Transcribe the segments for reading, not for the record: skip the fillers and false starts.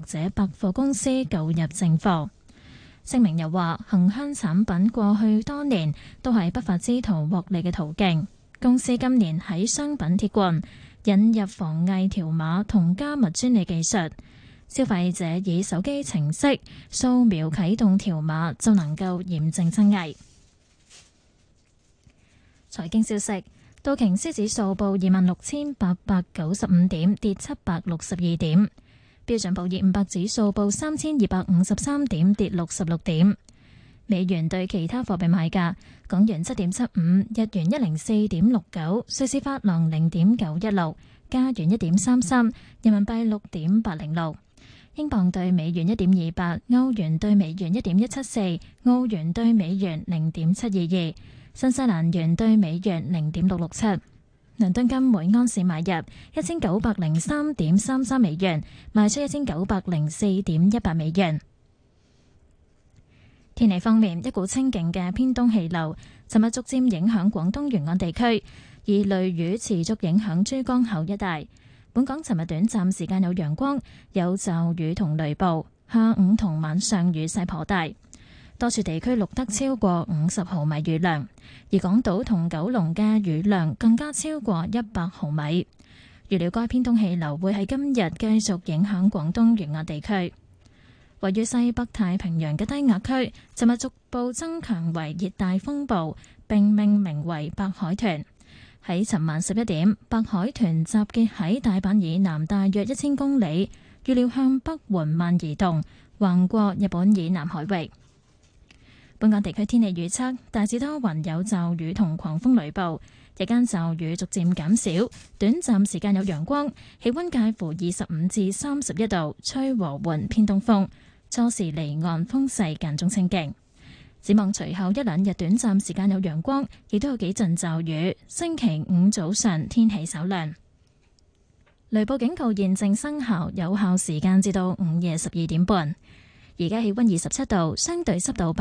者百貨公司購入正貨。聲明又話，恒香產品過去多年都係不法之徒獲利嘅途徑。公司今年喺商品鐵棍引入防偽條碼同加密專利技術，消費者以手機程式掃描啟動條碼就能夠驗證真偽。財經消息，道瓊斯指數報26,895點，跌762點。標準普爾500指數報3,253點，跌66點。美元對其他貨幣買價：港元7.75，日元104.69，瑞士法郎0.916，加元1.33，人民幣6.806，英鎊對美元1.28，歐元對美元1.174，澳元對美元0.722，新西蘭元對美元0.667。倫敦金每安士買入1903.33美元，賣出1904.18美元。天氣方面，一股清勁嘅偏東氣流尋日逐漸影響廣東沿岸地區，而雷雨持續影響珠江口一帶。本港尋日短暫時間有陽光，有驟雨同雷暴，下午同晚上雨勢頗大，多處地區錄得超過50毫米雨量，而港島同九龍嘅雨量更加超過100毫米。預料該偏東氣流會喺今日繼續影響廣東沿岸地區。位於西北太平洋嘅低壓區，尋日逐步增強為熱帶風暴，並命名為白海豚。喺尋晚11點，白海豚集結喺大阪以南大約1000公里，預料向北緩慢移動，橫過日本以南海域。本港地區天氣預測，大致多雲，有驟雨同狂風雷暴，日間驟雨逐漸減少，短暫時間有陽光，氣溫介乎25至31度，吹和緩偏東風，初時離岸風勢間中清勁。展望隨後一兩日短暫時間有陽光，亦都有幾陣驟雨。星期五早上天氣稍涼。雷暴警告現正生效，有效時間至到午夜12點半。而家氣溫27度，相對濕度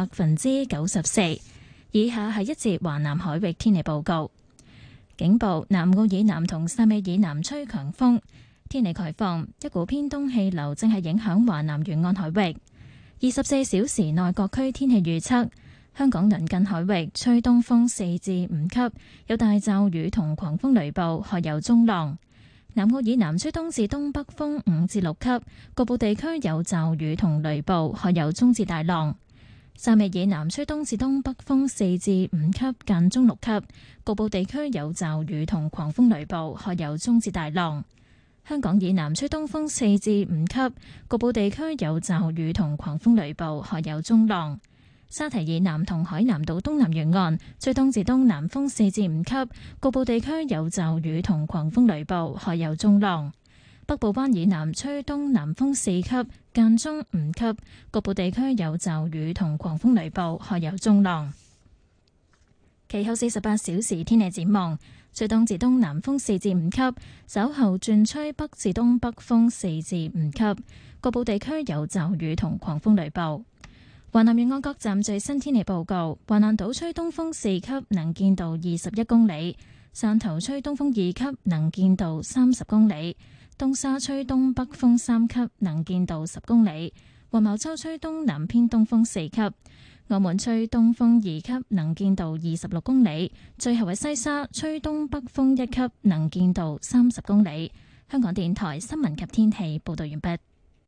94%。以下係一節華南海域天氣報告。警報：南澳以南同汕尾以南吹強風。天氣概況：一股偏東氣流正係影響華南沿岸海域。24小時內各區天氣預測：香港鄰近海域吹東風4至5級，有大驟雨同狂風雷暴，海有中浪。南澳以南吹東至東北風5至6級，局部地區有驟雨同雷暴，海有中至大浪。汕尾以南吹東至東北風4至5級，間中6級，局部地區有驟雨同狂風雷暴，海有中至大浪。香港以南吹東風4至5級，局部地區有驟雨同狂風雷暴，海有中浪。沙堤以南同海南島東南沿岸吹東至東南風4至5級，局部地區有驟雨同狂風雷暴，海有中浪。北部灣以南吹東南風4級，間中5級，局部地區有驟雨同狂風雷暴，海有中浪。其後48小時天氣展望：吹東至東南風4至5級，稍後轉吹北至東北風4至5級，局部地區有驟雨同狂風雷暴。華南沿岸各站最新天氣報告：華南島吹東風4級，能見度21公里；汕頭吹東風2級，能見度30公里；東沙吹東北風3級，能見度10公里；黃茅洲吹東南偏東風4級；澳門吹東風2級，能見度26公里；最後喺西沙吹東北風1級，能見度30公里。香港電台新聞及天氣報道完畢。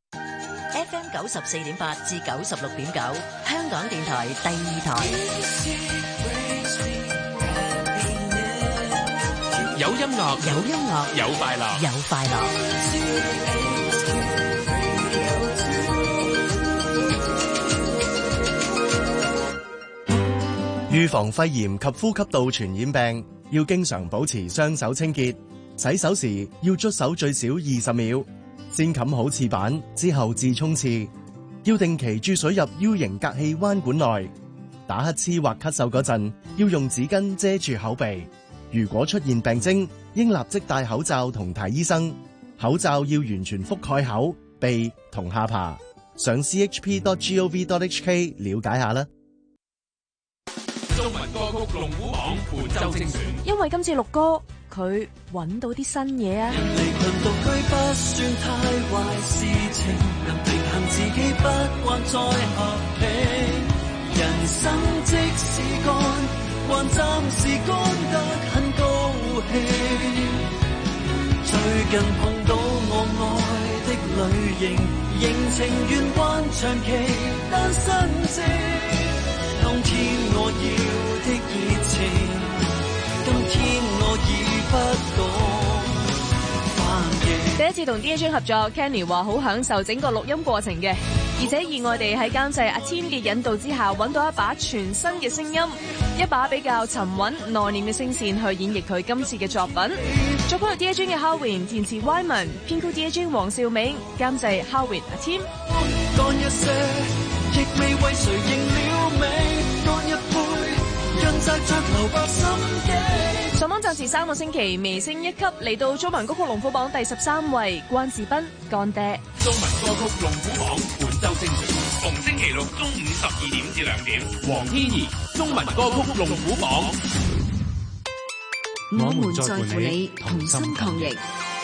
FM 94.8至96.9，香港電台第二台。 有音樂， 有音樂， 有快樂， 有快樂。 預防肺炎及呼吸道傳染病，要經常保持雙手清潔。洗手時要捽手最少20秒。先冚好廁板，之後至沖廁。要定期注水入 U 型隔氣彎管內。打乞嗤或咳嗽嗰陣，要用紙巾遮住口鼻。如果出現病徵，應立即戴口罩同睇醫生。口罩要完全覆蓋口、鼻同下巴。上 chp.gov.hk 了解下啦。 中文歌曲龍虎榜本周精選。 因為今次錄歌，佢揾到啲新嘢啊！ 人離群獨居不算太壞事情，能平衡自己不慣再合拼。人生即使乾，還暫時乾得很高興。最近碰到我愛的類型，仍情願還長期單身症。當天我要的熱情，今天我已不懂反應。 第一次同 DJ 合作 ，Kenny 話好享受整個錄音過程嘅，而且意外地喺監製阿天嘅引導之下，揾到一把全新嘅聲音，一把比較沉穩內斂嘅聲線去演繹佢今次嘅作品。作曲係 DJ 嘅 Howin， 填詞 Wyman， 編曲 DJ 黃兆銘，監製 Howin 阿天。 乾一些，亦未為誰認了名，乾一杯，潤澤着留白心機。 上網暫時3個星期，微升1級，嚟到中文歌曲龍虎榜第13位，關智斌乾爹。 中文歌曲龍虎榜本周精選，逢星期六中午12點至2點。黃天怡中文歌曲龍虎榜。 我們在乎你，同心抗疫。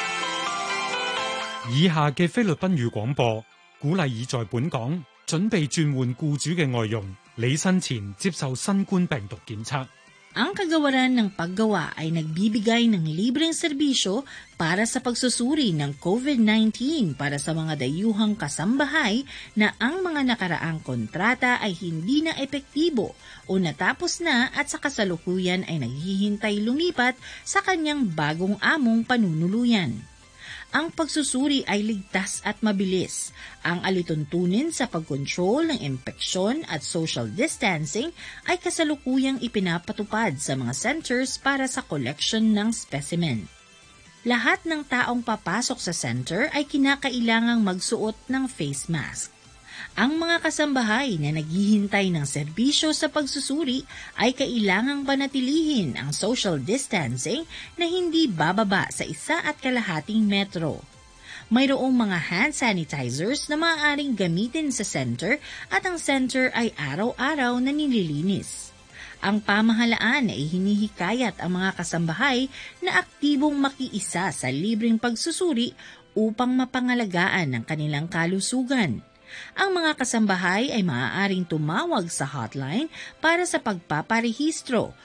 以下嘅菲律賓語廣播鼓勵已在本港準備轉換僱主嘅外傭，履新前接受新冠病毒檢測。 Ang kagawaran ng paggawa ay nagbibigay ng libreng serbisyo para sa pagsusuri ng COVID-19 para sa mga dayuhang kasambahay na ang mga nakaraang kontrata ay hindi na epektibo o natapos na at sa kasalukuyan ay naghihintay lumipat sa kanyang bagong among panunuluyan. Ang pagsusuri ay ligtas at mabilis. Ang alituntunin sa pagkontrol ng impeksyon at social distancing ay kasalukuyang ipinapatupad sa mga centers para sa collection ng specimen. Lahat ng taong papasok sa center ay kinakailangang magsuot ng face mask. Ang mga kasambahay na naghihintay ng serbisyo sa pagsusuri ay kailangang panatilihin ang social distancing na hindi bababa sa 1.5 metro. Mayroong mga hand sanitizers na maaaring gamitin sa center at ang center ay araw-araw na nililinis. Ang pamahalaan ay hinihikayat ang mga kasambahay na aktibong makiisa sa libreng pagsusuri upang mapangalagaan ang kanilang kalusugan. Ang mga kasambahay ay maaaring tumawag sa hotline para sa pagpaparehistro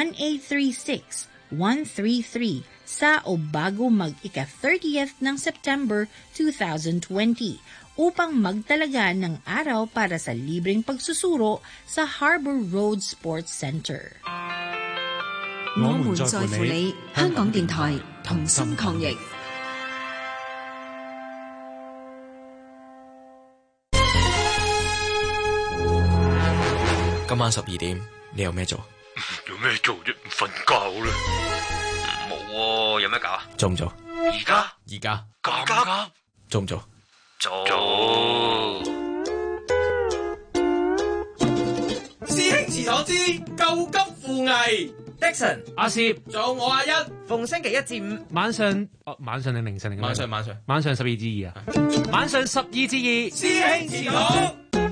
1-836-133 sa o bago mag-ika-30th ng September 2020 upang magtalaga ng araw para sa libreng pagsusuro sa Harbor Road Sports Center. 我們在乎你，香港電台同心抗疫。 今晚12點，你有咩做？ 有咩做啫？唔瞓覺啦。冇喎，有咩搞啊？ 做唔做？ 而家咁急？做唔做？ 做。 師兄祠所知，救急扶危。Dixon、阿攝，做我阿一，逢星期1至5 晚上定凌晨定晚上 12至2啊，晚上12至2， 師兄祠講。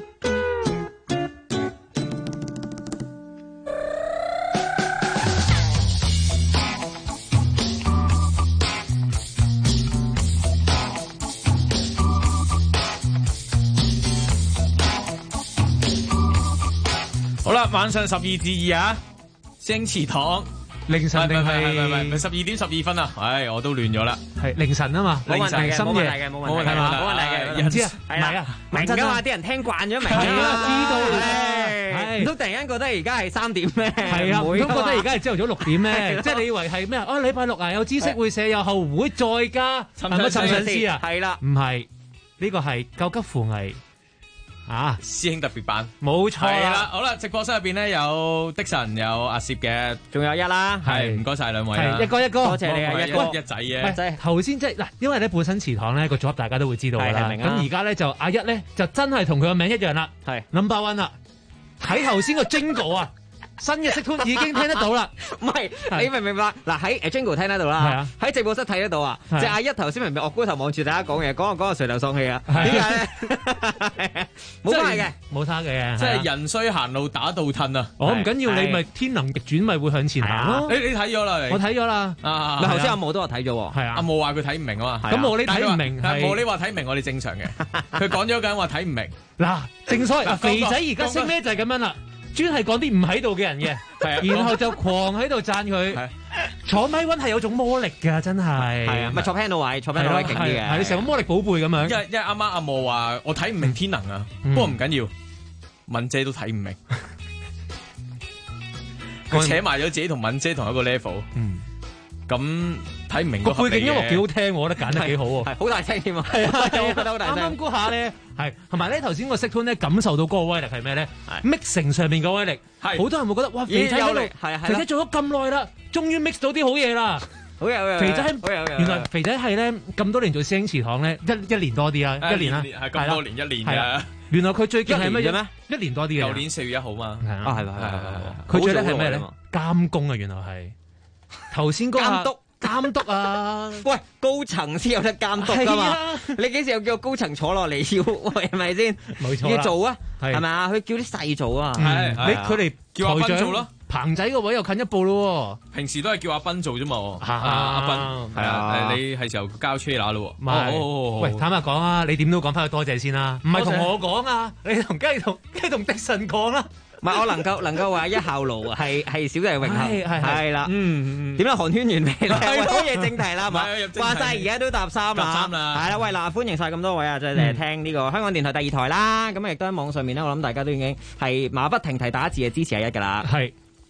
好啦，晚上12至2啊，星祠堂凌晨定係 12點12分啊？唉，我都亂咗啦， 係凌晨啊嘛， 凌晨深夜冇問題嘅， 唔知啊， 係啊， 明㗎嘛，啲人聽慣咗明㗎， 知道唔通突然間覺得而家係3點咩？ 係啊，唔通覺得而家係朝頭早6點咩？即係你以為係咩啊？禮拜6啊，有知識會社，有後會再加係咪陳上司啊？ 係啦， 唔係呢個係救急扶危。啊！ 師兄特別版， 冇錯啦。好啦，直播室入邊咧有Dixon，有阿攝嘅， 仲有一啦。 係唔該晒兩位啦， 一哥， 多謝你啊，一哥一仔嘅。 頭先即係嗱，因為咧本身祠堂咧個組合大家都會知道㗎啦。咁而家咧就阿一咧就真係同佢個名一樣啦，係 number one 啦。睇頭先個 jingle 啊， 新嘅色 tone 已經聽得到啦。 唔係，你明唔明白？嗱喺Jingle 聽得到啦，喺直播室睇得到啊。隻阿一頭先明明惡高頭望住大家講嘢，講下垂頭喪氣啊。點解咧？冇關係嘅， 冇差嘅， 即係人衰行路打倒褪啊！ 我唔緊要，你咪天能逆轉咪會向前行咯。 你睇咗啦， 我睇咗啦。 咪頭先阿毛都話睇咗喎。 係啊， 阿毛話佢睇唔明啊嘛。 咁我你睇唔明係？ 毛你話睇唔明，我哋正常嘅。佢講咗緊話睇唔明。 嗱，正所謂肥仔而家識咩就係咁樣啦。專係講啲唔喺度嘅人嘅，然後就狂喺度讚佢。坐咪溫係有種魔力㗎，真係。係啊，咪坐 panel 位，坐 panel 位勁啲嘅。 係你成個魔力寶貝咁樣。 因為啱啱阿莫話我睇唔明天能啊，不過唔緊要，敏姐都睇唔明。佢扯埋咗自己同敏姐同一個 level。咁睇唔明個背景音樂幾好聽，我覺得揀得幾好喎， 係好大聲添啊！ 係啊， 我覺得好大聲。 啱啱嗰下咧，係同埋咧頭先個色 tone 咧感受到嗰個威力係咩咧 ？mixing 上面個威力，好多人會覺得哇，肥仔喺度，肥仔做咗咁耐啦，終於 mix 到啲好嘢啦！ 好嘢， 肥仔原來肥仔係咧咁多年做師兄祠堂咧，一年多啲啊，一年啦， 係咁多年一年嘅。 原來佢最勁係乜嘢咩？一年多啲嘅。 舊年4月1號嘛。 係佢最叻係咩咧？監工啊，原來係頭先嗰下。監督啊！ 喂，高層先有得監督噶嘛？你幾時又叫高層坐落嚟要？喂，係咪先？ 冇錯， 要做啊，係咪啊？佢叫啲細做啊。 係佢哋叫阿斌做咯。 彭仔個位又近一步咯。 平時都係叫阿斌做啫嘛。阿斌係啊，你係時候交 trailer 咯。 喂，坦白講啊，你點都講翻佢多謝先啦。唔係同我講啊，你梗係同迪神講啦。 唔係我能夠話一效勞係小弟榮幸，係啦，點解寒暄完未咧？講嘢正題啦，話曬而家都搭3啦，係啦，喂嗱，歡迎曬咁多位啊，即係聽呢個香港電台第2台啦，咁亦都喺網上面咧，我諗大家都已經係馬不停蹄打字嘅支持阿一㗎啦， 係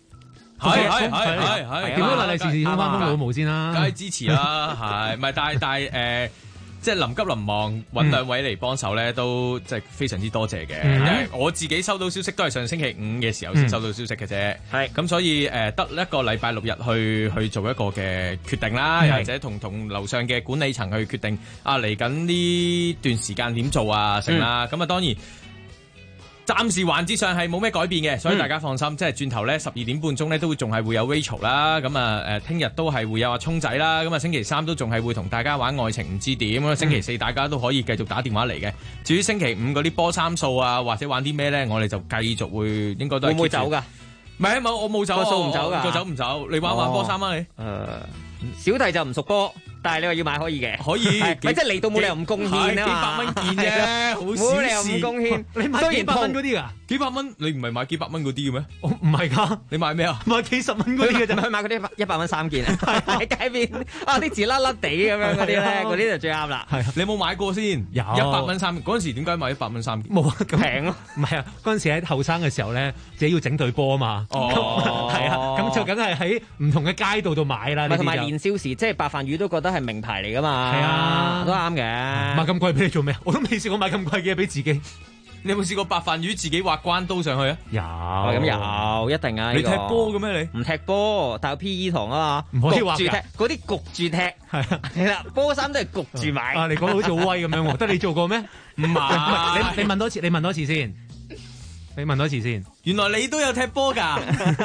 點都嚟嚟時時送翻風老毛先啦， 梗係支持啦，係咪？但係即係臨急臨忙揾2位嚟幫手咧，都即係非常之多謝嘅。因為我自己收到消息都係上星期5嘅時候先收到消息嘅啫。係咁，所以得一個禮拜6日去做一個嘅決定啦，又或者同樓上嘅管理層去決定啊，嚟緊呢段時間點做啊，成啦。咁啊，當然。暫時環節上係冇咩改變嘅，所以大家放心。即係轉頭咧，12點半鐘咧都仲係會有 Rachel 啦。咁啊聽日都係會有阿聰仔啦。咁啊星期3都仲係會同大家玩愛情唔知點。咁星期4大家都可以繼續打電話嚟嘅。至於星期5嗰啲波參數啊，或者玩啲咩咧，我哋就繼續會應該都係。 會唔會走㗎？ 唔係冇，我冇走。個數唔走㗎。個走唔走？你玩波參啊你？ 小弟就唔熟波。但係你話要買可以嘅， 可以， 咪即係嚟到冇理由唔貢獻啊嘛， 幾百蚊件啫，好少事。 冇理由唔貢獻， 你買幾百蚊嗰啲㗎？ 幾百蚊，你唔係買幾百蚊嗰啲嘅咩？ 我唔係㗎， 你買咩啊？ 買幾十蚊嗰啲嘅啫， 去買嗰啲100蚊3件啊！喺街邊啊，啲字甩甩地咁樣嗰啲咧，嗰啲就最啱啦。 係你有冇買過先？有100蚊3件，嗰陣時點解買100蚊3件？ 冇啊，平咯。唔係啊，嗰陣時喺後生嘅時候咧，自己要整對波啊嘛。哦，係啊，咁就梗係喺唔同嘅街道度買啦。 同埋年少時，即係白飯魚都覺得係名牌嚟㗎嘛。係啊，都啱嘅。 買咁貴俾你做咩？我都未試過買咁貴嘅俾自己。 你有冇試過白飯魚自己畫關刀上去啊？ 有，咁有一定啊！ 你踢波嘅咩？你唔踢波，但有 P.E. 堂啊嘛， 唔可以畫㗎。焗住踢，嗰啲焗住踢。係啦，波衫都係焗住買。 啊，你講到好似好威咁樣喎，得你做過咩？唔係，你問多次，你問多次先。你問多次先。 原來你都有踢波㗎。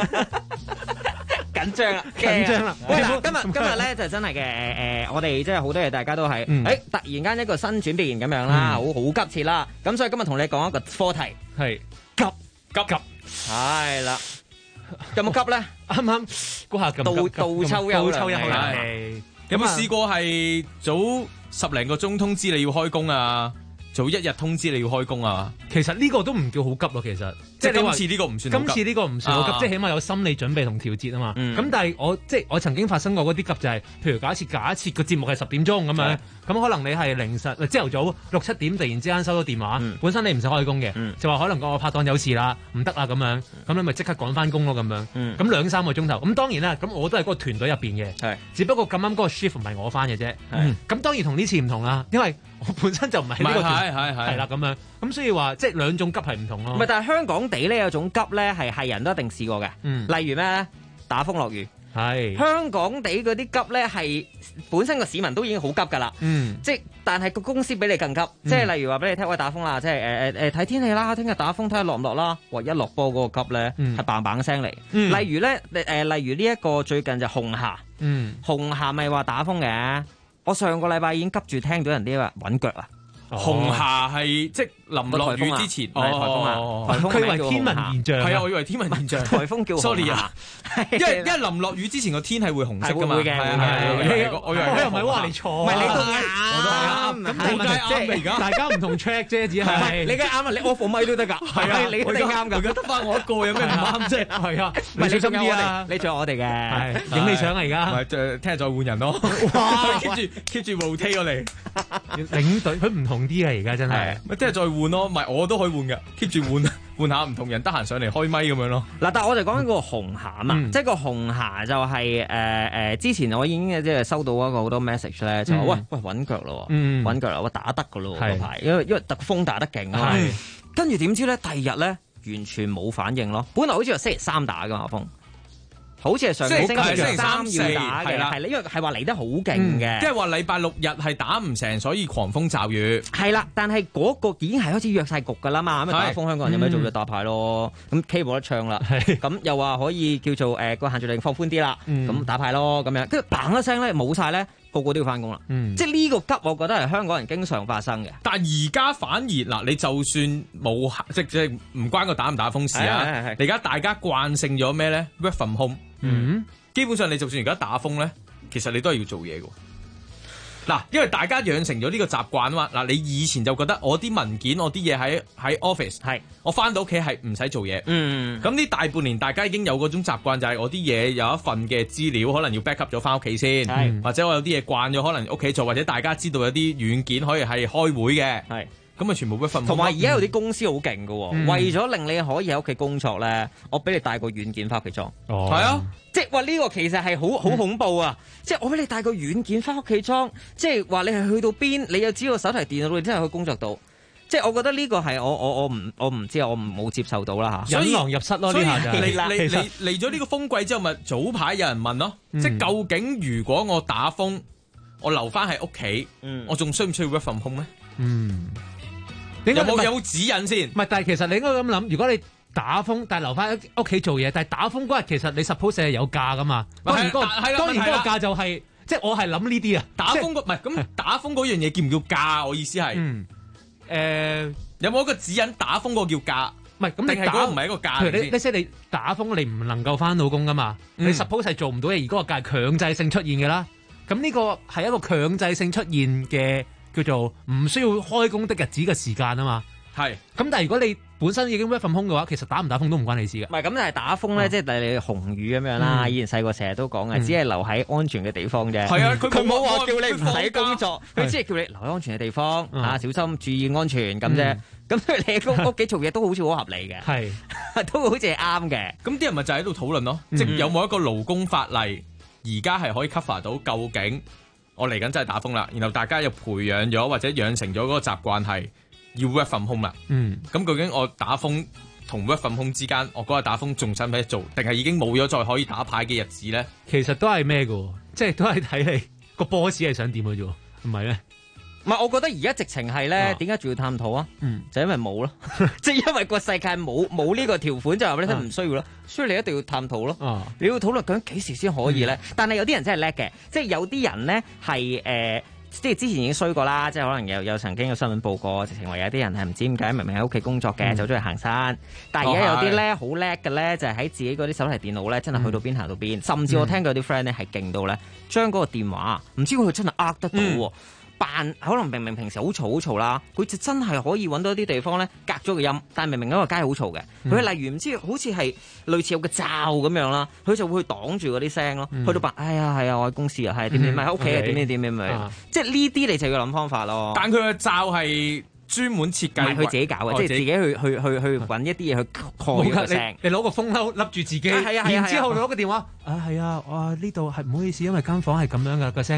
緊張啦， 緊張啦！ 喂，今日咧就真係嘅，我哋即係好多嘢，大家都係，突然間一個新轉變咁樣啦，好急切啦，咁所以今日同你講一個課題， 係急， 係啦，有冇急咧？ 啱啱嗰下咁倒抽一口氣，有冇試過係早10零個鐘通知你要開工啊？早1日通知你要開工啊？ 其實呢個都唔叫好急咯，其實即係今次呢個唔算好急。 今次呢個唔算好急，即係起碼有心理準備同調節啊嘛。咁但係我曾經發生過嗰啲急就係，譬如假設個節目係10點鐘咁樣，咁可能你係凌晨朝頭早6、7點突然之間收到電話，本身你唔使開工嘅，就話可能個拍檔有事啦，唔得啦咁樣，咁你咪即刻趕翻工咯咁樣。咁2、3個鐘頭，咁當然啦，咁我都係嗰個團隊入邊嘅，只不過咁啱嗰個 shift 唔係我翻嘅啫。咁當然同呢次唔同啦，因為我本身就唔係呢個團，係啦咁樣，咁所以話即係2種急係唔同咯。 唔係，但係香港地咧有種急咧係人都一定試過嘅。例如咩咧？打風落雨， 係香港地嗰啲急咧，係本身個市民都已經好急㗎啦。即係但係個公司比你更急。即係例如話俾你聽，喂打風啦，即係睇天氣啦，聽日打風睇下落唔落啦。哇！一落波嗰個急咧係嘭嘭聲嚟。例如咧例如呢一個最近就紅霞，紅霞咪話打風嘅。我上個禮拜已經急住聽到人啲話揾腳啊。 紅霞係即係臨落雨之前， 颱風啊！颱風佢以為天文現象， 係啊，我以為天文現象。 颱風叫 sorry 啊，因為臨落雨之前個天係會紅色㗎嘛。 會嘅， 我又唔係話你錯， 唔係你都啱， 咁大家啱而家，大家唔同 track 啫，只係你梗係啱啊！你 off 咪都得㗎，係啊，你一定啱㗎。 而家得翻我一個，有咩唔啱啫？ 係啊， 唔係你仲有我哋，你仲有我哋嘅， 影你相啊而家。 唔係聽日再換人咯。keep 住 rotate 過嚟。 領隊佢唔同啲啊，而家真係。 咪聽日再換咯，唔係我都可以換嘅，keep 住換下唔同人，得閒上嚟開咪咁樣咯。 嗱，但係我哋講緊個紅霞啊嘛，即係個紅霞就係之前我已經即係收到一個好多 message 咧，就話喂揾腳咯，揾腳啦，我打得㗎咯嗰排，因為特風打得勁啊，跟住點知咧第二日咧完全冇反應咯，本來好似話星期三打㗎嘛風。好似係上個星期三要打嘅，係啦，因為係話嚟得好勁嘅， 即係話禮拜六日係打唔成，所以狂風驟雨。 係啦，但係嗰個已經係開始約晒局㗎啦嘛，咁打風香港人有咩做咗打牌咯，咁 K 冇得唱啦，咁又話可以叫做個限聚令放寬啲啦，咁打牌咯咁樣，跟住砰一聲咧冇晒咧，個個都要翻工啦，即係呢個急，我覺得係香港人經常發生嘅。 但係而家反而嗱，你就算冇即係唔關個打唔打風事啊，而家大家慣性咗咩咧 ？Work from home。基本上你就算而家打風咧，其實你都係要做嘢嘅。嗱，因為大家養成咗呢個習慣啊嘛。嗱，你以前就覺得我啲文件、我啲嘢喺 office， 係我翻到屋企係唔使做嘢。咁呢大半年，大家已經有嗰種習慣，就係我啲嘢有一份嘅資料，可能要 back up 咗翻屋企先，或者我有啲嘢慣咗，可能屋企做，或者大家知道有啲軟件可以係開會嘅。係。咁啊，全部一份。 同埋而家有啲公司好勁㗎喎，為咗令你可以喺屋企工作咧，我俾你帶個軟件翻屋企裝。 係啊， 即係話呢個其實係好恐怖啊！即係我俾你帶個軟件翻屋企裝，即係話你係去到邊，你又知道手提電腦你真係可以工作到。即係我覺得呢個係我唔知啊，我冇接受到啦嚇。 引狼入室咯，呢下就嚟咗呢個風季之後，咪早排有人問咯，即係究竟如果我打風，我留翻喺屋企，我仲需唔需要 work from home 咧？有冇指引先？ 唔係，但係其實你應該咁諗，如果你打風，但係留翻屋企做嘢，但係打風嗰日其實你 suppose 係有假噶嘛？當然嗰個假就係，即係我係諗呢啲啊。 打風唔係咁打風嗰樣嘢叫唔叫假？我意思係，有冇一個指引打風嗰個叫假？ 唔係咁，你打唔係一個假。 譬如你打風，你唔能夠翻到工噶嘛？你 suppose 係做唔到嘢，而嗰個假係強制性出現嘅啦。咁呢個係一個強制性出現嘅。叫做唔需要開工的日子嘅時間啊嘛，係。咁但係如果你本身已經 work from home嘅話，其實打唔打風都唔關你事嘅。 唔係咁，但係打風咧，即係例如紅雨咁樣啦。以前細個成日都講嘅，只係留喺安全嘅地方啫。係啊，佢冇話叫你唔使工作，佢只係叫你留喺安全嘅地方啊，小心注意安全咁啫。咁所以你喺屋企做嘢都好似好合理嘅，係都好似係啱嘅。 咁啲人咪就喺度討論咯，即係有冇一個勞工法例而家係可以 cover 到究竟？我嚟緊真係打風啦，然後大家又培養咗或者養成咗嗰個習慣係要 work from home 啦。咁究竟我打風同 work from home之間，我嗰日打風仲使唔使做，定係已經冇咗再可以打牌嘅日子咧？ 其實都係咩嘅，即係都係睇你個 boss 係想點嘅啫，唔係咩？ 唔係，我覺得而家直情係咧，點解仲要探討啊？就因為冇咯，即係因為個世界冇呢個條款，就話俾你聽唔需要咯，所以你一定要探討咯。你要討論究竟幾時先可以咧？但係有啲人真係叻嘅，即係有啲人咧係即係之前已經衰過啦，即係可能有曾經有新聞報過，直情話有啲人係唔知點解明明喺屋企工作嘅，走咗去行山。但係而家有啲咧好叻嘅咧，就係喺自己嗰啲手提電腦咧，真係去到邊行到邊。甚至我聽過啲 friend 咧係勁到咧，將嗰個電話唔知佢真係呃得到喎。可能明明平時好嘈啦，佢就真係可以揾到一啲地方咧隔咗個音，但係明明嗰個街好嘈嘅，佢例如唔知好似係類似有個罩咁樣啦，佢就會去擋住嗰啲聲咯，去到扮係啊，我喺公司啊，係點點，喺屋企啊，點點咪，即係呢啲你就要諗方法咯。 但佢個罩係專門設計， 佢自己搞嘅，即係自己去揾一啲嘢去蓋個聲。 你攞個風褸笠住自己，然之後攞個電話，係啊，哇呢度係唔好意思，因為間房係咁樣噶個聲。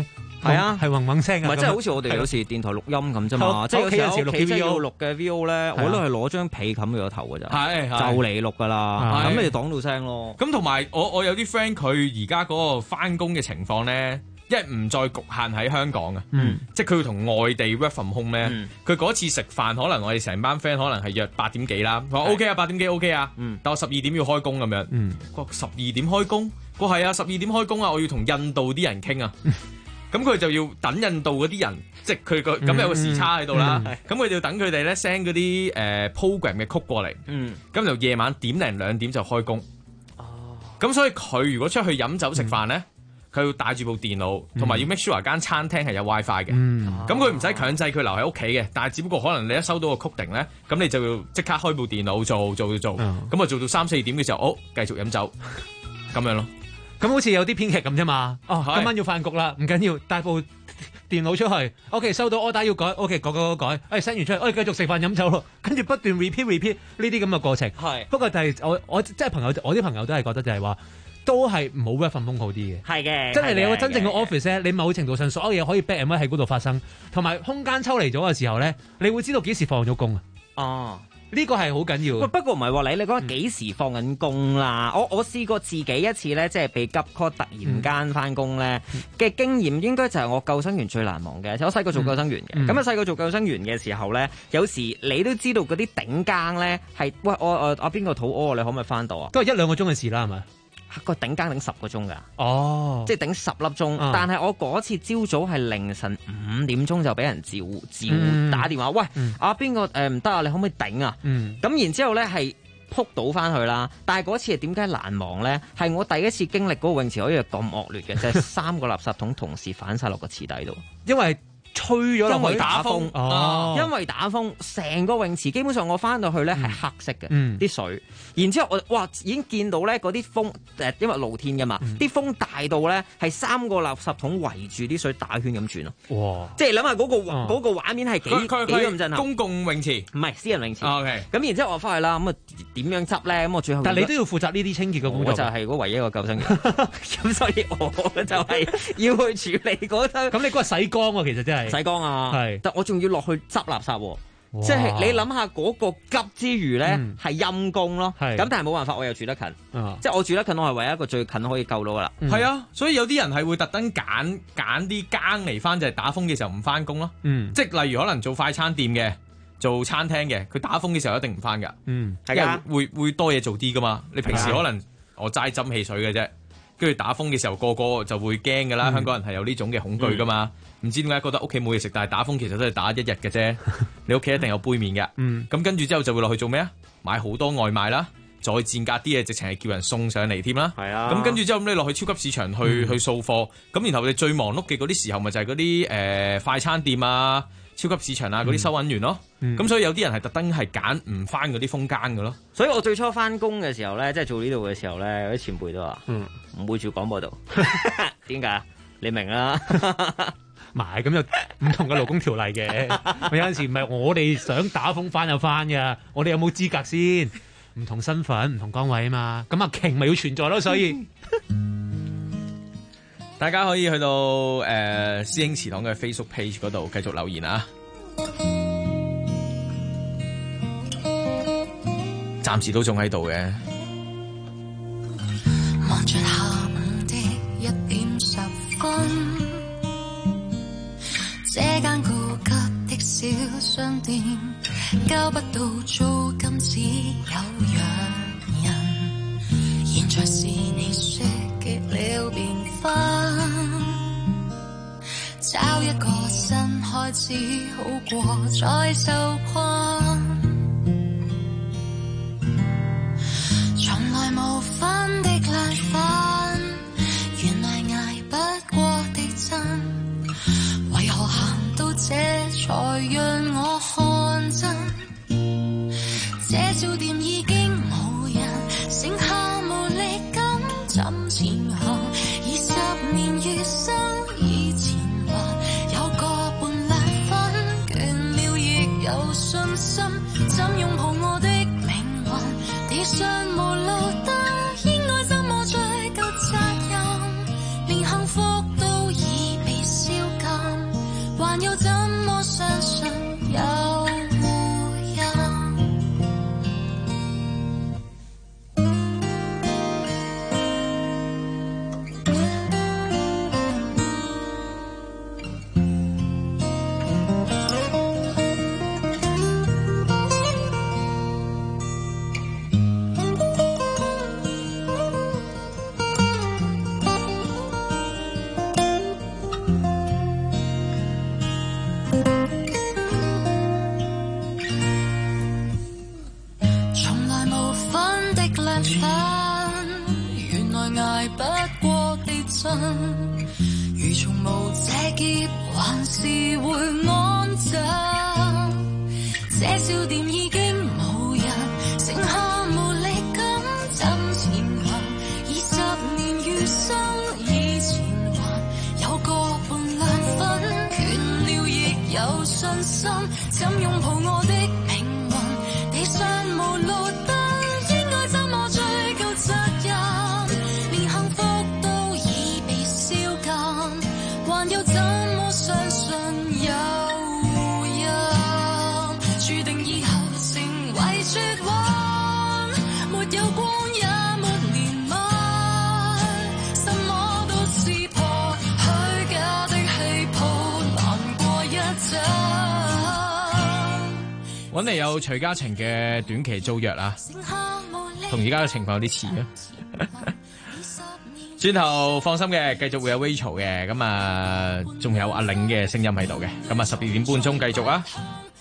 係啊， 係嗡嗡聲嘅。 唔係即係好似我哋有時電台錄音咁啫嘛，即係有時喺屋企真係要錄嘅 VO 咧，我都係攞張被冚住個頭㗎咋，就嚟錄㗎啦，咁你擋到聲咯。 咁同埋我有啲 friend 佢而家嗰個翻工嘅情況咧。因為唔再局限喺香港啊，即係佢要同外地 work from home 咧。佢嗰次食飯，可能我哋成班 friend 可能係約8點幾啦。我話 OK 啊，8點幾 OK 啊，但我12點要開工咁樣。佢話12點開工，我話係啊，12點開工啊，我要同印度啲人傾啊。咁佢就要等印度嗰啲人，即係佢咁有個時差喺度啦。咁佢就要等佢哋咧 send 嗰啲program 嘅曲過嚟。咁就夜晚1點零2點就開工。咁所以佢如果出去飲酒食飯咧，佢要帶住部電腦，同埋要 make sure 間餐廳係有 WiFi 嘅。咁佢唔使強制佢留喺屋企嘅，但係只不過可能你一收到個 coding咧，咁你就要即刻開部電腦做，咁啊做到3、4點嘅時候，繼續飲酒咁樣咯。 咁好似有啲編劇咁啫嘛。今晚要飯局啦，唔緊要，帶部電腦出去。OK， 收到 order 要改 ，OK 改。send 完出去，我哋繼續食飯飲酒咯。跟住不斷 repeat 呢啲咁嘅過程。不過但係我即係我啲朋友都係覺得就係話。都係唔好 work from home 好啲嘅， 係嘅。 真係你有個真正嘅 office 咧，你某程度上所有嘢可以 back and forth 喺嗰度發生，同埋空間抽離咗嘅時候咧，你會知道幾時放咗工啊。 哦， 呢個係好緊要。 不過唔係喎，你講幾時放緊工啦？我試過自己一次咧，即係被急 call 突然間翻工咧嘅經驗，應該就係我救生員最難忘嘅。我細個做救生員嘅，咁細個做救生員嘅時候咧，有時你都知道嗰啲頂更咧係，喂我邊個肚屙，你可唔可以翻到啊？ 都係1-2個鐘嘅事啦，係咪？ 個頂更頂10個鐘㗎， 即係頂10粒鐘。但係我嗰次朝早係凌晨5點鐘就俾人召打電話，喂邊個唔得啊？你可唔可以頂啊？咁然之後咧係撲倒翻去啦。但係嗰次係點解難忘咧？係我第一次經歷嗰個泳池可以咁惡劣嘅，就係3個垃圾桶同時反晒落個池底度， 因為吹咗落去， 因為打風，因為打風，成個泳池基本上我翻到去咧係黑色嘅啲水，然之後我已經見到咧嗰啲風因為露天㗎嘛，啲風大到咧係3個垃圾桶圍住啲水打圈咁轉咯。哇！即係諗下嗰個畫面係幾咁震撼。 公共泳池唔係私人泳池。 OK。 咁然之後我翻去啦，咁啊點樣執咧？咁我最後但係你都要負責呢啲清潔嘅工作。 我就係嗰唯一一個救生員，咁所以我就係要去處理嗰堆。 咁你嗰日洗缸喎，其實真係。 洗缸啊，但我仲要落去執垃圾喎，即係你諗下嗰個急之餘咧，係陰公咯。咁但係冇辦法，我又住得近，即係我住得近，我係唯一一個最近可以救到噶啦。 係啊，所以有啲人係會特登揀啲更嚟翻，就係打風嘅時候唔翻工咯。即係例如可能做快餐店嘅、做餐廳嘅，佢打風嘅時候一定唔翻噶。係啊，會多嘢做啲噶嘛。你平時可能我齋斟汽水嘅啫，跟住打風嘅時候個個就會驚噶啦。香港人係有呢種嘅恐懼噶嘛。唔知點解覺得屋企冇嘢食，但係打風其實都係打1日嘅啫。你屋企一定有杯麵嘅。咁跟住之後就會落去做咩啊？買好多外賣啦，再賤格啲嘢，直情係叫人送上嚟添啦。係啊。咁跟住之後咁你落去超級市場去掃貨，咁然後你最忙碌嘅嗰啲時候咪就係嗰啲快餐店啊、超級市場啊嗰啲收銀員咯。咁所以有啲人係特登係揀唔翻嗰啲風更嘅咯。 所以我最初翻工嘅時候咧，即係做呢度嘅時候咧，有啲前輩都話唔會住廣播度。點解？你明啦。 埋咁有唔同嘅勞工條例嘅，有陣時唔係我哋想打風翻就翻嘅，我哋有冇資格先？唔同身份、唔同崗位啊嘛，咁阿瓊咪要存在咯，所以大家可以去到師兄祠堂嘅 Facebook page 嗰度繼續留言啊！暫時都仲喺度嘅。 望着下午的1點10分。這間高級的小商店交不到租金，只有洋人。現在是你說結了變婚，找一個新開始好過再受困。從來無分的爛粉，原來捱不過的真。為何行到這才讓我看真？這小店已經無人，剩下無力感怎前行？20年月薪以前還有個半辣粉，倦了亦有信心，怎擁抱我的命運？地上無路燈，應該怎麼追究責任？連幸福都已被燒。 分，原來捱不過地震，如從無這劫還是會安靜。這小店已經無人，剩下無力感怎前行？20年餘生以前還有個半兩分，倦了亦有信心，怎擁抱我的命運？地上無路燈，應該怎麼追究責任？連幸福都已被燒盡，還要怎麼相信有人？注定以後成為絕望，沒有光也沒憐憫，什麼都是破，虛假的氣泡，難過一陣。 揾嚟有徐嘉晴嘅短期租約啊，同而家嘅情況有啲似啊。轉頭放心嘅，繼續會有 Rachel 嘅，咁啊，仲有阿玲嘅聲音喺度嘅，咁啊12點半鐘繼續啊。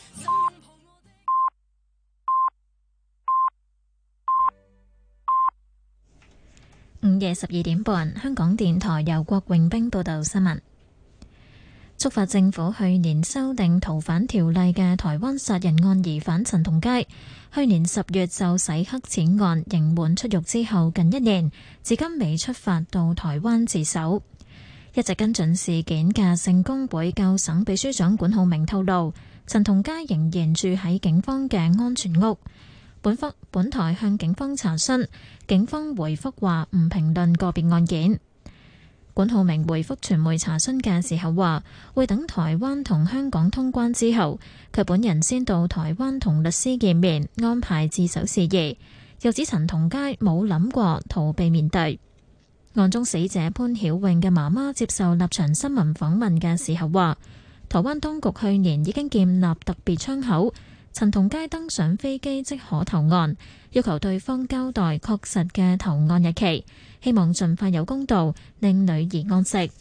午夜12點半，香港電台由郭榮兵報道新聞。觸發政府去年修訂逃犯條例嘅台灣殺人案疑犯陳同佳，去年10月就洗黑錢案刑滿出獄之後近1年，至今未出發到台灣自首。一直跟進事件嘅聖公會救省秘書長管浩鳴透露，陳同佳仍然住喺警方嘅安全屋。本台向警方查詢，警方回覆話唔評論個別案件。管浩鳴回覆傳媒查詢嘅時候話，會等台灣同香港通關之後，佢本人先到台灣同律師見面，安排自首事宜。又指陳同佳冇諗過逃避面對。案中死者潘曉穎嘅媽媽接受立場新聞訪問嘅時候話，台灣當局去年已經建立特別窗口，陳同佳登上飛機即可投案，要求對方交代確實嘅投案日期，希望盡快有公道，令女兒安息。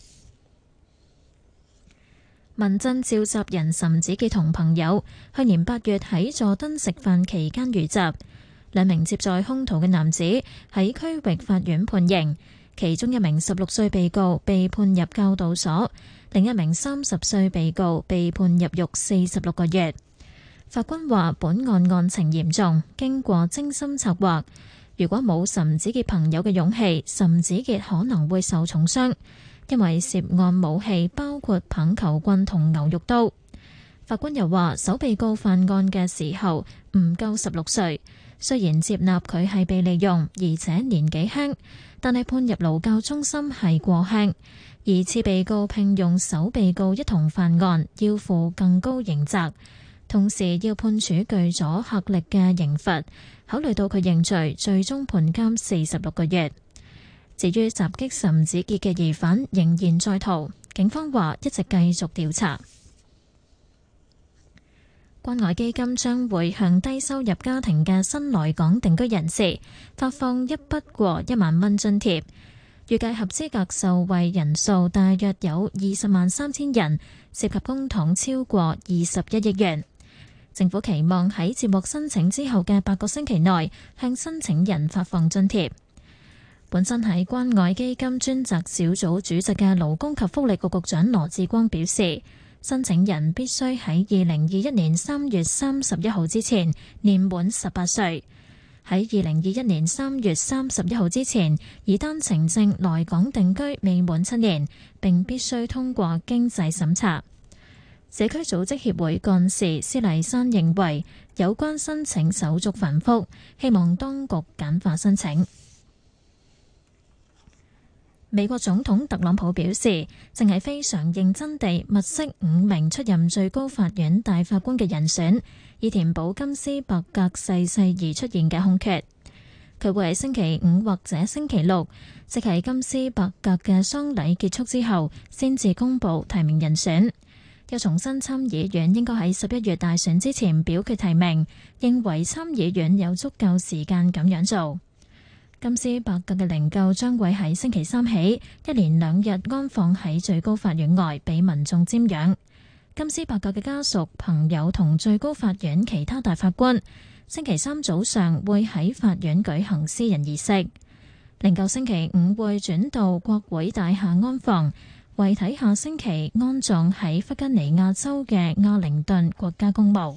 民陣召集人岑子傑同朋友去年8月喺佐敦食飯期間遇襲，2名接載兇徒嘅男子喺區域法院判刑，其中1名16歲被告被判入教導所，另1名30歲被告被判入獄46個月。法官話本案案情嚴重，經過精心策劃，如果冇岑子傑朋友嘅勇氣，岑子傑可能會受重傷，因為涉案武器包括棒球棍同牛肉刀。法官又話首被告犯案嘅時候唔夠16歲，雖然接納佢係被利用，而且年紀輕，但係判入勞教中心係過輕。而次被告聘用首被告一同犯案，要負更高刑責，同時要判處具阻嚇力嘅刑罰，考慮到佢認罪，最終判監46個月。至於襲擊岑子傑嘅疑犯仍然在逃，警方話一直繼續調查。關愛基金將會向低收入家庭嘅新來港定居人士發放一筆過1萬蚊津貼，預計合資格受惠人數大約有203000人，涉及公帑超過21億元。政府期望喺接獲申請之後嘅8個星期內向申請人發放津貼。本身喺關愛基金專責小組主席嘅勞工及福利局局長羅致光表示，申請人必須喺2021年3月31號之前年滿18歲，喺2021年3月31號之前以單程證來港定居未滿7年，並必須通過經濟審查。社區組織協會幹事施麗珊認為有關申請手續繁複，希望當局簡化申請。美國總統特朗普表示，正係非常認真地物色5名出任最高法院大法官嘅人選，以填補金斯伯格逝世而出現嘅空缺。佢會喺星期5或者星期6，即係金斯伯格嘅喪禮結束之後，先至公佈提名人選。又重申參議院應該喺11月大選之前表決提名，認為參議院有足夠時間咁樣做。金斯伯格嘅靈柩將會喺星期3起1連2日安放喺最高法院外，俾民眾瞻仰。金斯伯格嘅家屬、朋友同最高法院其他大法官星期三早上會喺法院舉行私人儀式。靈柩星期五會轉到國會大廈安放，遺體下星期安葬喺弗吉尼亞州嘅亞靈頓國家公墓。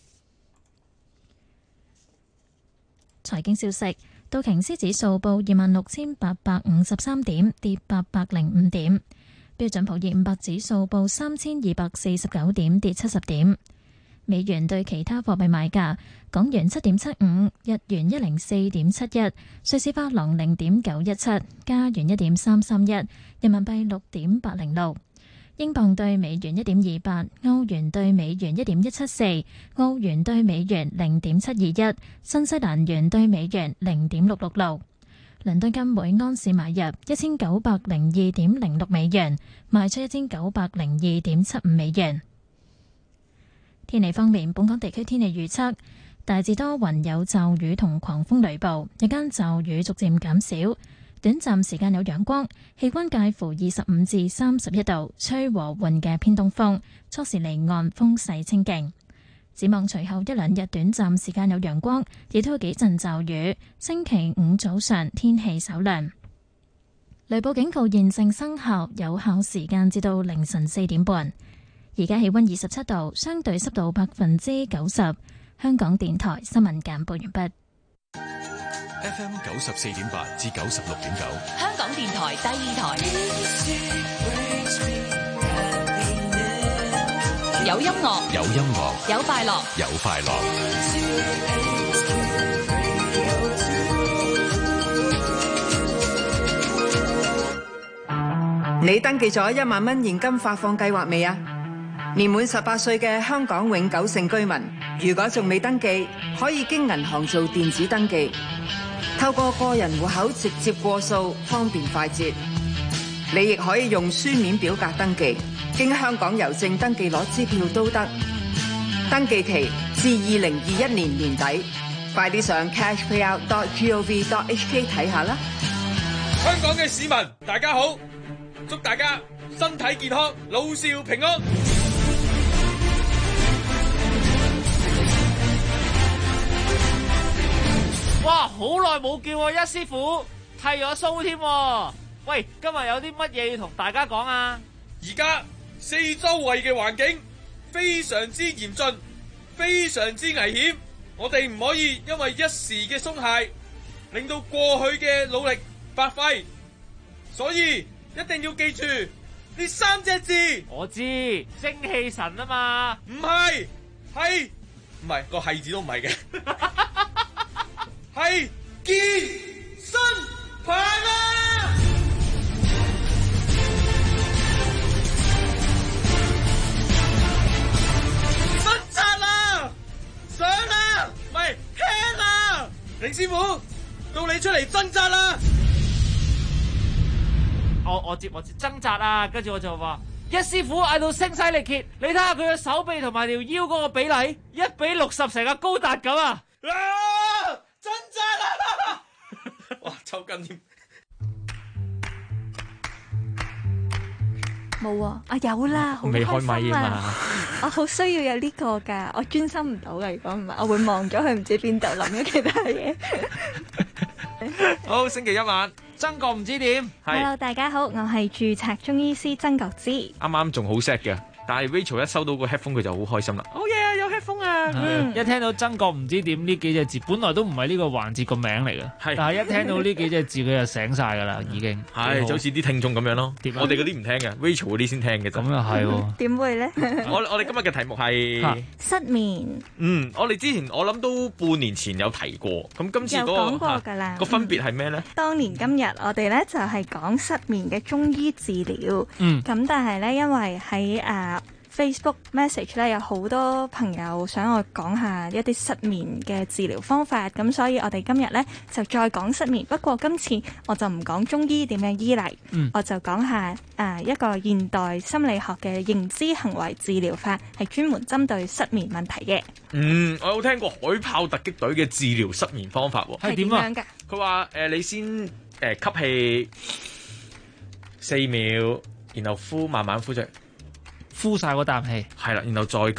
財經消息，道瓊斯指數報26,853點，跌805點。標準普爾500指數報3,249點，跌70點。美元對其他貨幣買價：港元7.75，日元104.71，瑞士法郎0.917，加元1.331，人民幣6.806，英鎊對美元1.28，歐元對美元1.174，澳元對美元0.721，新西蘭元對美元0.666。倫敦金每安士買入1902.06美元，賣出1902.75美元。天氣方面，本港地區天氣預測大致多雲，有驟雨同狂風雷暴，日間驟雨逐漸減少，短暫時間有陽光，氣溫介乎25至31度，吹和緩嘅偏東風，初時離岸風勢清勁。展望隨後一兩日短暫時間有陽光，亦都有幾陣驟雨。星期五早上天氣稍涼，雷暴警告現正生效，有效時間至到凌晨4點半。而家氣溫27度，相對濕度90%。香港電台新聞簡報完畢。 FM 94.8至96.9， 香港電台第二台，有音樂， 有音樂， 有快樂， 有快樂。 你登記咗1萬蚊現金發放計劃未啊？年滿18歲嘅香港永久性居民，如果仲未登記，可以經銀行做電子登記，透過個人戶口直接過數，方便快捷。你亦可以用書面表格登記，經香港郵政登記攞支票都得。登記期至2021年年底，快啲上 cashpayout.gov.hk 睇下啦。 香港嘅市民，大家好，祝大家身體健康，老少平安。 哇！好耐冇見喎，一師傅剃咗鬚添。喂，今日有啲乜嘢要同大家講啊？ 而家四周圍嘅環境非常之嚴峻，非常之危險。我哋唔可以因為一時嘅鬆懈，令到過去嘅努力白費。所以一定要記住呢3隻字。 我知，精氣神啊嘛。 唔係，唔係個係字都唔係嘅。係健身棒啊！掙扎啦，上啦，唔係輕啦，凌師傅，到你出嚟掙扎啦！ 我接掙扎啊，跟住我就話一師傅嗌到聲嘶力竭，你睇下佢嘅手臂同埋條腰嗰個比例1比60，成個高達咁啊！ 掙扎啦！哇，抽筋添。 冇啊！有啦，好未開咪開心啊嘛啊！我好需要有呢個㗎，我專心唔到㗎。如果唔係，我會望咗佢唔知邊度諗咗其他嘢。 好，星期一晚， 曾國唔知點。 Hello， 大家好，我係註冊中醫師曾國芝。 啱啱仲好 set 嘅，但係 Rachel 一收到個 headphone 佢就好開心啦。 好嘢啊，有 headphone 啊！一聽到曾國唔知點呢幾隻字，本來都唔係呢個環節個名嚟嘅，但係一聽到呢幾隻字佢就醒晒㗎啦，已經。 係就好似啲聽眾咁樣咯，我哋嗰啲唔聽嘅 Rachel 嗰啲先聽嘅。咁又係喎。 點會咧？ 我哋今日嘅題目係失眠。 我哋之前我諗都半年前有提過，咁今次有講過㗎啦。 個分別係咩咧？ 當年今日我哋咧就係講失眠嘅中醫治療。咁但係咧因為喺Facebook message 咧有好多朋友想我講下一啲失眠嘅治療方法，咁所以我哋今日咧就再講失眠。不過今次我就唔講中醫點樣醫嚟，我就講下一個現代心理學嘅認知行為治療法，係專門針對失眠問題嘅。 我有聽過海豹突擊隊嘅治療失眠方法喎， 係點樣㗎？ 佢話你先吸氣4秒，然後呼，慢慢呼出。 呼晒嗰啖氣， 係啦，然後再吸，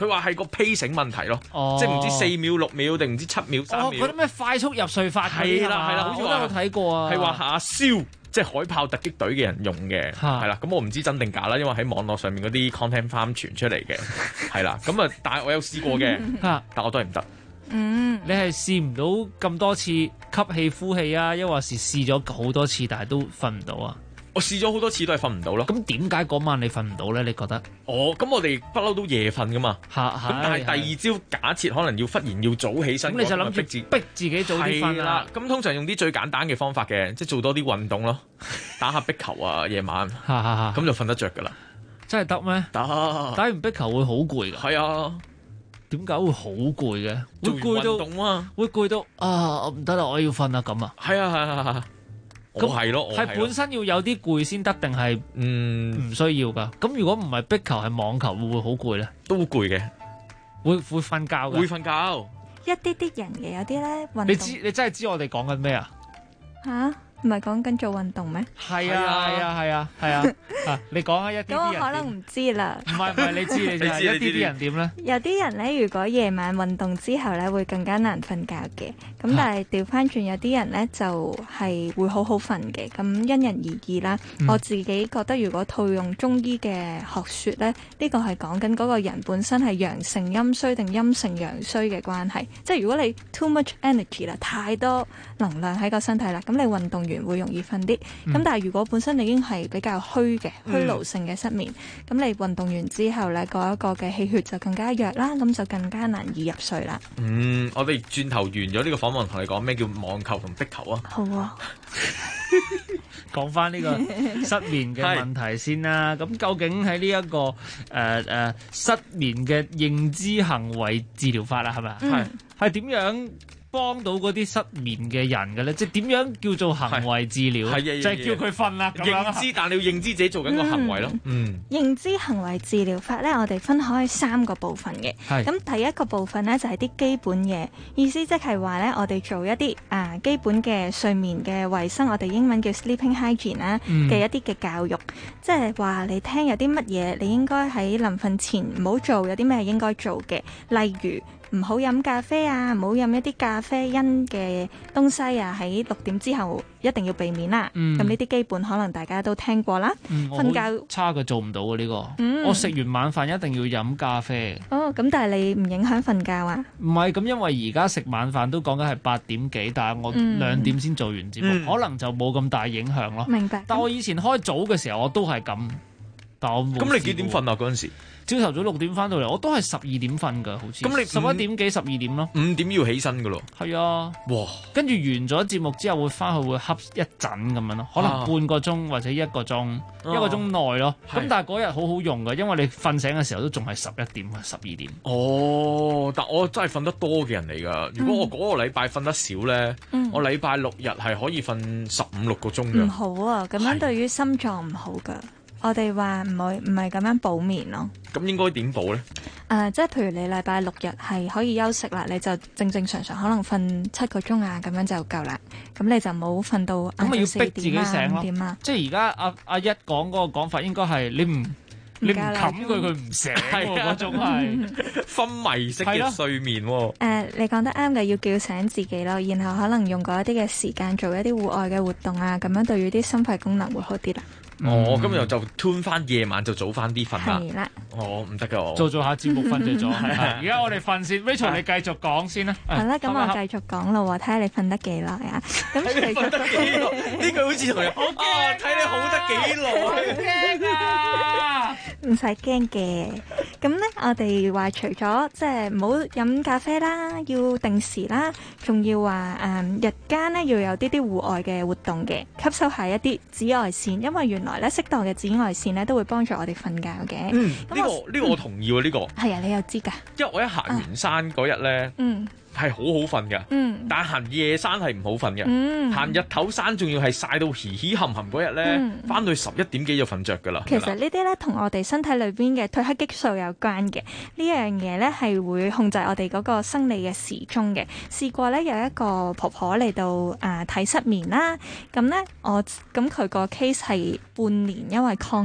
佢話係個 pacing 問題咯，即係唔知4秒、6秒定唔知7秒、3秒。 嗰啲咩快速入睡法係啦，好似我有睇過啊。 係話阿蕭即係海豹突擊隊嘅人用嘅，係啦。咁我唔知真定假啦，因為喺網絡上面嗰啲 content farm 傳出嚟嘅，係啦。咁啊，但係我有試過嘅，但我都係唔得。 你係試唔到咁多次吸氣呼氣啊，抑或是試咗好多次但係都瞓唔到啊？ 我試咗好多次都係瞓唔到咯。 咁點解嗰晚你瞓唔到咧？你覺得？ 咁我哋不嬲都夜瞓噶嘛。咁但係第二朝假設可能要忽然要早起身， 咁你就諗住逼自己早啲瞓啦。 咁通常用啲最簡單嘅方法嘅，即係做多啲運動咯，打下壁球啊，夜晚，咁就瞓得着噶啦。 真係得咩？ 打完壁球會好攰㗎。 係啊。 點解會好攰嘅？ 做完運動啊， 會攰到啊！唔得啦，我要瞓啦咁啊。 係啊。咁係咯， 係本身要有啲攰先得，定係唔需要噶？咁如果唔係壁球係網球，會唔會好攰咧？ 都好攰嘅， 會瞓覺嘅。 會瞓覺。 一啲人嘅，有啲咧運動。 你真係知我哋講緊咩啊？ 吓？唔係講緊做運動咩？ 係啊！你講下一啲人。 咁我可能唔知啦。 唔係，你知一啲人點咧？ 有啲人咧，如果夜晚運動之後咧，會更加難瞓覺嘅。咁但係調翻轉，有啲人咧就係會好好瞓嘅。咁因人而異啦。我自己覺得，如果套用中醫嘅學説咧，呢個係講緊嗰個人本身係陽盛陰衰定陰盛陽衰嘅關係。即係如果你 too much energy 啦，太多能量喺個身體啦，咁你運動會容易瞓啲，咁但係如果本身你已經係比較虛勞性嘅失眠，咁你運動完之後咧，嗰一個嘅氣血就更加弱啦，咁就更加難以入睡啦。 我哋轉頭完咗呢個訪問，同你講咩叫網球同壁球啊？ 好啊， 講翻呢個失眠嘅問題先啦。咁究竟喺呢一個失眠嘅認知行為治療法啦，係咪係點樣幫到嗰啲失眠嘅人嘅咧？即係點樣叫做行為治療？就係叫佢瞓啦。 認知，但你要認知自己做緊個行為咯。 認知行為治療法咧，我哋分開3個部分嘅。咁第一個部分咧就係啲基本嘢，意思即係話咧，我哋做一啲基本嘅睡眠嘅衛生，我哋英文叫 sleeping hygiene 啦嘅一啲嘅教育，即係話你聽有啲乜嘢你應該喺臨瞓前唔好做，有啲咩係應該做嘅，例如唔好飲咖啡啊，唔好飲一啲咖啡因嘅東西啊，喺6點之後一定要避免啦。咁呢啲基本可能大家都聽過啦。瞓覺差嘅做唔到啊呢個。我食完晚飯一定要飲咖啡。 咁但係你唔影響瞓覺啊？ 唔係咁，因為而家食晚飯都講緊係8點幾，但係我2點先做完節目，可能就冇咁大影響咯。 明白。 但我以前開早嘅時候，我都係咁。但我冇。 咁你幾點瞓啊？嗰陣時？ 朝頭早6點翻到嚟，我都係12點瞓㗎，好似。咁你11點幾12點咯 ？5點要起身㗎咯。 係啊。哇！跟住完咗節目之後，會翻去會瞌一陣咁樣咯，可能半個鐘或者1個鐘，1個鐘內咯。咁但係嗰日好好用㗎，因為你瞓醒嘅時候都仲係11點12點。 但我真係瞓得多嘅人嚟㗎。如果我嗰個禮拜瞓得少咧，我禮拜6日係可以瞓15-16個鐘㗎。 唔好啊，咁樣對於心臟唔好㗎。我哋話唔係咁樣補眠咯。 咁應該點補咧？ 即係譬如你禮拜6日係可以休息啦，你就正常可能瞓7個鐘啊，咁樣就夠啦。咁你就冇瞓到咁咪要逼自己醒咯。 5點啊？ 即係而家阿一講嗰個講法應該係你唔冚佢唔醒嗰種係昏迷式嘅睡眠喎。 你講得啱嘅，要叫醒自己咯，然後可能用嗰一啲嘅時間做一啲戶外嘅活動啊，咁樣對於啲心肺功能會好啲啦。 今日就 turn 翻夜晚就早翻啲瞓啦。 係啦。 唔得㗎，我做下節目瞓着咗。而家我哋瞓先 ，Rachel 你繼續講先啦。 好啦，咁我繼續講咯，睇下你瞓得幾耐啊？咁你瞓得幾耐？呢句好似同人睇你好得幾耐？ 驚啊！ 唔使驚嘅。咁咧，我哋話除咗即係唔好飲咖啡啦，要定時啦，仲要話日間咧要有啲戶外嘅活動嘅，吸收下一啲紫外線，因為原來咧適當嘅紫外線咧都會幫助我哋瞓覺嘅。 呢個我同意喎，呢個係啊，你又知㗎？ 因為我一行完山嗰日咧，係好好瞓嘅，但係行夜山係唔好瞓嘅。行日頭山仲要係曬到嘻嘻冚冚嗰日咧，翻到11點幾就瞓着㗎啦。 其實呢啲咧同我哋身體裏邊嘅褪黑激素有關嘅，呢樣嘢咧係會控制我哋嗰個生理嘅時鐘嘅。試過咧有一個婆婆嚟到睇失眠啦，咁佢個 case 係半年因為抗疫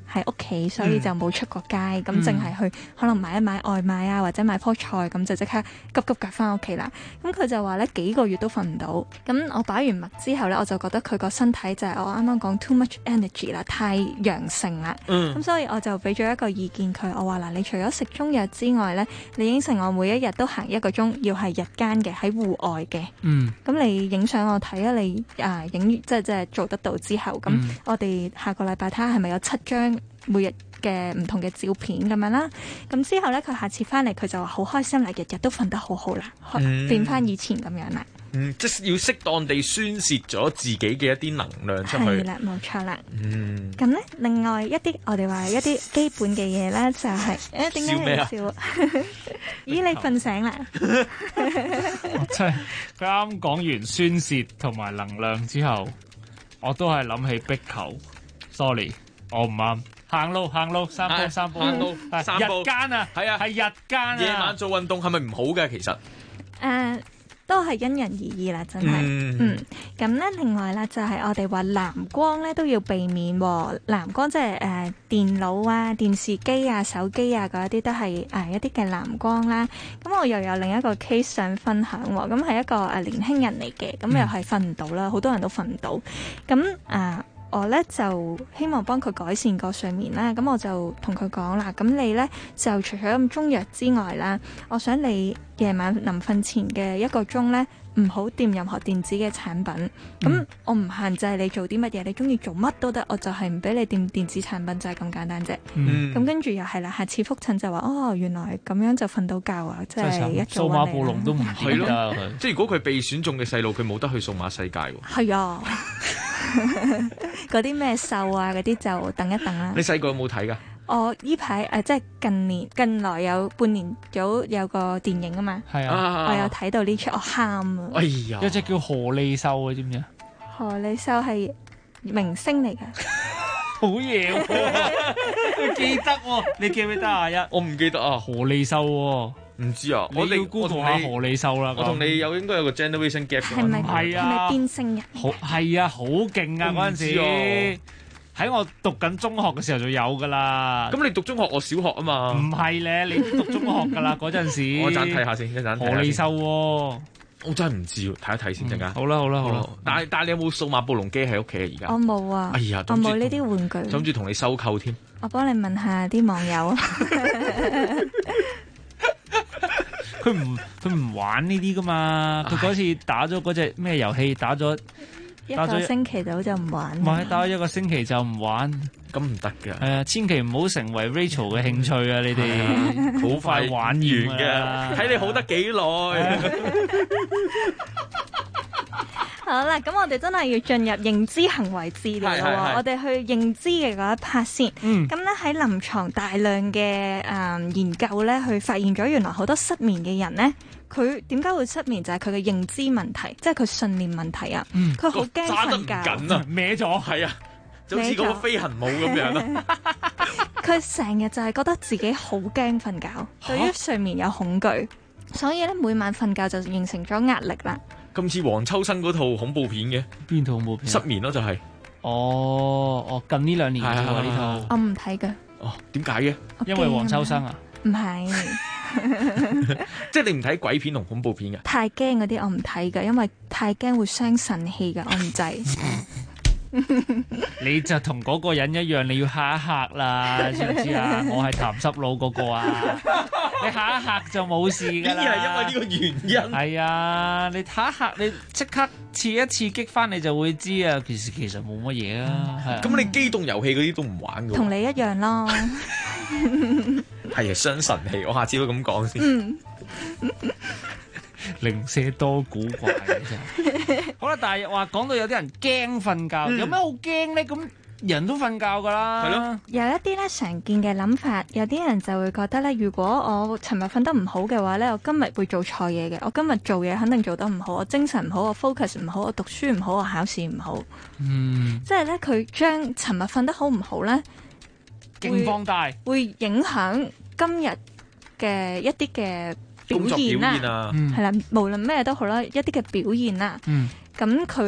喺屋企，所以就冇出過街，咁淨係去可能買一買外賣啊，或者買棵菜，咁就即刻急急腳翻屋企啦。咁佢就話咧幾個月都瞓唔到。咁我擺完麥之後咧，我就覺得佢個身體就係我啱啱講 too much energy 啦，太陽性啦。咁所以我就俾咗一個意見佢，我話嗱，你除咗食中藥之外咧，你應承我每一日都行1個鐘，要係日間嘅，喺戶外嘅。咁你影相我睇啊，你影即係做得到之後，咁我哋下個禮拜睇下係咪有7張每日嘅唔同嘅照片咁樣啦。咁之後咧，佢下次翻嚟佢就話好開心啦，日日都瞓得好好啦，變翻以前咁樣啦。 即係要適當地宣泄咗自己嘅一啲能量出去。 係啦，冇錯啦。咁咧，另外一啲我哋話一啲基本嘅嘢咧，就係點解你笑？咦，你瞓醒啦？ 真係佢啱講完宣泄同埋能量之後，我都係諗起壁球。Sorry， 我唔啱。行路散步，日間啊，係日間啊。 夜晚做運動係咪唔好嘅？其實都係因人而異啦，真係。咁咧，另外啦，就係我哋話藍光咧都要避免喎。藍光即係電腦啊、電視機啊、手機啊嗰一啲都係一啲嘅藍光啦。咁我又有另一個 case 想分享喎。咁係一個年輕人嚟嘅，咁又係瞓唔到啦，好多人都瞓唔到。咁我咧就希望幫佢改善個睡眠啦，咁我就同佢講啦，咁你咧就除咗咁中藥之外啦，我想你夜晚臨瞓前嘅1個鐘咧，唔好掂任何電子嘅產品。咁我唔限制你做啲乜嘢，你中意做乜都得，我就係唔俾你掂電子產品，就係咁簡單啫。咁跟住又係啦，下次覆診就話原來咁樣就瞓到覺啊，即係一早數碼暴龍都唔掂啦。 即係如果佢被選中嘅細路，佢冇得去數碼世界喎。 係啊。嗰啲咩獸啊，嗰啲就等一等啦。 你細個有冇睇㗎？ 我呢排即係近來有半年早有個電影啊嘛。 係啊， 我有睇到呢出，我喊啊！ 哎呀， 有隻叫荷利獸啊，知唔知啊？ 荷利獸係明星嚟㗎。 好嘢喎！記得喎，你記唔記得啊？ 我唔記得啊， 荷利獸喎。 唔知啊， 我哋 Google 下荷利獸啦。 我同你應該有個 generation gap 嘅。 係咪變性人？ 係啊，好勁啊！嗰陣時喺我讀緊中學嘅時候就有㗎啦。 咁你讀中學，我小學啊嘛。 唔係咧，你讀中學㗎啦嗰陣時。 我陣睇下先，一陣。 荷利獸喎， 我真係唔知喎，睇一睇先陣間。 好啦。 但係你有冇數碼暴龍機喺屋企啊？而家我冇啊。 哎呀， 我冇呢啲玩具。 諗住同你收購添。 我幫你問下啲網友。 佢唔玩呢啲噶嘛？佢嗰次打咗嗰隻咩遊戲，打咗 1個星期到就唔玩。 唔係打咗1個星期就唔玩， 咁唔得㗎。 係啊，千祈唔好成為 Rachel 嘅興趣啊！你哋好快玩完嘅，睇你好得幾耐。 好啦，咁我哋真係要進入認知行為治療咯。我哋去認知嘅嗰一 part 先。咁咧喺臨床大量嘅研究咧，去發現咗原來好多失眠嘅人咧，佢點解會失眠？就係佢嘅認知問題，即係佢信念問題啊。佢好驚瞓覺， 緊啊，歪咗，係啊，就好似嗰個飛行帽咁樣咯。 佢成日就係覺得自己好驚瞓覺，對於睡眠有恐懼，所以咧每晚瞓覺就形成咗壓力啦。 咁似黃秋生嗰套恐怖片嘅， 邊套恐怖片？ 失眠咯，就係。 近呢2年啫喎呢套。 我唔睇㗎。 點解嘅？ 因為黃秋生啊？ 唔係。 即係你唔睇鬼片同恐怖片嘅？ 太驚嗰啲我唔睇㗎，因為太驚會傷腎氣㗎，我唔制。 你就同嗰個人一樣，你要嚇一嚇啦，知唔知啊？我係鹹濕佬嗰個啊，你嚇一嚇就冇事㗎啦。 係因為呢個原因。 係啊，你嚇一嚇，你即刻刺激翻，你就會知啊。其實冇乜嘢啊。 咁你機動遊戲嗰啲都唔玩㗎？ 同你一樣咯。 係啊，傷神氣，我下次都咁講先。 零舍多古怪嘅真。好啦，但係話講到有啲人驚瞓覺，有咩好驚咧？咁人都瞓覺㗎啦。係咯。 有一啲咧常見嘅諗法，有啲人就會覺得咧，如果我尋日瞓得唔好嘅話咧，我今日會做錯嘢嘅。我今日做嘢肯定做得唔好，我精神唔好，我 focus 唔好，我讀書唔好，我考試唔好。即係咧，佢將尋日瞓得好唔好咧， 勁放大， 會影響今日嘅一啲嘅表現啦，係啦，無論咩都好啦，一啲嘅表現啦，咁佢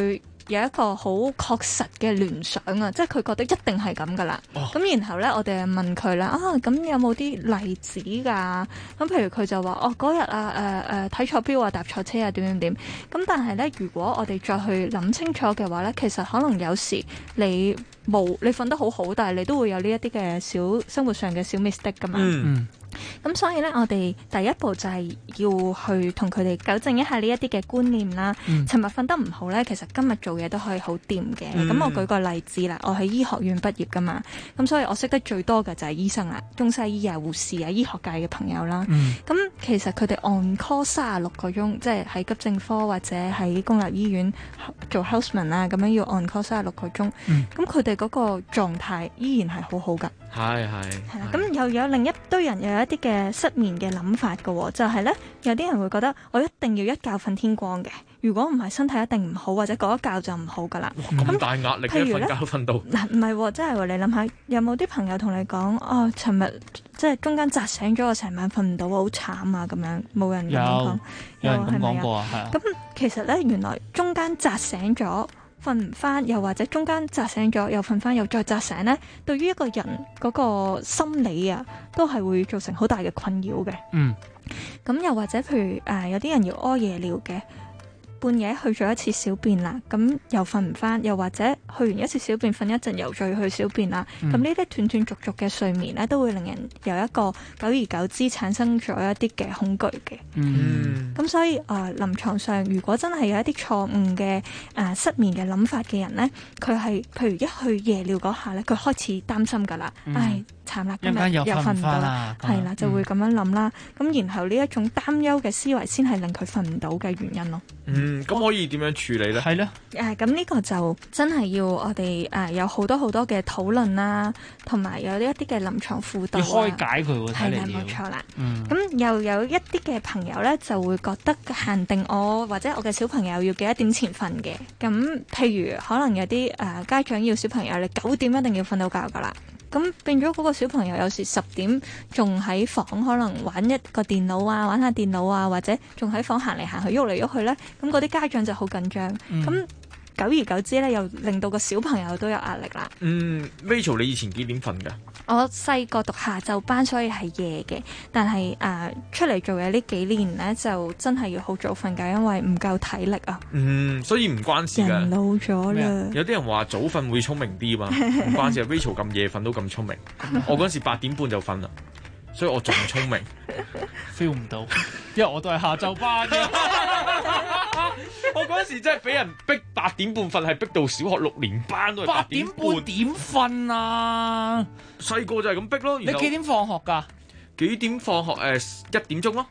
有一個好確實嘅聯想啊，即係佢覺得一定係咁噶啦。咁然後咧，我哋就問佢啦，咁有冇啲例子㗎？咁譬如佢就話，嗰日睇錯錶啊，搭錯車啊，點。咁但係咧，如果我哋再去諗清楚嘅話咧，其實可能有時你瞓得好好，但係你都會有呢一啲嘅小生活上嘅小 mistake 㗎嘛。咁所以咧，我哋第一步就係要去同佢哋糾正一下呢一啲嘅觀念啦。尋日瞓得唔好咧，其實今日做嘢都可以好掂嘅。咁我舉個例子啦，我喺醫學院畢業噶嘛，咁所以我識得最多嘅就係醫生啦，中西醫啊、護士啊、醫學界嘅朋友啦。咁其實佢哋 on call 36個鐘，即係喺急症科或者喺公立醫院做 houseman 啊，咁樣要 on call 36個鐘。咁佢哋嗰個狀態依然係好好噶。係啦，咁又有另一堆人又有一啲嘅失眠嘅諗法嘅喎，就係咧有啲人會覺得我一定要一覺瞓天光嘅，如果唔係身體一定唔好，或者嗰一覺就唔好噶啦。 咁大壓力嘅瞓覺瞓到嗱，唔係喎，即係你諗下，有冇啲朋友同你講尋日即係中間扎醒咗，我成晚瞓唔到，好慘啊咁樣，冇人咁講， 有人咁講過啊，係啊。 咁其實咧，原來中間扎醒咗，瞓唔翻，又或者中間扎醒咗又瞓翻，又再扎醒呢，對於一個人嗰個心理啊，都係會造成好大嘅困擾嘅。咁又或者譬如有啲人要屙夜尿嘅，半夜去咗一次小便啦，咁又瞓唔翻，又或者去完一次小便瞓一陣又再去小便啦，咁呢啲斷斷續續嘅睡眠呢，都會令人有一個久而久之產生咗一啲嘅恐懼嘅。咁所以臨床上如果真係有一啲錯誤嘅失眠嘅諗法嘅人呢，佢係譬如一去夜尿嗰下呢，佢開始擔心㗎啦，慘啦，今日又瞓唔到啦，係啦，就會咁樣諗啦。咁然後呢一種擔憂嘅思維先係令佢瞓唔到嘅原因咯。 咁可以點樣處理呢？ 係咯。 咁呢個就真係要我哋有好多嘅討論啦，同埋有呢一啲嘅臨床輔導。要開解佢喎， 係啦，冇錯啦。咁又有一啲嘅朋友咧，就會覺得限定我或者我嘅小朋友要幾多點前瞓嘅。咁譬如可能有啲家長要小朋友你9點一定要瞓到覺㗎啦。咁變咗嗰個小朋友有時10點仲喺房，可能玩一個電腦啊，玩下電腦啊，或者仲喺房行嚟行去喐嚟喐去咧，咁嗰啲家長就好緊張。咁久而久之咧，又令到個小朋友都有壓力啦。 Rachel， 你以前幾點瞓㗎？ 我細個讀下晝班，所以係夜嘅。但係出嚟做嘢呢幾年咧，就真係要好早瞓覺，因為唔夠體力啊。 所以唔關事㗎。 人老咗啦。 有啲人話早瞓會聰明啲嘛，唔關事。Rachel 咁夜瞓都咁聰明，我嗰時8點半就瞓啦，所以我仲聰明。 feel 唔到，因為我都係下晝班嘅。 我嗰時真係俾人逼8點半瞓，係逼到小學6年班都係8點半。 點瞓啊？ 細個就係咁逼咯。 你幾點放學㗎？ 幾點放學？1點鐘咯。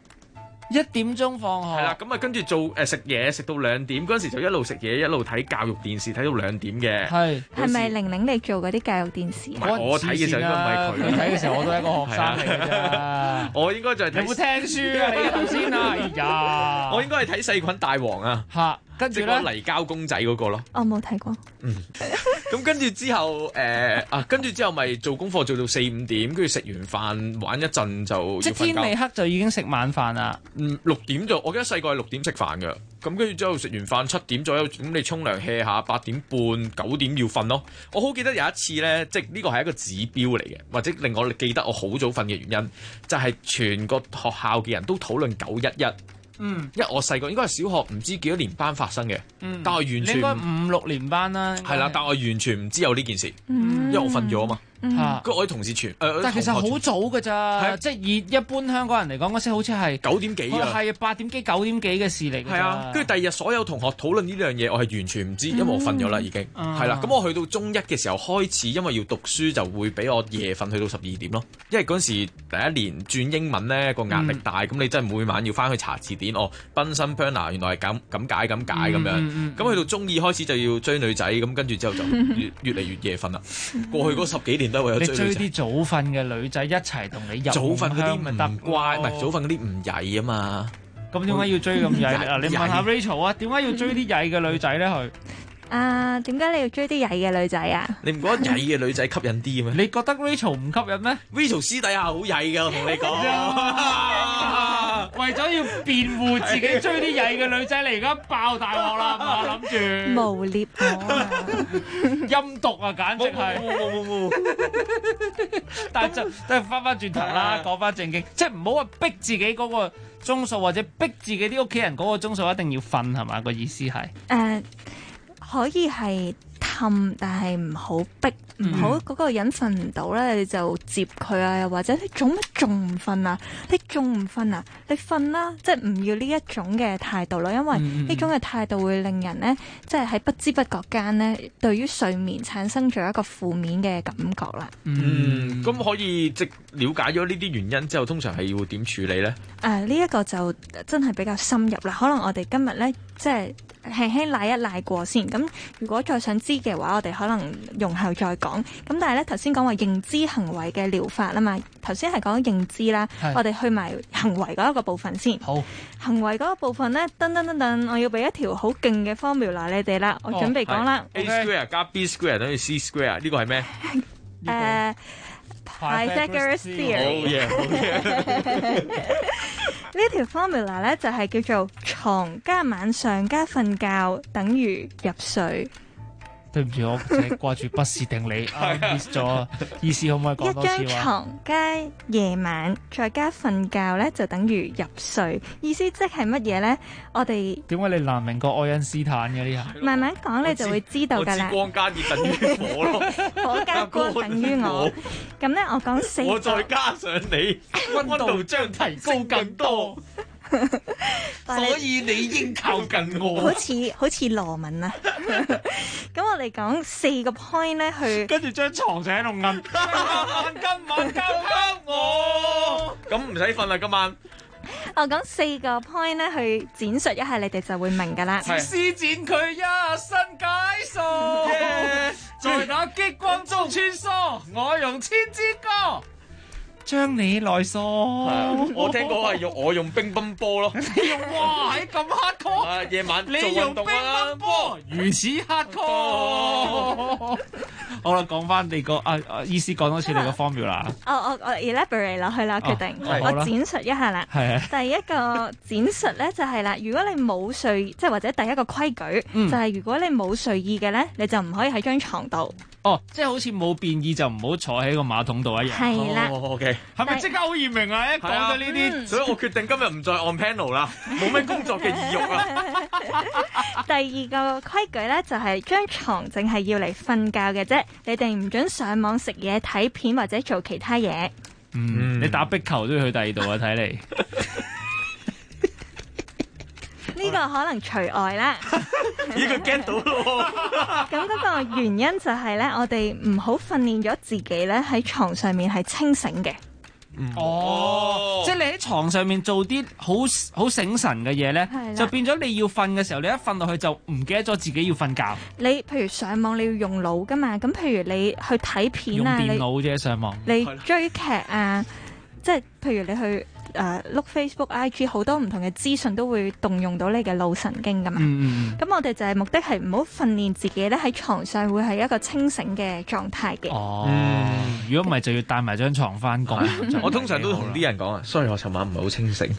1點鐘放學。 係啦，咁跟住做食嘢，食到2點。嗰陣時就一路食嘢一路睇教育電視，睇到2點嘅。 係咪玲玲你做嗰啲教育電視啊？ 我睇嘅時候應該唔係佢。 你睇嘅時候我都係一個學生嚟嘅啫。 我應該就係睇。 有冇聽書啊？你頭先啊？哎呀！ 我應該係睇細菌大王啊。 跟住咧泥膠公仔嗰個咯。 我冇睇過。 咁跟住之後跟住之後咪做功課做到4、5點，跟住食完飯玩一陣就即天未黑就已經食晚飯啦。 6點就我記得細個係6點食飯㗎。咁跟住之後食完飯7點左右，咁你沖涼 hea 下8點半9點要瞓咯。我好記得有一次咧，即呢個係一個指標嚟嘅，或者令我記得我好早瞓嘅原因，就係全個學校嘅人都討論911。因為我細個應該係小學唔知幾多年班發生嘅，但係完全應該5、6年班啦。 係啦，但係我完全唔知有呢件事，因為我瞓咗啊嘛。跟住我啲同事但係其實好早㗎咋，即係以一般香港人嚟講，嗰時好似係 9點幾啊， 係8點幾9點幾嘅事嚟㗎。 係啊，跟住第二日所有同學討論呢樣嘢，我係完全唔知，因為我瞓咗啦已經。係啦，咁我去到中一嘅時候開始，因為要讀書就會俾我夜瞓去到12點咯。因為嗰陣時第一年轉英文咧個壓力大，咁你真係每晚要翻去查字典。Bunsen burner 原來係咁解咁樣。咁去到中二開始就要追女仔，咁跟住之後就越嚟越夜瞓啦。過去嗰10幾年都係為咗追女仔。 早瞓嘅女仔一齊同你入早瞓嗰啲咪得乖，唔係早瞓嗰啲唔曳啊嘛。 咁點解要追咁曳？你問下 Rachel 啊，點解要追啲曳嘅女仔咧？佢點解你要追啲曳嘅女仔啊？ 你唔覺得曳嘅女仔吸引啲咩？ 你覺得 Rachel 唔吸引咩？ Rachel 私底下好曳㗎，我同你講。 為咗要辯護自己追啲曳嘅女仔嚟，而家爆大鑊啦，係嘛？諗住誣蔑我啊！ 陰毒啊，簡直係冇。但係翻轉頭啦，講翻正經，即係唔好話逼自己嗰個鐘數，或者逼自己啲屋企人嗰個鐘數一定要瞓，係嘛？個意思係可以係氹，但係唔好逼，唔好嗰個人瞓唔到咧，你就接佢啊，又或者你做乜仲唔瞓啊？你仲唔瞓啊？你瞓啦，即係唔要呢一種嘅態度咯，因為呢種嘅態度會令人咧，即係喺不知不覺間咧，對於睡眠產生咗一個負面嘅感覺啦。 咁可以了解咗呢啲原因之後，通常係要點處理咧？ 呢一個就真係比較深入啦，可能我哋今日咧即係輕輕賴一賴過先，咁如果再想知嘅話，我哋可能容後再講。咁但係咧頭先講話認知行為嘅療法啊嘛，頭先係講認知啦，我哋去埋行為嗰一個部分先。 好， 行為嗰個部分咧，噔，我要俾一條好勁嘅 formula 你哋啦，我準備講啦。 A square 加 B square 等於 C square， 呢個係咩 ？Pythagoras theory。呢條 formula 咧就係叫做床加晚上加瞓覺等於入睡。 對唔住，我淨係掛住不是定理，miss 咗意思，可唔可以講多次話？ 一張床加夜晚再加瞓覺咧，就等於入睡。意思即係乜嘢咧？我哋點解你難明過愛因斯坦嘅呢下？ 慢慢講你就會知道㗎啦。 光加熱等於火咯， 火加光等於我。咁咧，我講4個。 我再加上你，溫度將提高更多。所以你應靠近我。 好似羅文啊。咁我哋講4個 point 咧，去跟住張床就喺度摁。今晚交給我。 咁唔使瞓啦，今晚。 我講4個 point 咧，去展述一下，你哋就會明㗎啦。 施展佢一身解數，在那激光中穿梭，我用千支歌。將你來梳， 我聽講係我用乒乓波咯。 你用哇喺咁黑科， 夜晚做運動你用乒乓波，如此黑科。好啦，講翻你個意思，講多次你個 formula。 我 elaborate 落去啦，決定我展述一下啦。第一個展述咧就係啦，如果你冇睡，即係或者第一個規矩就係如果你冇睡意嘅咧，你就唔可以喺張床度。 即係好似冇便意就唔好坐喺個馬桶度一樣。 係啦。 OK。 係咪即刻好嚴明啊？一講咗呢啲， 所以我決定今日唔再按 panel 啦，冇咩工作嘅意欲啦。 第二個規矩咧就係張床淨係要嚟瞓覺嘅啫，你哋唔准上網食嘢、睇片或者做其他嘢。 你打壁球都要去第二度啊！睇嚟。 呢個可能除外啦。 呢個 get 到咯。 咁嗰個原因就係咧，我哋唔好訓練咗自己咧喺床上面係清醒嘅。 即係你喺床上面做啲好醒神嘅嘢咧，就變咗你要瞓嘅時候，你一瞓落去就唔記得咗自己要瞓覺。 你譬如上網你要用腦噶嘛，咁譬如你去睇片啊， 用電腦啫上網。 你追劇啊，即係譬如你去。碌 Facebook、IG 好多唔同嘅資訊都會動用到你嘅腦神經噶嘛。咁我哋就係目的係唔好訓練自己咧喺床上會係一個清醒嘅狀態嘅。 如果唔係就要帶埋張床翻工。 我通常都同啲人講啊，sorry，我尋晚唔係好清醒。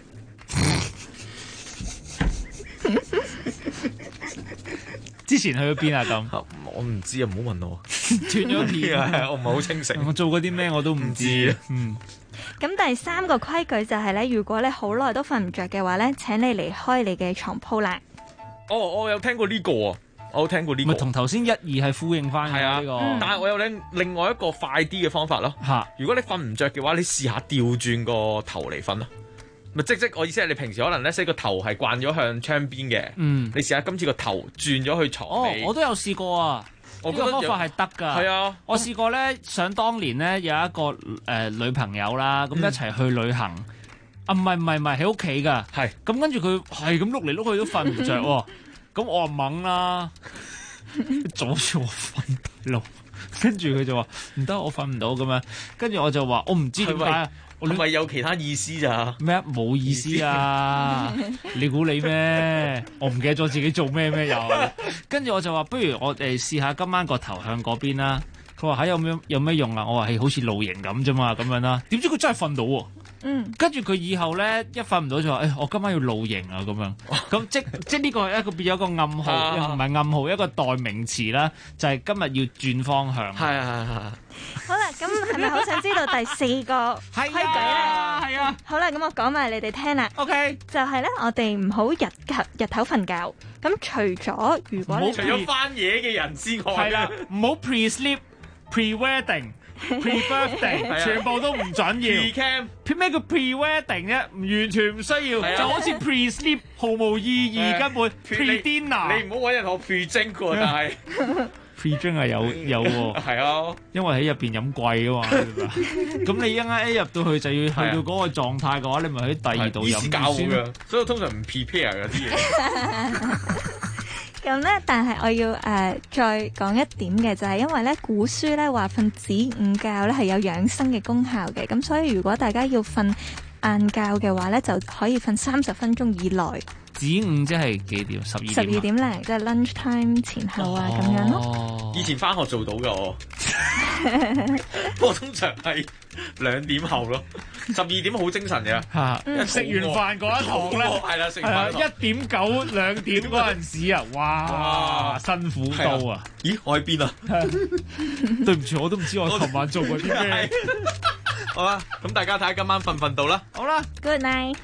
之前去咗邊啊？咁我唔知啊，唔好問我。 斷咗片啊！ 我唔係好清醒。 我做過啲咩我都唔知。 咁第3個規矩就係咧，如果你好耐都瞓唔着嘅話咧，請你離開你嘅床鋪啦。 我有聽過呢個啊，我有聽過呢個。 咪同頭先1、2係呼應翻嘅呢個。 但係我有另外一個快啲嘅方法咯。如果你瞓唔着嘅話，你試下調轉個頭嚟瞓咯。咪即我意思係你平時可能咧，個頭係慣咗向窗邊嘅。你試下今次個頭轉咗去床尾。 我都有試過啊。我覺得方法係得㗎。係啊，我試過咧，想當年咧有一個女朋友啦，咁一齊去旅行。唔係喺屋企㗎。係。咁跟住佢係咁碌嚟碌去都瞓唔着喎。咁我就懵啦，阻住我瞓路。跟住佢就話唔得，我瞓唔到咁樣。跟住我就話我唔知點解。 係咪有其他意思咋？ 咩？冇意思啊！你估你咩？我唔記得咗自己做咩又。跟住我就話，不如我哋試下今晚個頭向嗰邊啦。 佢話有咩用啊？我話係好似露營咁啫嘛，咁樣啦。點知佢真係瞓到喎。跟住佢以後咧一瞓唔到就話，我今晚要露營啊咁樣。咁即呢個係一個變咗一個暗號，唔係暗號，一個代名詞啦，就係今日要轉方向。係。 好啦，咁係咪好想知道第4個規矩咧？ 係啊。 好啦，咁我講埋你哋聽啦。 OK。就係咧，我哋唔好日頭瞓覺。咁除咗如果除咗翻嘢嘅人之外， 係啦，唔好 pre-sleep、pre-wedding、pre-birthday， 全部都唔準要。 Pre-cam 咩叫 pre-wedding 啫？完全唔需要，就好似 pre-sleep 毫無意義，根本 pre-dinner。 你唔好揾人學 pre-drink 喎，但係 pre-drink 係有喎。係啊，因為喺入邊飲貴啊嘛。咁你一入到去就要去到嗰個狀態嘅話，你咪喺第二度飲先。 所以我通常唔 prepare 嗰啲嘢。 咁咧，但係我要再講一點嘅就係因為咧古書咧話瞓子午覺咧係有養生嘅功效嘅，咁所以如果大家要瞓晏覺嘅話咧，就可以瞓30分鐘以內。 子午即係幾點？12 點零，即係 lunch time 前後啊，咁樣咯。 以前返學做到㗎我，我通常係2點後咯。12點好精神嘅， 食完飯嗰一堂咧， 係啦，食完飯 1.9、2點嗰陣時啊，哇，辛苦到啊！ 咦，我喺邊啊？ 對唔住，我都唔知我琴晚做過啲咩。 好啦，咁大家睇下今晚瞓唔瞓到啦。 好啦 ，Good night。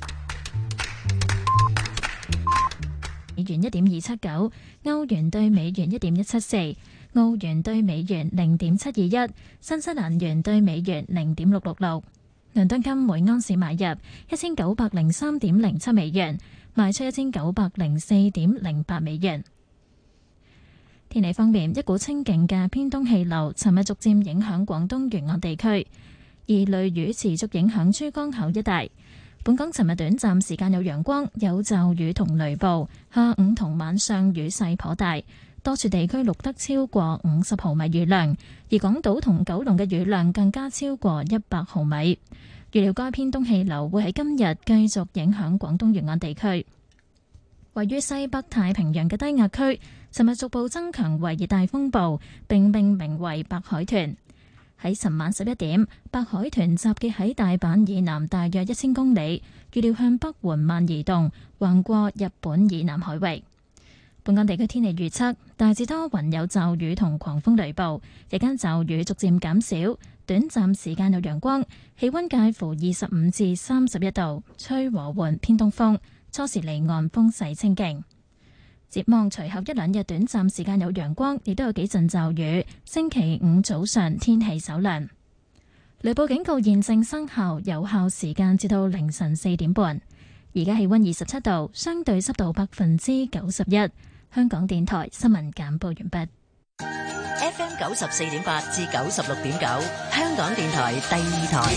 美元1.279，歐元對美元1.174，澳元對美元0.721，新西蘭元對美元0.666。倫敦金每安士買入1903.07美元，賣出1904.08美元。天氣方面，一股清勁嘅偏東氣流尋日逐漸影響廣東沿岸地區，而雷雨持續影響珠江口一帶。本港尋日短暫時間有陽光，有驟雨同雷暴，下午同晚上雨勢頗大，多處地區錄得超過50毫米雨量，而港島同九龍嘅雨量更加超過100毫米。預料該偏東氣流會喺今日繼續影響廣東沿岸地區。位於西北太平洋嘅低壓區，尋日逐步增強為熱帶風暴，並命名為白海豚。喺尋晚11點，白海豚集結喺大阪以南大約1000公里，預料向北緩慢移動，橫過日本以南海域。本港地區天氣預測，大致多雲有驟雨同狂風雷暴，日間驟雨逐漸減少，短暫時間有陽光，氣溫介乎25至31度，吹和緩偏東風，初時離岸風勢清勁。展望隨後1、2日短暫時間有陽光，亦都有幾陣驟雨。星期5早上天氣稍涼。雷暴警告現正生效，有效時間至到凌晨4點半。而家氣溫27度，相對濕度91%。香港電台新聞簡報完畢。 FM 94.8至96.9，香港電台第2台。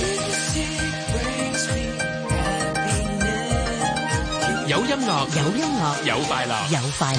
有音樂， 有音樂， 有快樂， 有快樂。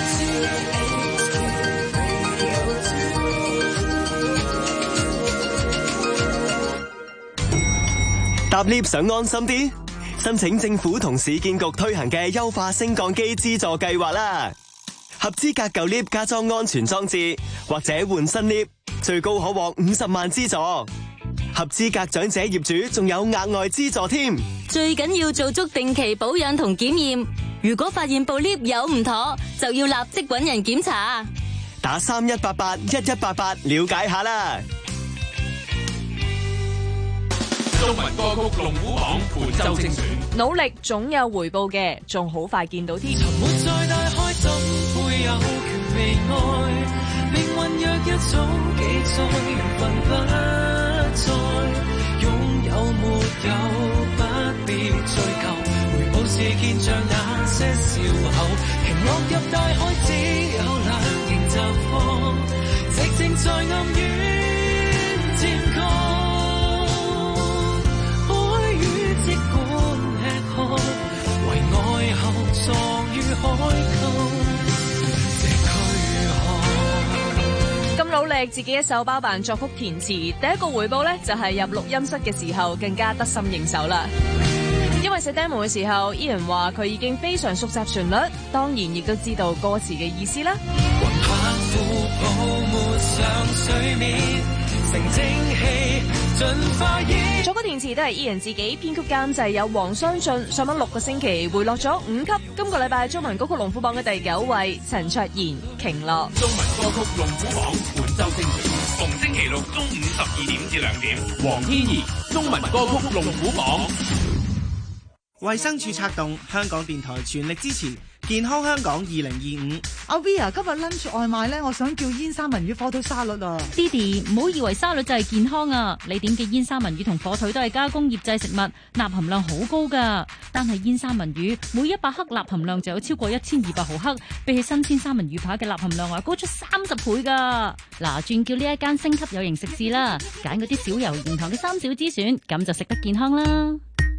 搭 lift 想安心啲，申請政府同市建局推行嘅優化升降機資助計劃啦。合資格舊 lift 加裝安全裝置，或者換新 lift，最高可獲50萬資助。合資格長者業主仲有額外資助添。 最緊要做足定期保養同檢驗，如果發現部 lift 有唔妥，就要立即揾人檢查。 打31881188了解下啦。 中文歌曲龍虎榜本周精選， 努力總有回報嘅，仲好快見到添。 沒再大開，怎會有權被愛？命運若一早記載，緣分不再擁有沒有，不必追究。回報是見像那些笑口，鯨落入大海，只有兩型綻放，寂靜在暗淵漸降。即管吃喝，為愛後撞於海溝，這軀咁努力，自己一手包辦作曲填詞，第一個回報呢，就係入錄音室嘅時候更加得心應手啦。因為寫 demo 嘅時候，Ian 話佢已經非常熟習旋律，當然亦都知道歌詞嘅意思啦。 拍負泡沫上水面，成蒸汽盡化煙。 作曲填詞都係 Ian 自己，編曲監製有黃雙進。上咗6個星期，回落咗5級。今個禮拜中文歌曲龍虎榜嘅第9位，陳卓賢《鯨落》。 中文歌曲龍虎榜本周精選，逢星期六中午12點至2點。黃天怡中文歌曲龍虎榜。 衛生署策動，香港電台全力支持健康香港2025。 阿 V 啊，今日 lunch 外賣咧，我想叫煙三文魚火腿沙律啊。 爹哋，唔好以為沙律就係健康啊！你點嘅煙三文魚同火腿都係加工醃製食物，鈉含量好高噶。但係煙三文魚每100克鈉含量就有超過1200毫克，比起新鮮三文魚排嘅鈉含量高出30倍噶。嗱，轉叫呢一間星級有型食肆啦，揀嗰啲少油鹽糖嘅3小之選，咁就食得健康啦。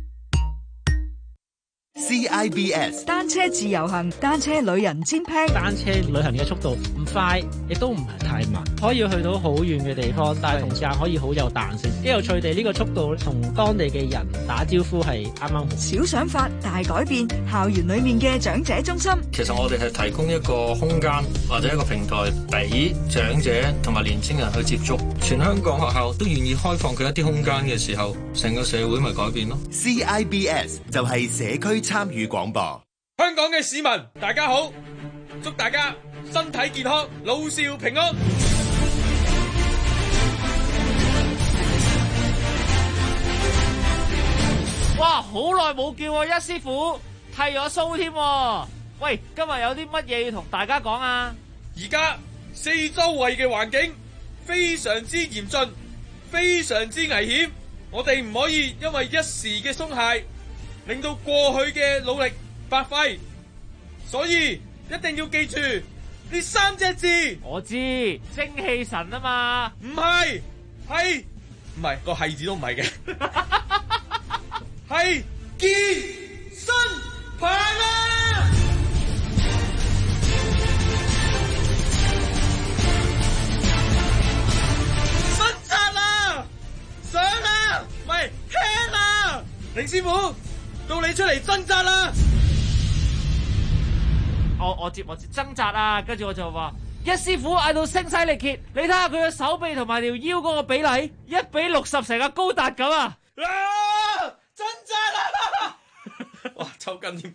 CIBS 單車自由行，單車旅人尖拼。 單車旅行嘅速度唔快，亦都唔係太慢，可以去到好遠嘅地方，但係同時間可以好有彈性。幾有趣地呢個速度同當地嘅人打招呼係啱啱好。 小想法大改變，校園裏面嘅長者中心。 其實我哋係提供一個空間或者一個平台，俾長者同埋年輕人去接觸。全香港學校都願意開放佢一啲空間嘅時候，成個社會咪改變咯。 CIBS 就係社區參與廣播。 香港嘅市民大家好，祝大家身體健康，老少平安。 哇，好耐冇見喎，一師傅剃咗鬚添。喂，今日有啲乜嘢要同大家講啊？ 而家四周圍嘅環境非常之嚴峻，非常之危險，我哋唔可以因為一時嘅鬆懈令到過去嘅努力白費，所以一定要記住呢3隻字。 我知精氣神啊嘛， 唔係，係唔係個係字都唔係嘅，係健身棒啊！伸扎啊，上啊，唔係輕啊，凌師傅。到你出嚟掙扎啦！ 我接掙扎啊！跟住我就話，一師傅嗌到聲嘶力竭，你睇下佢嘅手臂同埋條腰嗰個比例，1比60成個高達咁啊！ 掙扎啦！哇，抽筋添！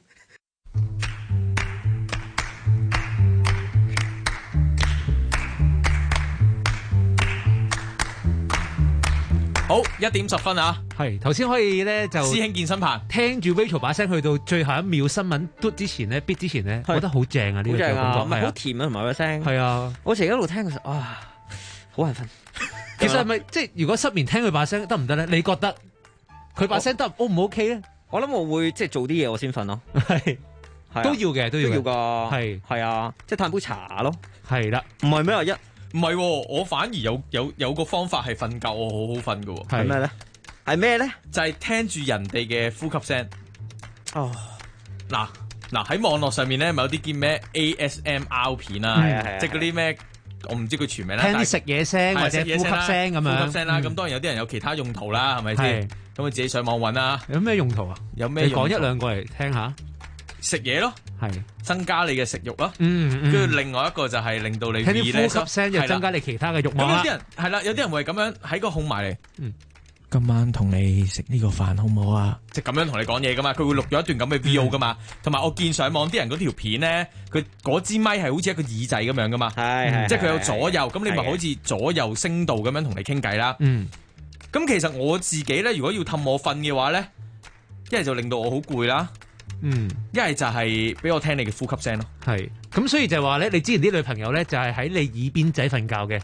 好，1點10分啊！ 係頭先可以咧就師兄健身棒， 聽住 Rachel 把聲去到最後1秒新聞嘟之前咧 beat 之前咧，我覺得好正啊！呢個感覺唔係好甜啊，同埋個聲。 係啊， 我成日一路聽嘅時候，哇，好眼瞓。 其實係咪即係如果失眠聽佢把聲得唔得咧？你覺得佢把聲得 O 唔 OK 咧？ 我諗我會即係做啲嘢我先瞓咯。 係都要嘅，都要㗎。 係啊， 即係嘆杯茶咯。 係啦， 唔係咩啊？ 唔係，我反而有個方法係瞓覺，我好好瞓㗎喎。 係咩咧？係咩咧？ 就係聽住人哋嘅呼吸聲。 哦， 嗱喺網絡上面咧，咪有啲叫咩 ASMR 片啊，即係嗰啲咩，我唔知佢全名啦。 聽啲食嘢聲或者呼吸聲咁樣。 呼吸聲啦，咁當然有啲人有其他用途啦，係咪先？咁佢自己上網揾啦。 有咩用途啊？ 有咩？ 你講1兩個嚟聽下。 食嘢咯， 係增加你嘅食慾咯。跟住另外一個就係令到你聽啲呼吸聲，就增加你其他嘅慾望啦。 咁有啲人係啦，有啲人會咁樣喺個控埋嚟。今晚同你食呢個飯好唔好啊？即係咁樣同你講嘢噶嘛，佢會錄咗一段咁嘅 video 噶嘛。同埋我見上網啲人嗰條片咧，佢嗰支咪係好似一個耳仔咁樣噶嘛。即係佢有左右，咁你咪好似左右聲道咁樣同你傾偈啦。咁其實我自己咧，如果要氹我瞓嘅話咧，一係就令到我好攰啦。一係就係俾我聽你嘅呼吸聲咯。 係咁，所以就係話咧，你之前啲女朋友咧就係喺你耳邊仔瞓覺嘅，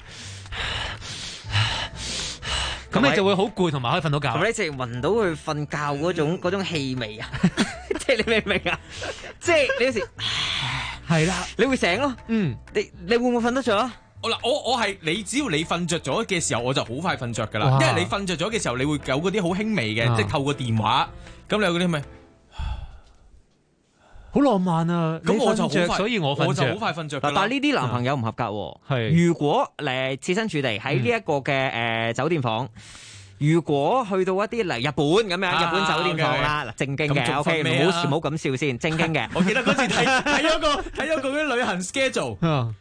咁你就會好攰，同埋可以瞓到覺。 同埋你直聞到佢瞓覺嗰種氣味啊！即係你明唔明啊？即係你有時係啦， 你會醒咯。你會唔會瞓得着啊？ 我係你，只要你瞓着咗嘅時候，我就好快瞓着噶啦。因為你瞓着咗嘅時候，你會有嗰啲好輕微嘅，即係透過電話，咁你有嗰啲咪？ 好浪漫啊！ 咁我就好快， 所以我就好快瞓着。 但係呢啲男朋友唔合格喎。 係如果設身處地喺呢一個嘅酒店房，如果去到一啲嚟日本咁樣，日本酒店房啦，正經嘅 ，OK， 唔好咁笑先，正經嘅。 我記得嗰次睇咗個啲旅行 schedule。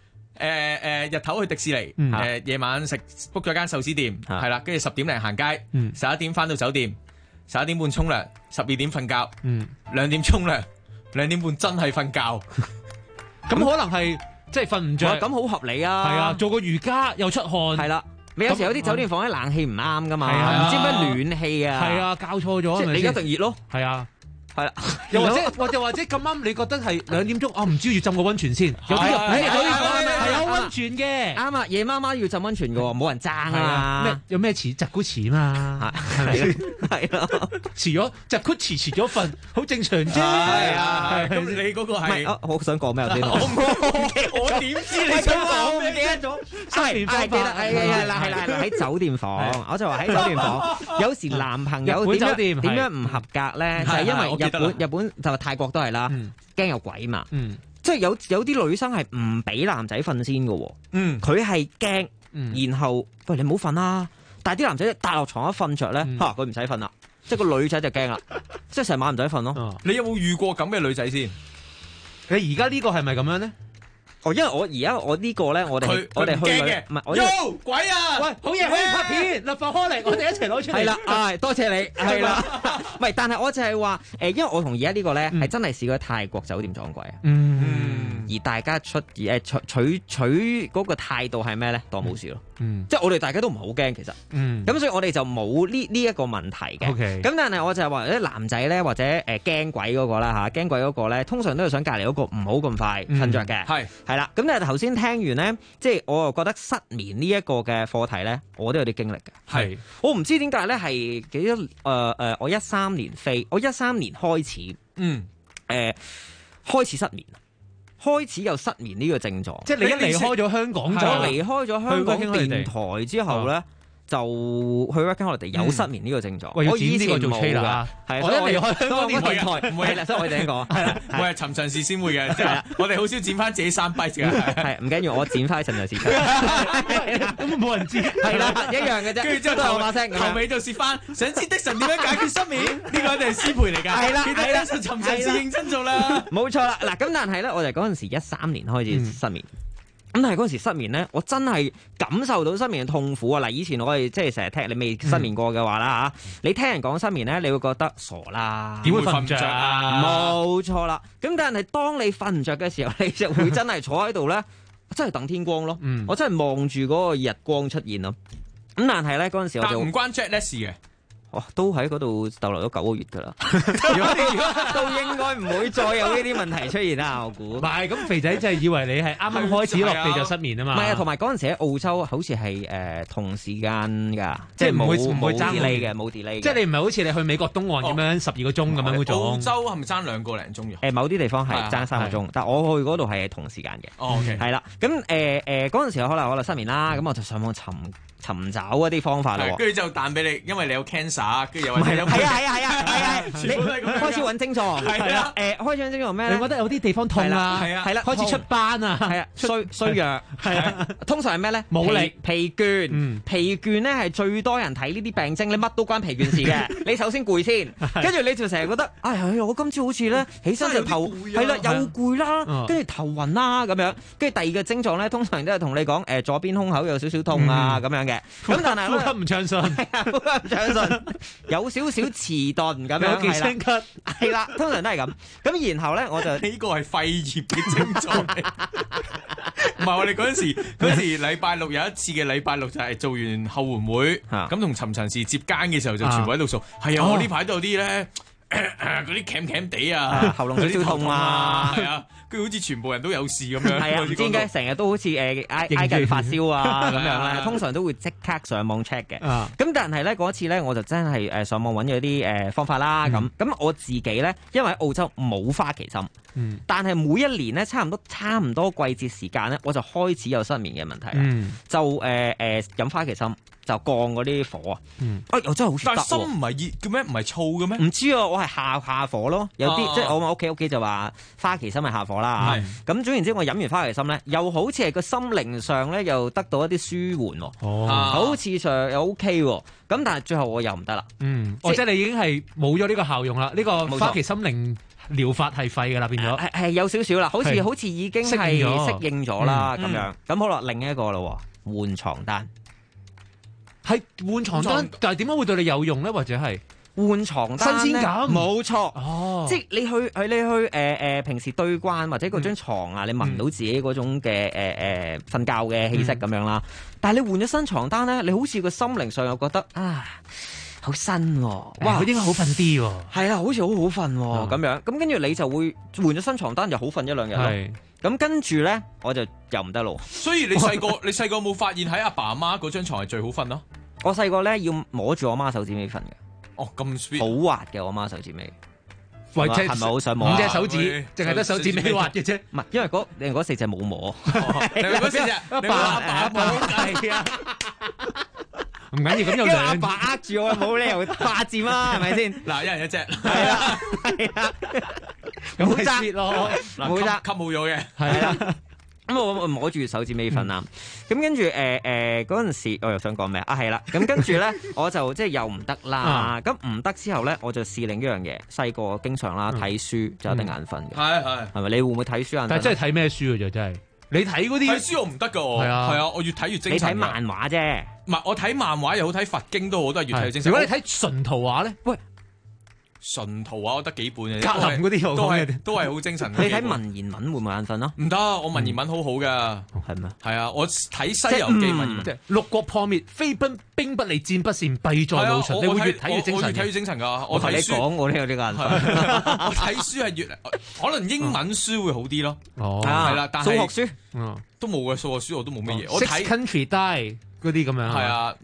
日頭去迪士尼，夜晚book 咗間壽司店，係啦，跟住10點零行街，11點翻到酒店，11點半沖涼，12點瞓覺，2點沖涼，2點半真係瞓覺， 咁可能係即係瞓唔着， 咁好合理啊！ 係啊，做個瑜伽又出汗， 係啦。你有時有啲酒店房啲冷氣唔啱噶嘛，唔知咩暖氣啊， 係啊，搞錯咗， 你一定熱咯， 係啊。 係啦， 又或者咁啱，你覺得係2點鐘，唔知要浸個溫泉先。有啲係有溫泉嘅， 啱啊！夜媽媽要浸溫泉嘅喎，冇人爭啊！ 有咩遲疾咕遲嘛？ 係咯， 遲咗疾咕遲咗瞓，好正常啫。 係啊，咁你嗰個係我想講咩先？ 我點知你想講咩？ 唔記得咗。係啦，喺酒店房，我就話喺酒店房，有時男朋友點樣唔合格咧？就係因為日本就係泰國都係啦，驚有鬼嘛，即係有啲女生係唔俾男仔瞓先嘅，佢係驚，然後喂你唔好瞓啦，但係啲男仔搭落床一瞓着咧，佢唔使瞓啦，即係個女仔就驚啦，即係成晚唔使瞓咯。 你有冇遇過咁嘅女仔先？ 你而家呢個係咪咁樣咧？ 因為我而家我呢個咧，我哋去唔係 ，Yo 鬼啊！ 喂，好嘢，可以拍片，立法開嚟，我哋一齊攞出嚟。 係啦，多謝你，係啦。唔係，但係我就係話，因為我同而家呢個咧係真係試過泰國酒店撞鬼啊。而大家取嗰個態度係咩咧？當冇事咯。即係我哋大家都唔好驚，其實。咁所以我哋就冇呢一個問題嘅。咁但係我就係話啲男仔咧，或者驚鬼嗰個啦嚇，驚鬼嗰個咧，通常都係想隔離嗰個唔好咁快瞓着嘅。係啦，咁但係頭先聽完咧，即係我又覺得失眠呢一個嘅課題咧，我都有啲經歷嘅。 係， 我唔知點解咧，係幾多我13年飛，我13年開始，開始失眠，開始有失眠呢個症狀。 即係你一離開咗香港就離開咗香港電台之後咧。就去 working holiday 有失眠呢個症狀，我以前冇㗎，係我一離開香港電台，唔係啦，所以我哋講係啦， 我係尋常事先會嘅，即係我哋好少剪翻自己3筆嘅， 係唔緊要，我剪翻尋常事出， 咁冇人知， 係啦，一樣嘅啫， 跟住之後都係我把聲，後尾就説翻，想知的神點樣解決失眠？呢個一定係師培嚟㗎，係啦，記得尋常事認真做啦， 冇錯啦，嗱咁但係咧，我哋嗰陣時13年開始失眠。咁但係嗰陣時失眠咧，我真係感受到失眠嘅痛苦啊！嗱，以前我哋即係成日聽你未失眠過嘅話啦嚇，你聽人講失眠咧，你會覺得傻啦， 點會瞓唔着啊？ 冇錯啦。咁但係當你瞓唔着嘅時候，你就會真係坐喺度咧，真係等天光咯。我真係望住嗰個日光出現咯。咁但係咧嗰陣時我就唔關 jet lag 事嘅。 都喺嗰度逗留咗9個月㗎啦，如果都應該唔會再有呢啲問題出現啦，我估。 唔係，咁肥仔真係以為你係啱啱開始落地就失眠啊嘛。 唔係啊，同埋嗰陣時喺澳洲好似係同時間㗎，即係唔會爭 delay 嘅，冇 delay。 即係你唔係好似你去美國東岸咁樣12個鐘咁樣嗰種。 澳洲係咪爭2個零鐘嘅？ 某啲地方係爭3個鐘，但我去嗰度係同時間嘅。 OK。係啦，咁嗰陣時可能失眠啦，咁我就上網尋找一啲方法啦， 跟住就彈俾你，因為你有 cancer， 跟住又話係啊，你開始揾症狀，係啦，開始揾症狀咩咧？ 你覺得有啲地方痛啊？ 係啦， 開始出斑啊？ 係啊，衰弱，係啊，通常係咩咧？ 冇力、 疲倦，疲倦咧係最多人睇呢啲病徵，你乜都關疲倦事嘅。你首先攰先，跟住你就成日覺得，哎呀，我今朝好似咧起身就頭係啦，又攰啦，跟住頭暈啦咁樣，跟住第二個症狀咧，通常都係同你講，左邊胸口有少少痛啊咁樣嘅。咁但係呼吸唔暢順， 呼吸唔暢順，有少少遲鈍咁樣， 有幾聲咳， 係啦，通常都係咁。咁然後咧，我就呢個係肺炎嘅症狀嚟，唔係我哋嗰陣時禮拜六有一次嘅禮拜六就係做完後援會，咁同尋常事接更嘅時候就全部喺度數，係啊，我呢排都有啲咧。嗰啲鉗鉗地啊， 喉嚨少少痛啊， 係啊，跟住好似全部人都有事咁樣。 係啊，唔知點解成日都好似挨近發燒啊咁樣咧，通常都會即刻上網 check 嘅。咁但係咧嗰次咧，我就真係上網揾咗啲方法啦。咁我自己咧，因為喺澳洲冇花旗參，但係每一年咧差唔多季節時間咧，我就開始有失眠嘅問題啦。就飲花旗參。就降嗰啲火啊！又真係好得喎。但係心唔係熱嘅咩？唔係燥嘅咩？唔知啊，我係下火咯。有啲即係我屋企就話花旗參係下火啦。咁總言之，我飲完花旗參咧，又好似係個心靈上咧又得到一啲舒緩喎。好似上又 OK 喎。咁但係最後我又唔得啦。 即係你已經係冇咗呢個效用啦。呢個花旗參靈療法係廢㗎啦，變咗係有少少啦，好似已經係適應咗啦咁樣。咁好啦，另一個咯，換床單。 係換床單，但係點解會對你有用咧？或者係換床單新鮮感？ 冇錯， 哦， 即係你去平時對慣或者嗰張床啊，你聞到自己嗰種嘅瞓覺嘅氣息咁樣啦。但係你換咗新床單咧，你好似個心靈上又覺得好新喎， 哇，佢應該好瞓啲喎。 係啊，好似好好瞓喎咁樣。咁跟住你就會換咗新床單，又好瞓一兩日咯。咁跟住咧，我就又唔得咯。 所以你細個有冇發現喺阿爸阿媽嗰張床係最好瞓咯？ 我細個咧要摸住我媽手指尾瞓嘅。 哦，咁 sweet， 好滑嘅我媽手指尾。 喂， 係咪好想摸？ 五隻手指，淨係得手指尾滑嘅啫。 唔係，因為嗰4隻冇摸。 你嗰4隻，阿爸摸係啊。 唔緊要，咁有阿爸呃住我，冇理由霸佔啦，係咪先？ 嗱，一人一隻， 係啦， 咁冇得咯， 冇得吸冇咗嘅， 係啦。咁我摸住手指尾瞓啦。咁跟住嗰陣時，我又想講咩啊？係啦，咁跟住咧，我就即係又唔得啦。咁唔得之後咧，我就試另一樣嘢。細個經常啦睇書就有啲眼瞓嘅，係咪？你會唔會睇書眼瞓？ 但係真係睇咩書㗎？真係你睇嗰啲睇書我唔得㗎，係啊，我越睇越精神。 你睇漫畫啫， 唔係我睇漫畫又好，睇佛經都好，都係越睇越精神。 如果你睇純圖畫咧，喂， 純圖畫我得幾本嘅， 格林嗰啲都係好精神。 你睇文言文會唔會眼瞓咯？ 唔得，我文言文好好㗎， 係咩？ 係啊，我睇《西遊記》文言文， 即係六國破滅，非兵不利，戰不善，弊在腦秦。你會越睇越精神。 我越睇越精神㗎。 我同你講，我都有啲眼瞓。 我睇書係越可能英文書會好啲咯。 哦， 係啦，但係數學書都冇嘅，數學書我都冇乜嘢。我睇 Country Die 嗰啲咁樣。 係啊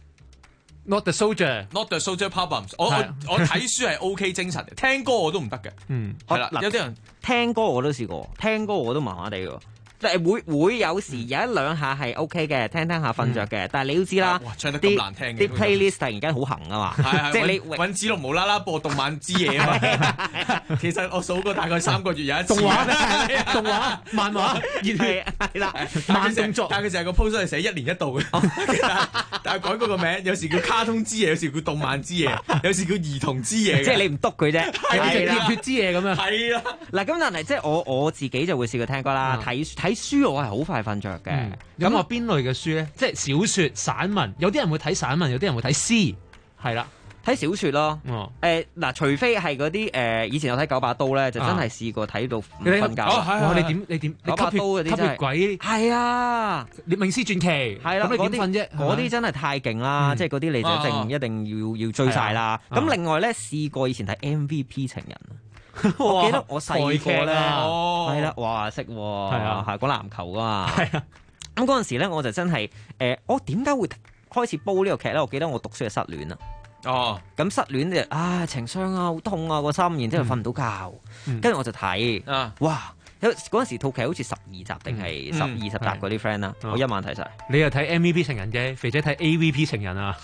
，Not the soldier problems。我睇書係 OK 精神，聽歌我都唔得嘅。係啦，有啲人聽歌我都試過，聽歌我都麻麻地嘅。但係會有時有一兩下係 OK 嘅，聽下瞓着嘅。但係你都知啦， 唱得咁難聽嘅啲 playlist 突然間好行啊嘛，即係你揾子龍無啦啦播動漫之夜啊嘛。其實我數過大概3個月有一次。 動畫、漫畫、熱血係啦， 慢動作。 但係佢成個 post 係寫1年1度嘅，但係改嗰個名，有時叫卡通之夜，有時叫動漫之夜，有時叫兒童之夜。 即係你唔篤佢啫， 係熱血之夜咁樣。 係啦， 嗱咁但係即係我自己就會試過聽歌啦，睇書我係好快瞓着嘅。 咁我邊類嘅書咧？即係小説、散文，有啲人會睇散文，有啲人會睇詩，係啦， 睇小説咯。嗱，除非係嗰啲以前有睇九把刀咧，就真係試過睇到唔瞓覺。 哇！你點九把刀嗰啲吸血鬼係啊， 聶明斯傳奇係啦，咁你點瞓啫？ 嗰啲真係太勁啦，即係嗰啲你就一定要追晒啦。咁另外咧，試過以前睇 MVP 情人。我記得我細個咧，係啦，哇識喎，係講籃球噶嘛，係啊。咁嗰陣時咧，我就真係我點解會開始煲呢個劇咧？我記得我讀書係失戀啊，咁失戀就情傷啊，好痛啊個心，然之後瞓唔到覺，跟住我就睇，哇！嗰陣時套劇好似12集定係20集嗰啲 friend 啦，我一晚睇晒。 你又睇 MVP 情人啫，肥仔睇 AVP 情人啊！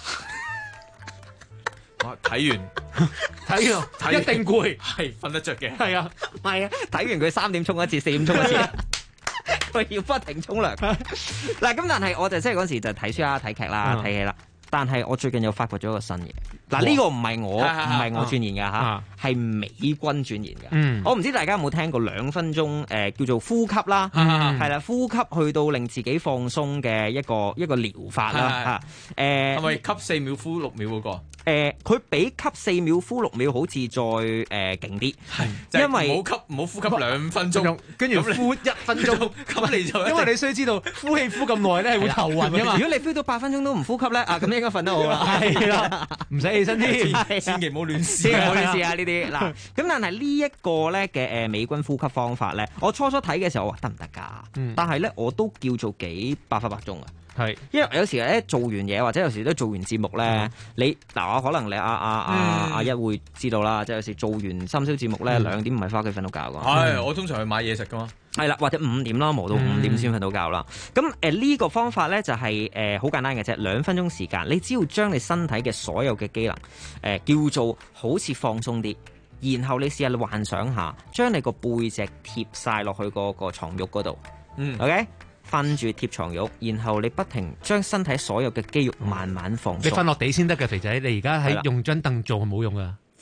睇完一定攰， 係瞓得着嘅。 係啊， 睇完佢3點沖一次，4點沖一次，佢要不停沖涼。嗱咁，但係我就即係嗰時就睇書啦、睇劇啦、睇戲啦。但係我最近又發掘咗一個新嘢。嗱呢個唔係我鑽研嘅嚇，係美軍鑽研嘅。我唔知大家有冇聽過2分鐘叫做呼吸啦，係啦，呼吸去到令自己放鬆嘅一個療法啦嚇。 係咪吸4秒呼6秒嗰個？ 佢比吸4秒呼6秒好似再勁啲，因為唔好呼吸2分鐘， 跟住呼1分鐘， 咁你就因為你需要知道呼氣呼咁耐咧係會頭暈噶嘛。 如果你 feel 到8分鐘都唔呼吸咧，咁應該瞓得好啦。 係啦，唔使起身添， 千祈唔好亂試， 唔好亂試啊呢啲。嗱，咁但係呢一個咧嘅美軍呼吸方法咧，我初睇嘅時候我話得唔得㗎？但係咧我都叫做幾百發百中啊。 係， 因為有時咧做完嘢或者有時都做完節目咧，我可能你阿一會知道啦，即係有時做完深宵節目咧2點唔係翻屋企瞓到覺㗎。 係，我通常去買嘢食㗎嘛。 係啦，或者5點啦，磨到5點先瞓到覺啦。咁呢個方法咧就係好簡單嘅啫，2分鐘時間，你只要將你身體嘅所有嘅機能叫做好似放鬆啲，然後你試下幻想下，將你個背脊貼晒落去個牀褥嗰度。OK。瞓住貼床褥，然後你不停將身體所有嘅肌肉慢慢放鬆。 你瞓落地先得嘅，肥仔，你而家喺用張凳做冇用噶。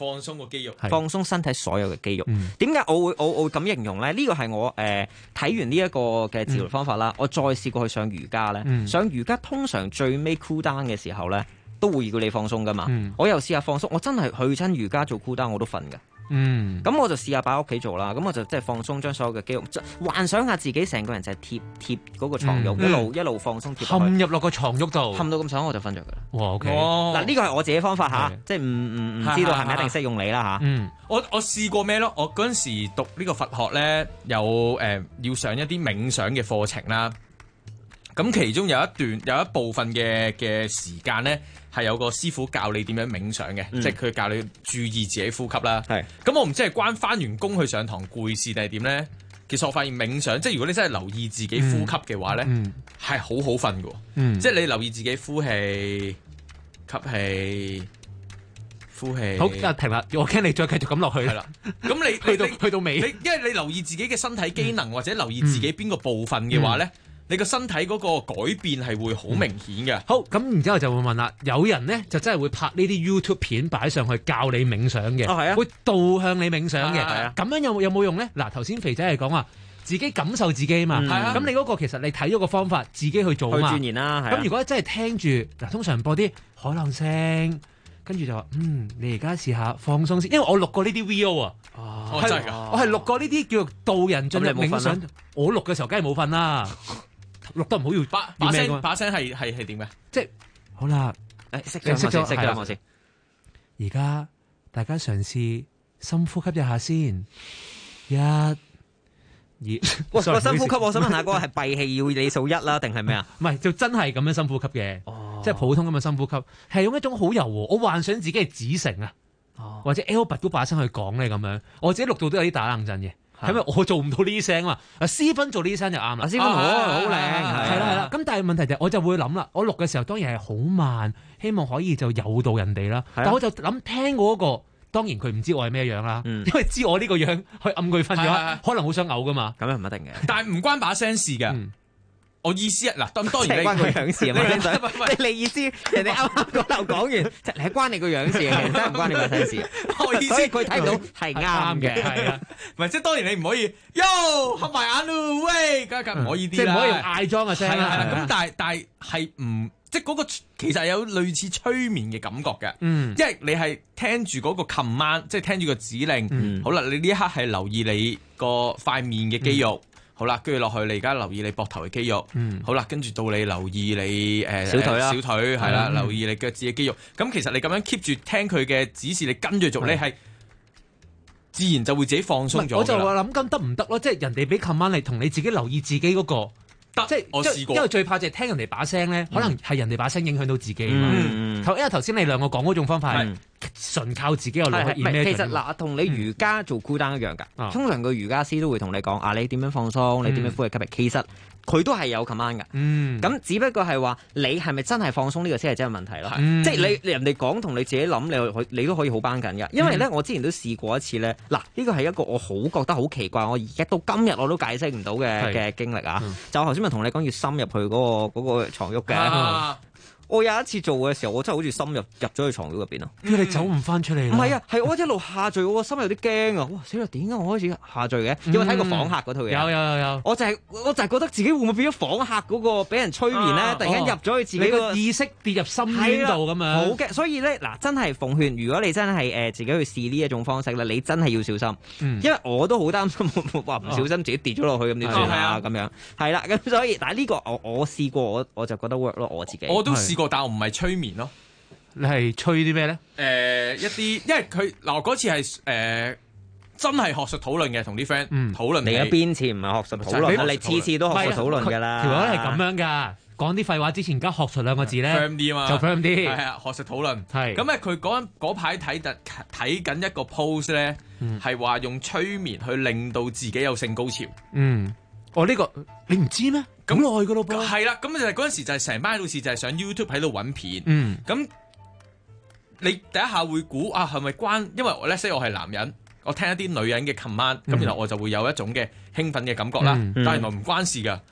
放鬆個肌肉， 放鬆身體所有嘅肌肉。點解我會咁形容咧？呢個係我睇完呢一個嘅治療方法啦，我再試過去上瑜伽咧。上瑜伽通常最尾 cool down 嘅時候咧，都會要你放鬆噶嘛。我又試下放鬆，我真係去親瑜伽做 cool down 我都瞓㗎。咁我就試下擺喺屋企做啦。咁我就即係放鬆，將所有嘅肌肉，幻想下自己成個人就係貼嗰個床褥，一路放鬆貼。 陷入落個床褥度， 陷到咁上我就瞓着㗎啦。 哇 ，OK。 嗱呢個係我自己方法嚇，即係唔知道係咪一定適用你啦嚇。 我試過咩咯？我嗰陣時讀呢個佛學咧，有要上一啲冥想嘅課程啦。咁其中有一部分嘅時間咧，係有個師傅教你點樣冥想嘅，即係佢教你注意自己呼吸啦。咁我唔知係關翻完工去上堂攰事定係點咧？其實我發現冥想，即係如果你真係留意自己呼吸嘅話咧，係好好瞓嘅。即係你留意自己呼氣、吸氣、呼氣。 好，停啦！我驚你再繼續咁落去。係啦，咁你去到尾， 因為你留意自己嘅身體機能或者留意自己邊個部分嘅話咧。你個身體嗰個改變係會好明顯嘅。 好，咁然之後就會問啦，有人咧就真係會拍呢啲 YouTube 片擺上去教你冥想嘅，會導向你冥想嘅。咁樣有冇用咧？嗱，頭先肥仔係講話自己感受自己嘛。咁你嗰個其實你睇咗個方法，自己去做嘛。 去鑽研啦。 咁如果真係聽住嗱，通常播啲海浪聲，跟住就話你而家試下放鬆先，因為我錄過呢啲 video 啊。 真係㗎， 我係錄過呢啲叫做導人進入冥想。我錄嘅時候梗係冇瞓啦。錄得唔好要把聲係點嘅？ 即係好啦， 熄咗我先。 而家大家嘗試深呼吸一下先，一、二。 個深呼吸，我想問下嗰個係閉氣要你數一啦，定係咩啊？ 唔係，就真係咁樣深呼吸嘅，即係普通咁嘅深呼吸，係用一種好柔和。我幻想自己係子誠啊，或者 Albert 嗰把聲去講咧咁樣，我自己錄到都有啲打冷震嘅。係咪我做唔到呢啲聲啊？施芬做呢啲聲就啱啦。 施芬好靚， 係啦。咁但係問題就係我就會諗啦，我錄嘅時候當然係好慢，希望可以就誘導人哋啦。但我就諗聽嗰個，當然佢唔知我係咩樣啦，因為知我呢個樣去暗佢瞓咗，可能好想嘔噶嘛。 咁樣唔一定嘅， 但係唔關把聲事嘅。我意思嗱，當然你關佢樣事啊嘛，你意思人哋啱啱嗰頭講完，係關你個樣事，其實真係唔關你個身事。 我意思佢睇到係啱嘅， 係啊，唔係即係當然你唔可以，Yo 合埋眼咯，喂，梗係唔可以啲啦， 即係唔可以用嗌裝嘅聲啦。 係啦，咁但係唔即係嗰個其實有類似催眠嘅感覺嘅，因為你係聽住嗰個 command，即係聽住個指令，好啦，你呢一刻係留意你個塊面嘅肌肉。好啦，跟住落去，你而家留意你膊頭嘅肌肉。好啦，跟住到你留意你小腿啦， 小腿係啦，留意你腳趾嘅肌肉。咁其實你咁樣 keep 住聽佢嘅指示，你跟住做，你係自然就會自己放鬆咗。 我就話諗緊得唔得咯？即係人哋俾 command 你，同你自己留意自己嗰個。即係我試過， 因為最怕就係聽人哋把聲咧，可能係人哋把聲影響到自己嘛。因為頭先你兩個講嗰種方法係純靠自己有腦去 imagine。 其實嗱，同你瑜伽做 cool down一樣㗎。通常個瑜伽師都會同你講你點樣放鬆，你點樣呼氣吸氣。其實佢都係有 command 㗎。咁只不過係話你係咪真係放鬆呢個先係真係問題咯。即係你人哋講同你自己諗，你都可以好繃緊㗎。因為咧，我之前都試過一次咧。嗱，呢個係一個我好覺得好奇怪，我而家到今日我都解釋唔到嘅經歷啊。就頭先咪同你講要深入去嗰個牀褥嘅。我有一次做嘅時候，我真係好似深入咗去床褥入邊咯。 因為你走唔翻出嚟。 唔係啊，係我一路下墜，我個心有啲驚啊！哇，死啦！點解我開始下墜嘅？有冇睇過訪客嗰套嘢？有。我就係覺得自己會唔會變咗訪客嗰個俾人催眠咧？突然間入咗去自己個意識跌入深淵度咁樣。好嘅，所以咧嗱，真係奉勸，如果你真係自己去試呢一種方式咧，你真係要小心。因為我都好擔心，話唔小心自己跌咗落去咁點算啊？咁樣係啦，咁所以但係呢個我試過，我就覺得 work 咯，我自己。 我都試過。但我唔係催眠咯， 你係吹啲咩咧？ 一啲，因為佢嗱嗰次係真係學術討論嘅，同啲 friend 討論。 你嘅邊次唔係學術討論？你次次都學術討論㗎啦。 條友係咁樣㗎，講啲廢話之前加學術兩個字咧， firm 啲啊嘛， 就 firm 啲。 係啊，學術討論係。 咁咧，佢嗰排睇緊一個 post 咧，係話用催眠去令到自己有性高潮。 呢個你唔知咩？咁耐噶咯噃， 係啦，咁就係嗰陣時就係成班老師就係上 YouTube 喺度揾片，咁你第一下會估係咪關？因為let's say我係男人，我聽一啲女人嘅 command，咁然後我就會有一種嘅興奮嘅感覺啦。但係原來唔關事噶，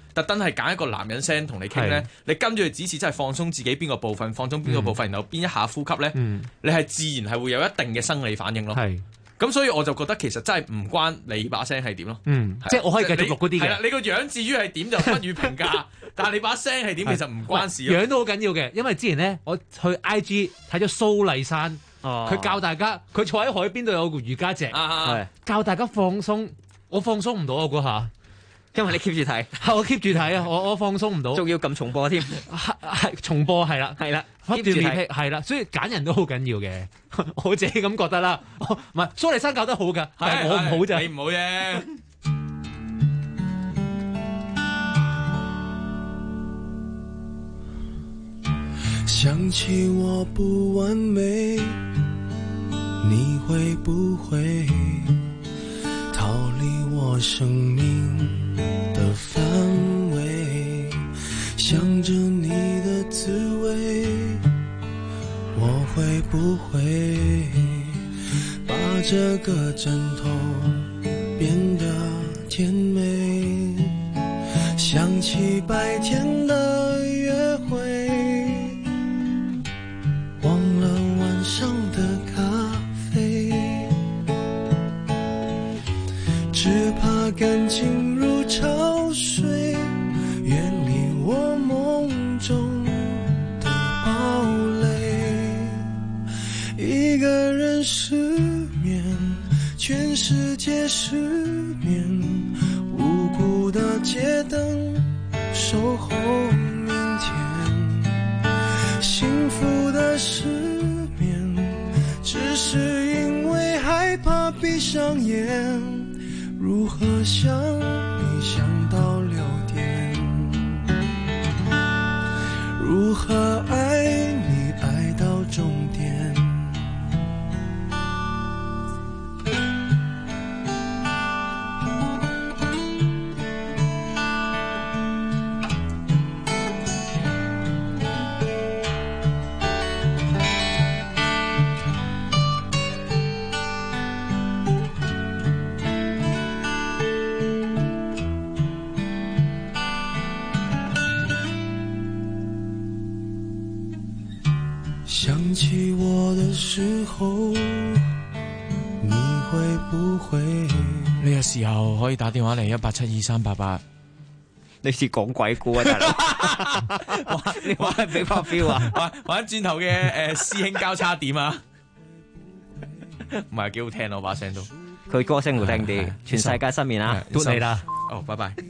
特登係揀一個男人聲同你傾咧，你跟住佢指示真係放鬆自己邊個部分，放鬆邊個部分，然後邊一下呼吸咧，你係自然係會有一定嘅生理反應咯。咁所以我就覺得其實真係唔關你把聲係點咯， 即係我可以繼續錄嗰啲嘅。 係啦，你個樣至於係點就不予評價，但係你把聲係點其實唔關事。 樣都好緊要嘅，因為之前咧我去 IG 睇咗蘇麗珊，佢教大家，佢坐喺海邊度有個瑜伽席，教大家放鬆，我放鬆唔到啊嗰下。 因為你 keep 住睇， 我 keep 住睇啊！我放鬆唔到， 仲要撳重播添， 係重播係啦，不斷 repeat 係啦，所以揀人都好緊要嘅，我自己咁覺得啦。唔係蘇麗珊教得好㗎，但係我唔好啫， 你唔好啫。 想起我不完美，你會不會逃離我生命的範圍，想着你的滋味，我會不會把這個枕頭變得甜美，想起白天的約會，忘了晚上的咖啡，只怕感情如潮水，遠離我夢中的堡壘，一個人失眠，全世界失眠，無辜的街燈守候明天，幸福的失眠，只是因為害怕閉上眼，如何想你想到6點，如何愛你愛到終點。想起我的時候，你會不會？ 呢個時候可以打電話嚟1872388。 你似講鬼故啊，大佬！你玩係俾發 feel 啊？ 玩轉頭嘅師兄交叉點啊！唔係幾好聽咯，把聲都。 佢歌聲好聽啲，全世界失眠啊！ 到你啦！ 哦，拜拜。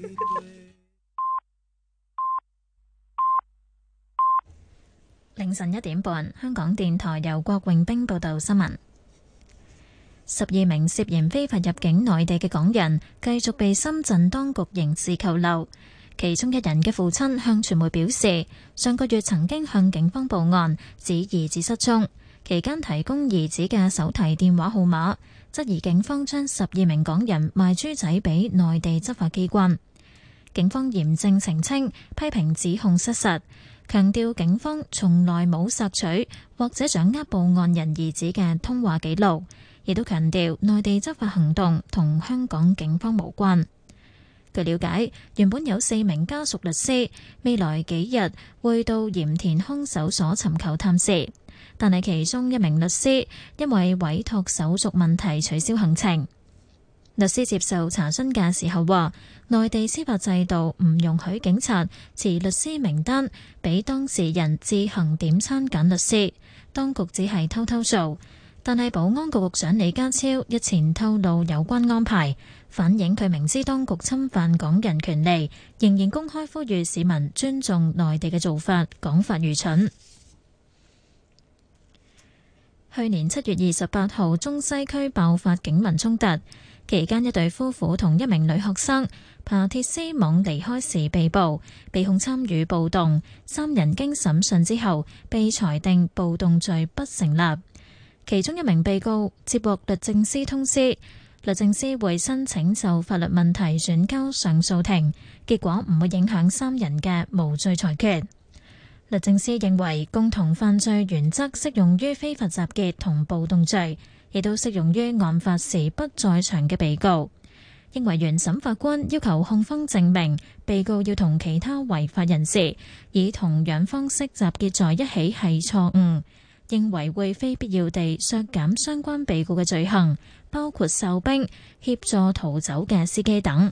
凌晨1點半，香港電台由郭榮兵報道新聞。12名涉嫌非法入境內地嘅港人繼續被深圳當局刑事扣留。其中一人嘅父親向傳媒表示，上個月曾經向警方報案，指兒子失蹤，期間提供兒子嘅手提電話號碼，質疑警方將12名港人賣豬仔俾內地執法機關。警方嚴正澄清，批評指控失實，強調警方從來冇索取或者掌握報案人兒子嘅通話記錄，亦都強調內地執法行動同香港警方無關。據了解，原本有4名家屬律師，未來幾日會到鹽田看守所尋求探視，但係其中一名律師因為委託手續問題取消行程。律師接受查詢嘅時候話，內地司法制度唔容許警察持律師名單俾當事人自行點餐揀律師，當局只係偷偷做。但係保安局局長李家超日前透露有關安排，反映佢明知當局侵犯港人權利，仍然公開呼籲市民尊重內地嘅做法，講法愚蠢。去年7月28號，中西區爆發警民衝突，期間一對夫婦同一名女學生爬鐵絲網離開時被捕，被控參與暴動，3人經審訊之後被裁定暴動罪不成立。其中一名被告接獲律政司通知，律政司會申請就法律問題轉交上訴庭，結果唔會影響3人嘅無罪裁決。律政司認為共同犯罪原則適用於非法集結同暴動罪，亦都適用於案發時不在場嘅被告。 認為原審法官要求控方證明被告要同其他違法人士以同樣方式集結在一起係錯誤，認為會非必要地削減相關被告嘅罪行，包括哨兵、協助逃走嘅司機等。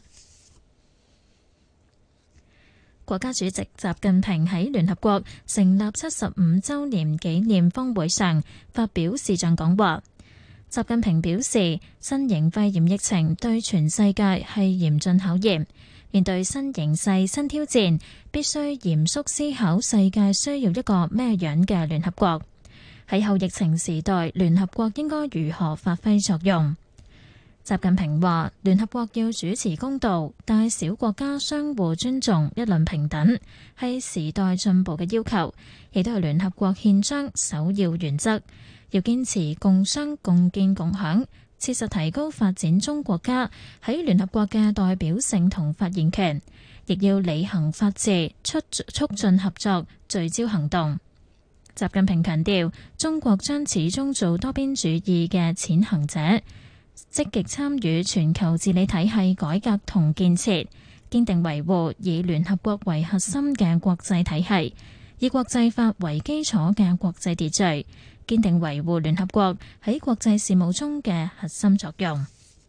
國家主席習近平喺聯合國成立75週年紀念峰會上發表視像講話。習近平表示，新型肺炎疫情對全世界係嚴峻考驗，面對新形勢、新挑戰，必須嚴肅思考世界需要一個咩樣嘅聯合國。喺後疫情時代，聯合國應該如何發揮作用？習近平話：聯合國要主持公道，大小國家相互尊重、一論平等，係時代進步嘅要求，亦都係聯合國憲章首要原則。要堅持共商、共建、共享，切實提高發展中國家喺聯合國嘅代表性同發言權，亦要履行法治，促進合作，聚焦行動。習近平強調，中國將始終做多邊主義嘅踐行者，積極參與全球治理體系改革同建設，堅定維護以聯合國為核心嘅國際體系，以國際法為基礎嘅國際秩序，堅定維護聯合國喺國際事務中嘅核心作用。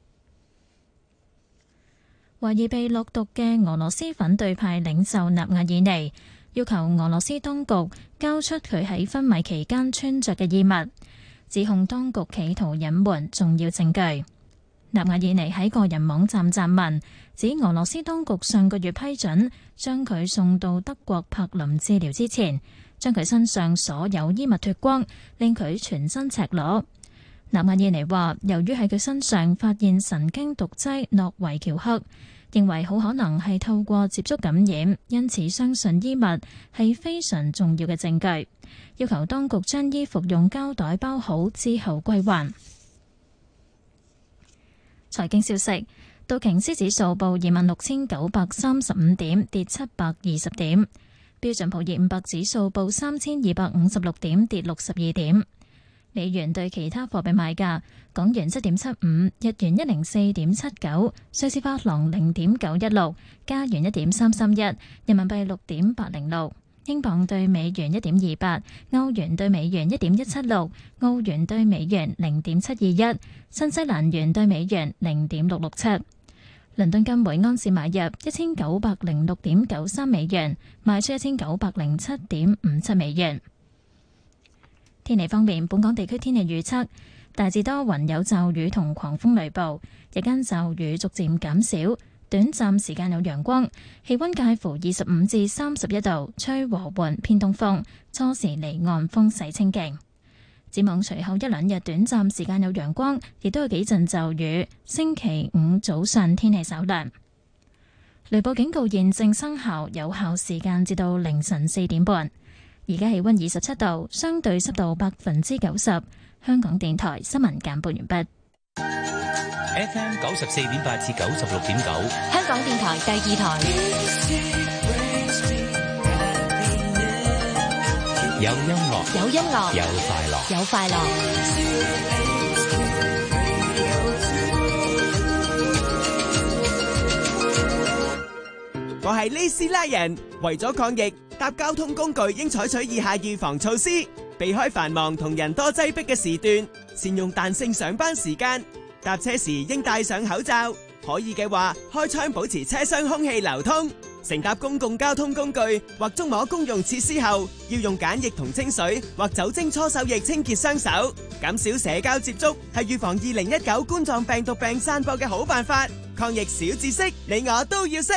懷疑被落毒嘅俄羅斯反對派領袖納瓦爾尼要求俄羅斯當局交出佢喺昏迷期間穿着嘅衣物，指控當局企圖隱瞞重要證據。納瓦爾尼喺個人網站撰文，指俄羅斯當局上個月批准將佢送到德國柏林治療之前，將佢身上所有衣物脫光，令佢全身赤裸。納瓦爾尼話，由於喺佢身上發現神經毒劑諾維喬克，認為好可能係透過接觸感染，因此相信衣物係非常重要嘅證據，要求當局將衣服用膠袋包好之後歸還。財經消息，道瓊斯指數報26,935點，跌720點。標準普爾500指數報3,256點，跌62點。美元對其他貨幣賣價：港元7.75，日元104.79，瑞士法郎0.916，加元1.331，人民幣6.806，英鎊對美元1.28，歐元對美元1.176，澳元對美元0.721，新西蘭元對美元0.667。倫敦金每安士買入1906.93美元，賣出1907.57美元。天氣方面，本港地區天氣預測大致多雲，有驟雨同狂風雷暴，日間驟雨逐漸減少，短暫時間有陽光，氣溫介乎25至31度，吹和緩偏東風，初時離岸風勢清勁。展望隨後一兩日短暫時間有陽光，亦都有幾陣驟雨。星期五早上天氣稍涼。雷暴警告現正生效，有效時間至到凌晨4點半。而家氣溫27度，相對濕度90%。香港電台新聞簡報完畢。 FM 94.8至96.9， 香港電台第二台。 有音樂， 有音樂， 有快樂， 有快樂。 我係呢斯拉人，為咗抗疫，搭交通工具應採取以下預防措施：避開繁忙同人多擠迫嘅時段，善用彈性上班時間，搭車時應戴上口罩，可以嘅話開窗保持車廂空氣流通。乘搭公共交通工具或觸摸公用設施後，要用梘液同清水或酒精搓手液清潔雙手。減少社交接觸係預防2019冠狀病毒病散播嘅好辦法。抗疫小知識，你我都要識。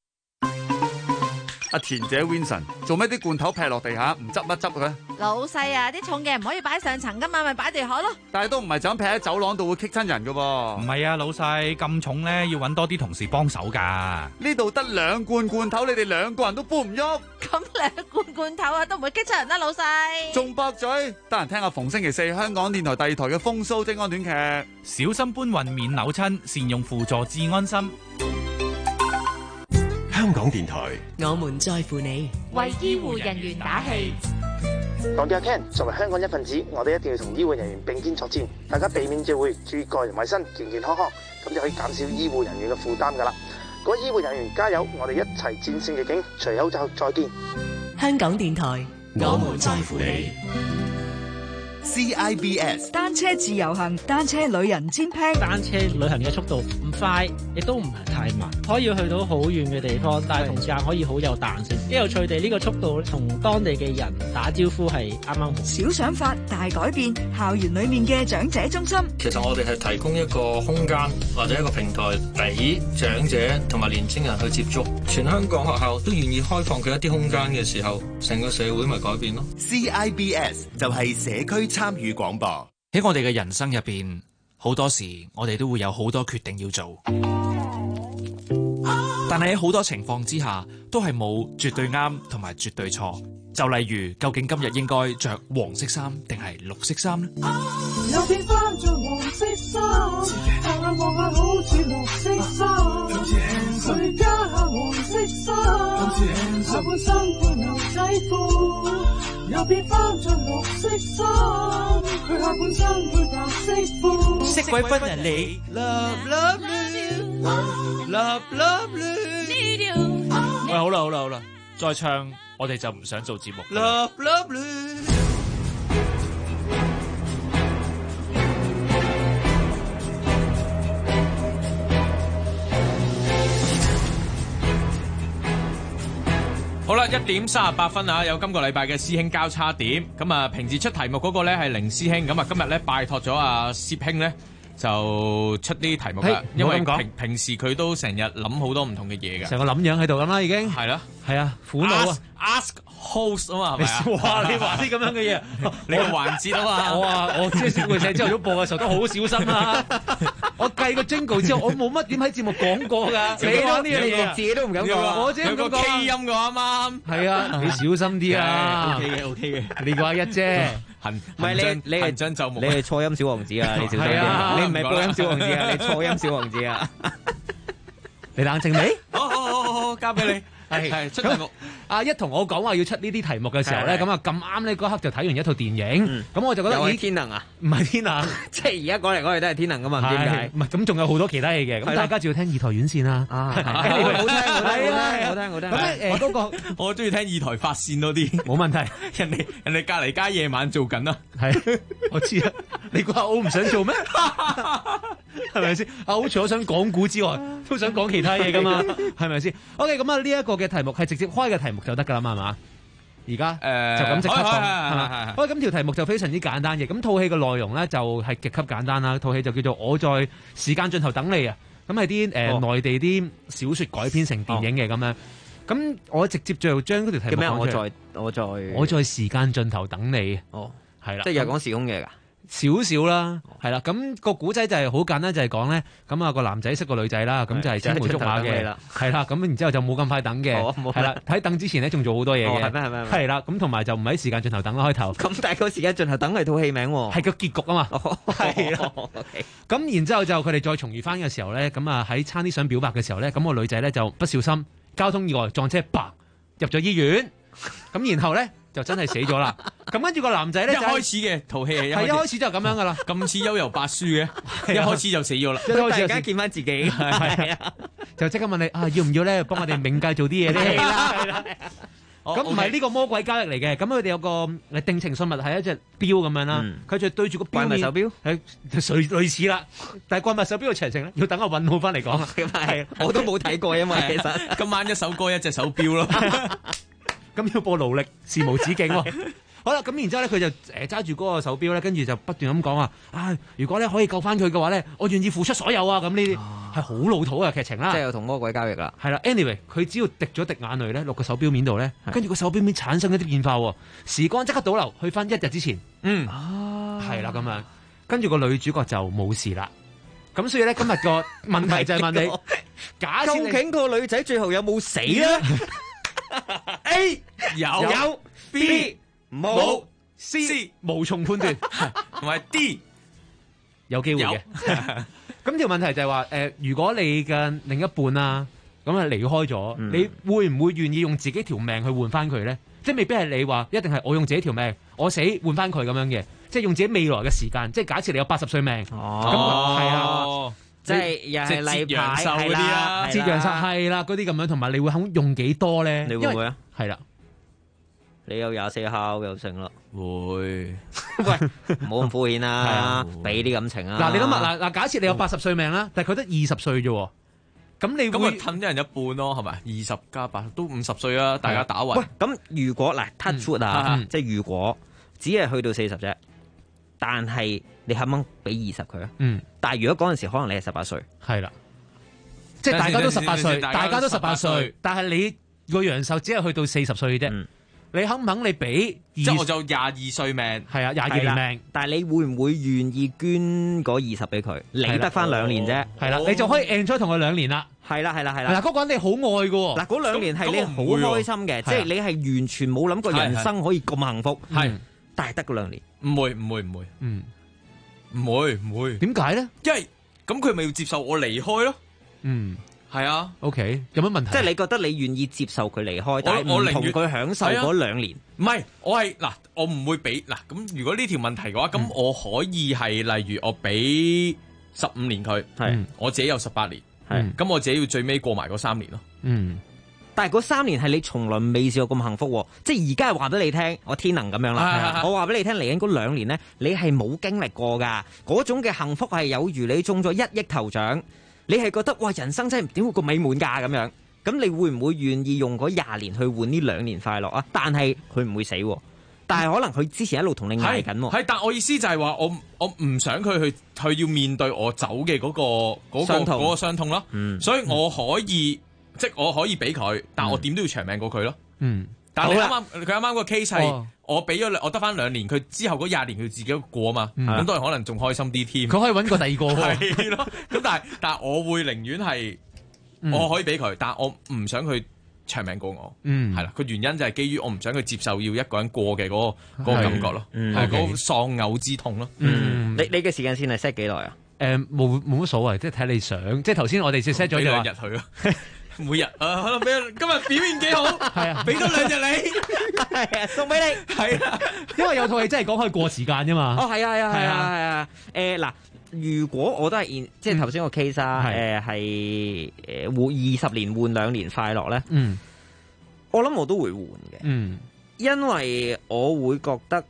阿田姐 Vincent 做咩啲罐頭劈落地下唔執一執嘅？ 老細啊，啲重嘅唔可以擺上層噶嘛，咪擺地下咯。 但係都唔係就咁劈喺走廊度會棘親人噶噃。 唔係啊，老細咁重咧，要揾多啲同事幫手噶。 呢度得2罐罐頭，你哋2個人都搬唔喐。 咁2罐罐頭啊，都唔會棘親人啦，老細。 仲駁嘴，得閒聽下逢星期4香港電台第2台嘅風騷精安短劇。 小心搬運免扭親，善用輔助至安心。 香港電台， 我們在乎你， 為醫護人員打氣。 代表阿 Ken， 作為香港一份子，我哋一定要同醫護人員並肩作戰，大家避免聚會，注意個人衛生，健健康康，咁就可以減少醫護人員嘅負擔㗎啦。各位醫護人員加油，我哋一齊戰勝疫境，除口罩再見。 香港電台，我們在乎你。 CIBS 單車自由行，單車旅人專聽。 單車旅行嘅速度唔快，亦都唔係太慢，可以去到好遠嘅地方，但係同時間可以好有彈性。一有趣地呢個速度同當地嘅人打招呼係啱啱好。 小想法大改變，校園裏面嘅長者中心。 其實我哋係提供一個空間或者一個平台，俾長者同埋年青人去接觸。全香港學校都願意開放佢一啲空間嘅時候，成個社會咪改變咯。 CIBS 就係社區參與廣播。 喺我哋嘅人生入邊，好多時我哋都會有好多決定要做，但係喺好多情況之下，都係冇絕對啱同埋絕對錯。就例如，究竟今日應該着黃色衫定係綠色衫呢？ 有變翻着黃色衫，行下望下好似綠色衫，誰加下黃色衫，下半身配牛仔褲。又變翻着綠色衫，佢下半身配白色褲。 色鬼分人你 ，love love you，love love you，need you。 喂，好啦，再唱我哋就唔想做節目。 Love love you。 好啦，1:38啊，有今個禮拜嘅師兄交叉點。咁啊，平時出題目嗰個咧係凌師兄，咁啊今日咧拜託咗阿攝兄咧就出啲題目啦。因為平時佢都成日諗好多唔同嘅嘢嘅， 成個諗樣喺度咁啦，已經係啦， 係啊，苦惱啊 ，ask host 啊嘛，係咪啊？ 哇，你話啲咁樣嘅嘢， 你個環節啊嘛， 我即係小妹仔朝頭早播嘅時候都好小心啦。我計個 jingle 之後，我冇乜點喺節目講過㗎。 你講呢樣嘢，自己都唔敢講。 我自己唔敢講。 K 音嘅啱啱。 係啊，你小心啲啊。 OK 嘅。 你個阿一啫。 唔係你係真就木。 你係錯音小王子啊！你小心啲。你唔係播音小王子啊！你錯音小王子啊！ 你冷靜未？ 好，交俾你。係出題目。 阿一同我講話要出呢啲題目嘅時候咧，咁啊咁啱呢嗰刻就睇完一套電影，咁我就覺得咦，天能啊？ 唔係天能， 即係而家講嚟講去都係天能噶嘛？唔知點解？ 唔係咁，仲有好多其他戲嘅，咁大家就要聽二台院線啦。 好聽。 咁嗰個我中意聽二台發線多啲， 冇問題。 人哋隔離街夜晚做緊啊， 係我知啊。你估阿歐唔想做咩？係咪先？阿歐除咗想講古之外，都想講其他嘢噶嘛？係咪先 ？OK， 咁啊呢一個嘅題目係直接開嘅題目就得㗎啦嘛，係嘛？而家就咁即刻講係嘛？好，咁條題目就非常之簡單嘅。咁套戲嘅內容咧就係極級簡單啦。套戲就叫做《我在時間盡頭等你》啊。咁係啲內地啲小説改編成電影嘅咁樣。咁我直接就將嗰條題目講出嚟。我在時間盡頭等你。哦，係啦， 即係又講時空嘅㗎。 少少啦，係啦，咁個古仔就係好簡單，就係講咧，咁啊個男仔識個女仔啦，咁就係青梅竹馬嘅，係啦，咁然之後就冇咁快等嘅，係啦，喺等之前咧仲做好多嘢嘅， 係咩？ 係啦，咁同埋就唔喺時間盡頭等啦開頭。 咁但係個時間盡頭等係套戲名喎， 係個結局啊嘛，係啦。咁然之後就佢哋再重遇翻嘅時候咧，咁啊喺差啲想表白嘅時候咧，咁個女仔咧就不小心交通意外撞車，嘭入咗醫院，咁然後咧。就真係死咗啦！咁跟住個男仔咧， 一開始嘅套戲係一開始就咁樣噶啦， 咁似幽遊白書嘅，一開始就死咗啦， 一開始突然間見翻自己，係啊， 就即刻問你啊，要唔要咧幫我哋冥界做啲嘢咧？係啦，咁唔係呢個魔鬼交易嚟嘅，咁佢哋有個定情信物係一隻錶咁樣啦，佢就對住個錶面怪物手錶， 係類似啦，但係怪物手錶嘅詳情咧，要等我揾好翻嚟講。 係，我都冇睇過，因為其實今晚一首歌一隻手錶咯。 咁要播勞力是無止境喎。好啦，咁然之後咧，佢就揸住嗰個手錶咧，跟住就不斷咁講話啊！如果咧可以救翻佢嘅話咧，我願意付出所有啊！咁呢啲係好老土嘅劇情啦。 即係又同魔鬼交易啦。 係啦 ，anyway， 佢只要滴咗滴眼淚咧落個手錶面度咧，跟住個手錶面產生一啲變化喎，時光即刻倒流去翻1日之前。係啦咁樣，跟住個女主角就冇事啦。咁所以咧，今日個問題就係問你，假設究竟個女仔最後有冇死咧？ A 有 B 冇 C 無從判斷， 同埋 D 有機會嘅。咁條問題就係話如果你嘅另一半啊咁啊離開咗，你會唔會願意用自己條命去換翻佢咧？ 即係未必係你話一定係我用自己條命，我死換翻佢咁樣嘅，即係用自己未來嘅時間。即係假設你有80歲命，咁係啊， 即係又係例牌嗰啲啊， 節陽壽係啦，嗰啲咁樣，同埋你會肯用幾多咧？ 你會唔會啊？ 係啦。 你有24孝又成啦， 會喂，唔好咁敷衍啦，俾啲感情啊！ 嗱，你諗下嗱，假設你有80歲命啦，但係佢得20歲啫，咁你會褪一人一半咯，係咪？20加8都50歲啊！大家打橫。 喂，咁如果嗱 touch wood 啊，即係如果只係去到40啫，但係你肯唔肯俾20佢啊？但係如果嗰陣時可能你係18歲， 係啦，即係大家都18歲，大家都18歲，但係你個陽壽只係去到40歲啫。你肯唔肯你俾？ 即係我就22歲命， 係啊，22年命。 但係你會唔會願意捐嗰20俾佢？你得翻2年啫， 係啦，你就可以 enjoy 同佢2年啦。 係啦。 嗱，嗰個人你好愛㗎喎。 嗱，嗰2年係你好開心嘅，即係你係完全冇諗過人生可以咁幸福。係，但係得嗰2年。 唔會，唔會。 點解咧？ 因為咁佢咪要接受我離開咯。係啊 ，OK， 有乜問題？ 即係你覺得你願意接受佢離開，但係唔同佢享受嗰2年。 唔係，我係嗱，我唔會俾嗱。咁如果呢條問題嘅話，咁我可以係例如我俾15年佢，我自己有18年，咁我自己要最尾過埋嗰3年咯。 但係嗰3年係你從來未試過咁幸福，即係而家係話俾你聽，我天能咁樣啦。我話俾你聽，嚟緊嗰2年咧，你係冇經歷過㗎，嗰種嘅幸福係有如你中咗1億頭獎。你係覺得哇，人生真係點會咁美滿㗎咁樣？咁你會唔會願意用嗰20年去換呢2年快樂啊？但係佢唔會死，但係可能佢之前一路同你嗌緊。 係，但我意思就係話，我唔想佢要面對我走嘅嗰個傷痛咯。所以我可以即係我可以俾佢，但我點都要長命過佢咯。但係佢啱啱個 case 係我俾咗我得翻2年，佢之後嗰20年佢自己過啊嘛，咁當然可能仲開心啲添。 佢可以揾個第二個係咯。咁但係我會寧願係我可以俾佢，但係我唔想佢長命過我。係啦，個原因就係基於我唔想佢接受要一個人過嘅嗰個感覺咯，係嗰個喪偶之痛咯。 你嘅時間線係 set 幾耐啊？ 冇乜所謂，即係睇你想。即係頭先我哋 set 咗就話 2日去咯。每日可能俾今日表現幾好，係啊，俾多2日你， 係啊，送俾你， 係啊，因為有套戲真係講可以過時間啫嘛。 係啊。嗱，如果我都係即係頭先個 case 啊，係換20年換2年快樂咧，我諗我都會換嘅，因為我會覺得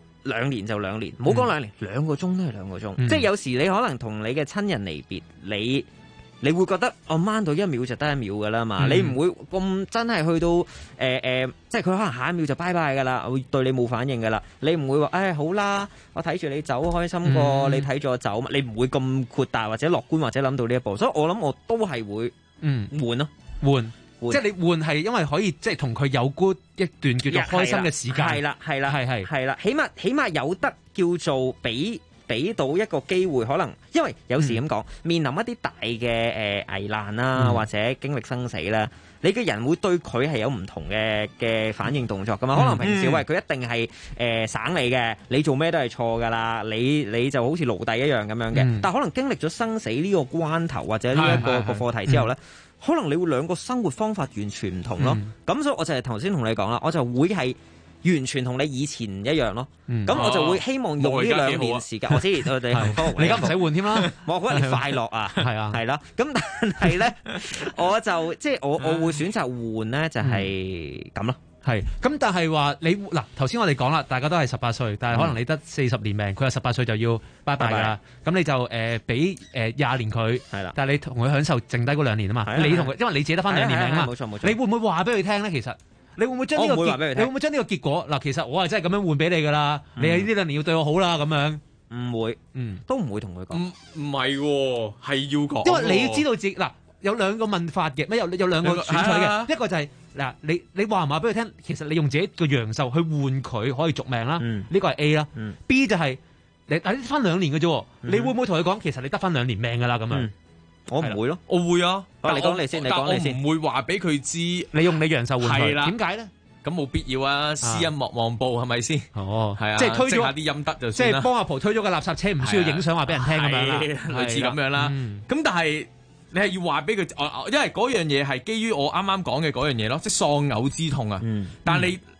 2年就2年，唔好講2年，2個鐘都係2個鐘，即係有時你可能同你嘅親人離別，你會覺得我掹到1秒就得1秒噶啦嘛，你唔會咁真係去到即係佢可能下1秒就拜拜噶啦，會對你冇反應噶啦，你唔會話好啦，我睇住你走開心過你睇住我走，你唔會咁豁達或者樂觀或者諗到呢一步，所以我諗我都係會換咯， 換，即係你換係因為可以即係同佢有嗰一段叫做開心嘅時間，係啦，起碼有得叫做俾到一個機會，可能因為有時咁講，面臨一啲大嘅危難啦，或者經歷生死啦，你嘅人會對佢係有唔同嘅反應動作噶嘛？可能平時喂佢一定係省你嘅，你做咩都係錯噶啦，你就好似奴隸一樣咁樣嘅。但可能經歷咗生死呢個關頭或者呢一個課題之後咧，可能你會兩個生活方法完全唔同咯。咁所以我就係頭先同你講啦，我就會係完全同你以前一樣咯，咁我就會希望用呢2年時間。我知我哋幸福， 你而家唔使換添啦。 我覺得你快樂啊，係啦。咁但係咧，我就即係我會選擇換咧，就係咁咯。 係咁，但係話你嗱頭先我哋講啦，大家都係18歲，但係可能你得40年命，佢係18歲就要拜拜㗎啦。咁你就俾20年佢，係啦。但係你同佢享受剩低嗰2年啊嘛。你同佢，因為你自己得翻2年命啊嘛。冇錯。你會唔會話俾佢聽咧？其實？你會唔會將呢個結果嗱？其實我係真係咁樣換俾你噶啦，你喺呢2年要對我好啦，咁樣唔會，都唔會同佢講。 唔係喎，係要講。 因為你要知道自己嗱，有2個問法嘅，咩有2個選取嘅，一個就係嗱，你話唔話俾佢聽？其實你用自己個陽壽去換佢可以續命啦，呢個係 A 啦。B 就係你得翻2年嘅啫，你會唔會同佢講？其實你得翻2年命噶啦，咁樣。 我唔會咯， 我會啊。 你講你先，你講你先。 我唔會話俾佢知， 你用你陽壽換佢。點解咧？ 咁冇必要啊！私恩莫忘報，係咪先？ 哦， 係啊， 即係推咗下啲陰德就即係幫阿婆推咗個垃圾車，唔需要影相話俾人聽咁樣啦， 類似咁樣啦。咁但係你係要話俾佢，因為嗰樣嘢係基於我啱啱講嘅嗰樣嘢咯，即係喪偶之痛啊。但係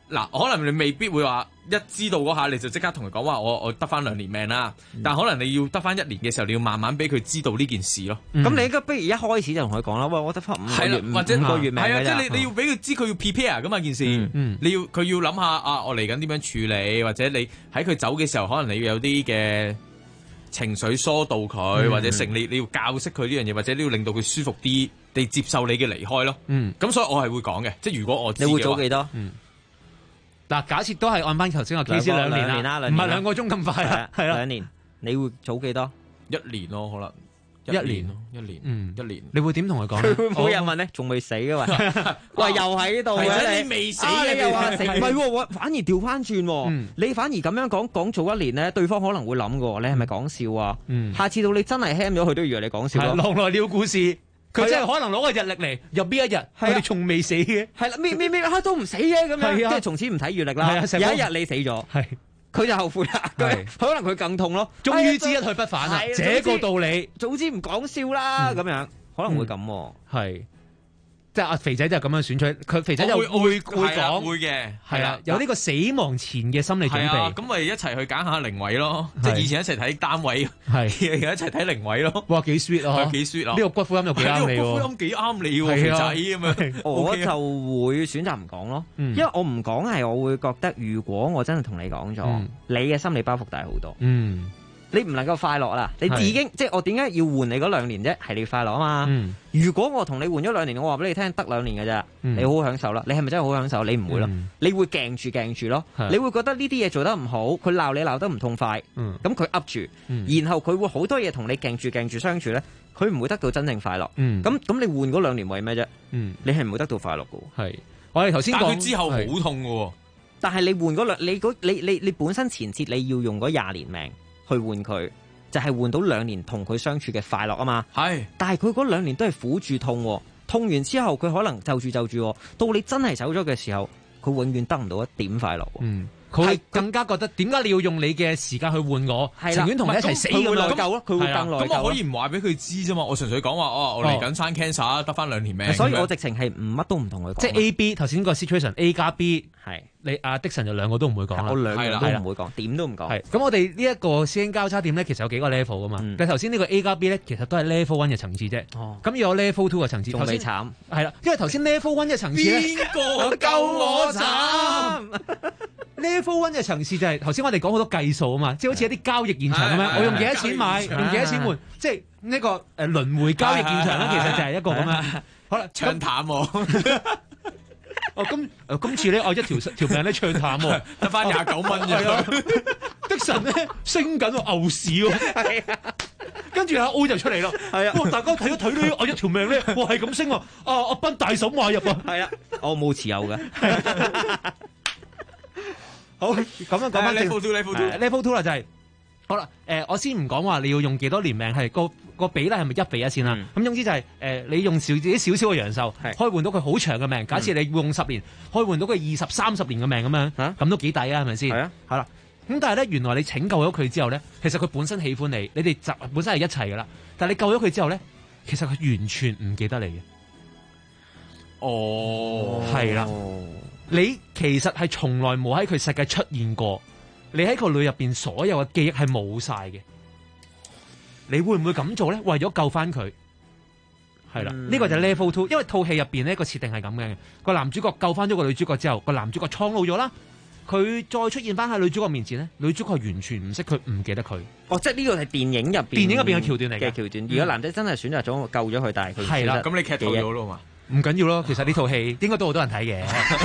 嗱，可能你未必會話一知道嗰下你就即刻同佢講話，我得翻2年命啦。但可能你要得翻1年嘅時候，你要慢慢俾佢知道呢件事咯。 咁你應該不如一開始就同佢講啦，喂，我得翻5個月， 或者 5個月命嘅啫。 即係你要俾佢知佢要 prepare 噶嘛件事。佢要諗下啊，我嚟緊點樣處理，或者你喺佢走嘅時候，可能你要有啲嘅情緒疏導佢，或者你要教識佢呢樣嘢，或者你要令到佢舒服啲，你接受你嘅離開咯。咁所以我係會講嘅，即係如果我知嘅話， 你會早幾多？ 嗱，假設都係按翻頭先個 case 2年啦，唔係2個鐘咁快啦，係啦， 2年，你會早幾多 ？1年咯，可能。1年咯，1年，1年。 你會點同佢講？ 佢會冇人問咧，仲未死嘅嘛？喂，又喺度嘅你未死嘅， 你又話死？唔係喎，反而調翻轉，你反而咁樣講做1年咧，對方可能會諗嘅，你係咪講笑啊？下次到你真係 ham 咗佢，都以為你講笑咯。 狼來了故事，佢真係可能攞個日曆嚟入邊一日，佢哋仲未死嘅。 係啦，咩都唔死嘅咁樣，即係從此唔睇月曆啦。有一日你死咗。佢就後悔啦，可能佢更痛咯。 終於知一去不返啦，這個道理。 早知唔講笑啦，咁樣可能會咁。 係，即係阿肥仔就咁樣選取，佢肥仔就會講， 會嘅， 係啦，有呢個死亡前嘅心理準備。 咁咪一齊去揀下靈位咯，即係以前一齊睇單位，係一齊睇靈位咯。 哇，幾 sweet 啊！ 幾 sweet 啊！ 呢個骨灰龕又幾啱你喎， 骨灰龕幾啱你喎，肥仔咁樣。 我就會選擇唔講咯，因為我唔講係我會覺得，如果我真係同你講咗，你嘅心理包袱大好多。你唔能夠快樂啦，你已經即係我點解要換你嗰2年啫？係你快樂啊嘛。如果我同你換咗2年，我話俾你聽得2年嘅啫，你好好享受啦。你係咪真係好享受？你唔會咯，你會鏡住咯，你會覺得呢啲嘢做得唔好，佢鬧你鬧得唔痛快，咁佢噏住，然後佢會好多嘢同你鏡住相處咧，佢唔會得到真正快樂。咁你換嗰2年為咩啫？你係唔會得到快樂嘅。 係我哋頭先講， 但佢之後好痛嘅喎。 但係你換嗰你本身前設你要用嗰20年命去換佢，就係換到2年同佢相處嘅快樂啊嘛。 係， 但係佢嗰2年都係苦住痛，痛完之後佢可能就住，到你真係走咗嘅時候，佢永遠得唔到一點快樂。 佢係更加覺得點解你要用你嘅時間去換我？情願同你一齊死咁內疚咯，佢會更內疚。 咁我可以唔話俾佢知啫嘛，我純粹講話我嚟緊生 cancer 得翻2年命。 所以我直情係乜都唔同佢講。 即係 A、B 頭先個 situation A 加 B 係你阿的神就2個都唔會講啦， 我2個都唔會講，點都唔講。 係咁，我哋呢一個師兄交叉點咧，其實有幾個 level 噶嘛。但係頭先呢個 A 加 B 咧，其實都係 level 1嘅層次啫。咁要有 level 2嘅層次， 仲未慘。 係啦，因為頭先 level 1嘅層次咧， 邊個夠我慘 ？Level 1嘅層次就係頭先我哋講好多計數啊嘛，即係好似一啲交易現場咁樣，我用幾多錢買，用幾多錢換，即係呢個輪迴交易現場咧，其實就係一個咁樣。好啦， 唱淡喎。 今次咧，我一條命咧唱淡喎， 得翻29蚊啫。 的神咧升緊個牛市喎，跟住阿 O 就出嚟咯。係啊，大家睇一睇咧，我一條命咧，哇係咁升喎。阿斌大手買入啊。 係啊，我冇持有嘅。 好，咁樣講翻 level two 啦，就係好啦。我先唔講話你要用幾多年命，係個比例係咪1比1先啦？咁總之就係你用自己少少嘅陽壽，可以換到佢好長嘅命。假設你用10年，可以換到佢20-30年嘅命咁樣，咁都幾抵啊？係咪先？係啊，係啦。咁但係咧，原來你拯救咗佢之後咧，其實佢本身喜歡你，你哋本身係一齊噶啦。但係你救咗佢之後咧，其實佢完全唔記得你嘅。 哦， 係啦。你其實係從來冇喺佢世界出現過，你喺佢腦入邊所有嘅記憶係冇晒嘅。你會唔會咁做咧？為咗救翻佢，係啦，呢個就係 level 2。因為套戲入邊呢個設定係咁嘅，個男主角救翻咗個女主角之後，個男主角蒼老咗啦，佢再出現翻喺女主角面前咧，女主角完全唔識佢，唔記得佢。 哦，即係呢個係電影入邊嘅橋段嚟嘅橋段。如果男仔真係選擇咗救咗佢，但係佢係啦，咁你劇透咗咯嘛？ 唔緊要咯，其實呢套戲應該都好多人睇嘅。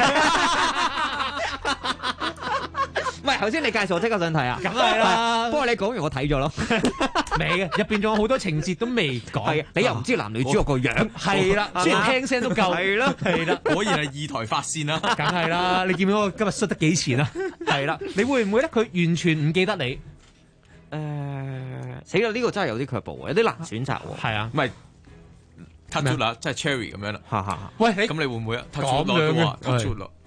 喂，頭先你介紹我即刻想睇啊！ 梗係啦， 不過你講完我睇咗咯， 未嘅，入邊仲有好多情節都未講， 你又唔知男女主角個樣， 係啦，雖然聽聲都夠， 係啦， 係啦，果然係2台發線啦， 梗係啦，你見到我今日摔得幾錢啊？係啦，你會唔會咧？佢完全唔記得你？ 死啦！呢個真係有啲卻步，有啲難選擇喎。 係啊， 唔係。touch wood 啦，即係 cherry 咁樣啦。 嚇嚇。 喂， 咁你會唔會啊 ？touch wood 咯，都話 touch wood 咯。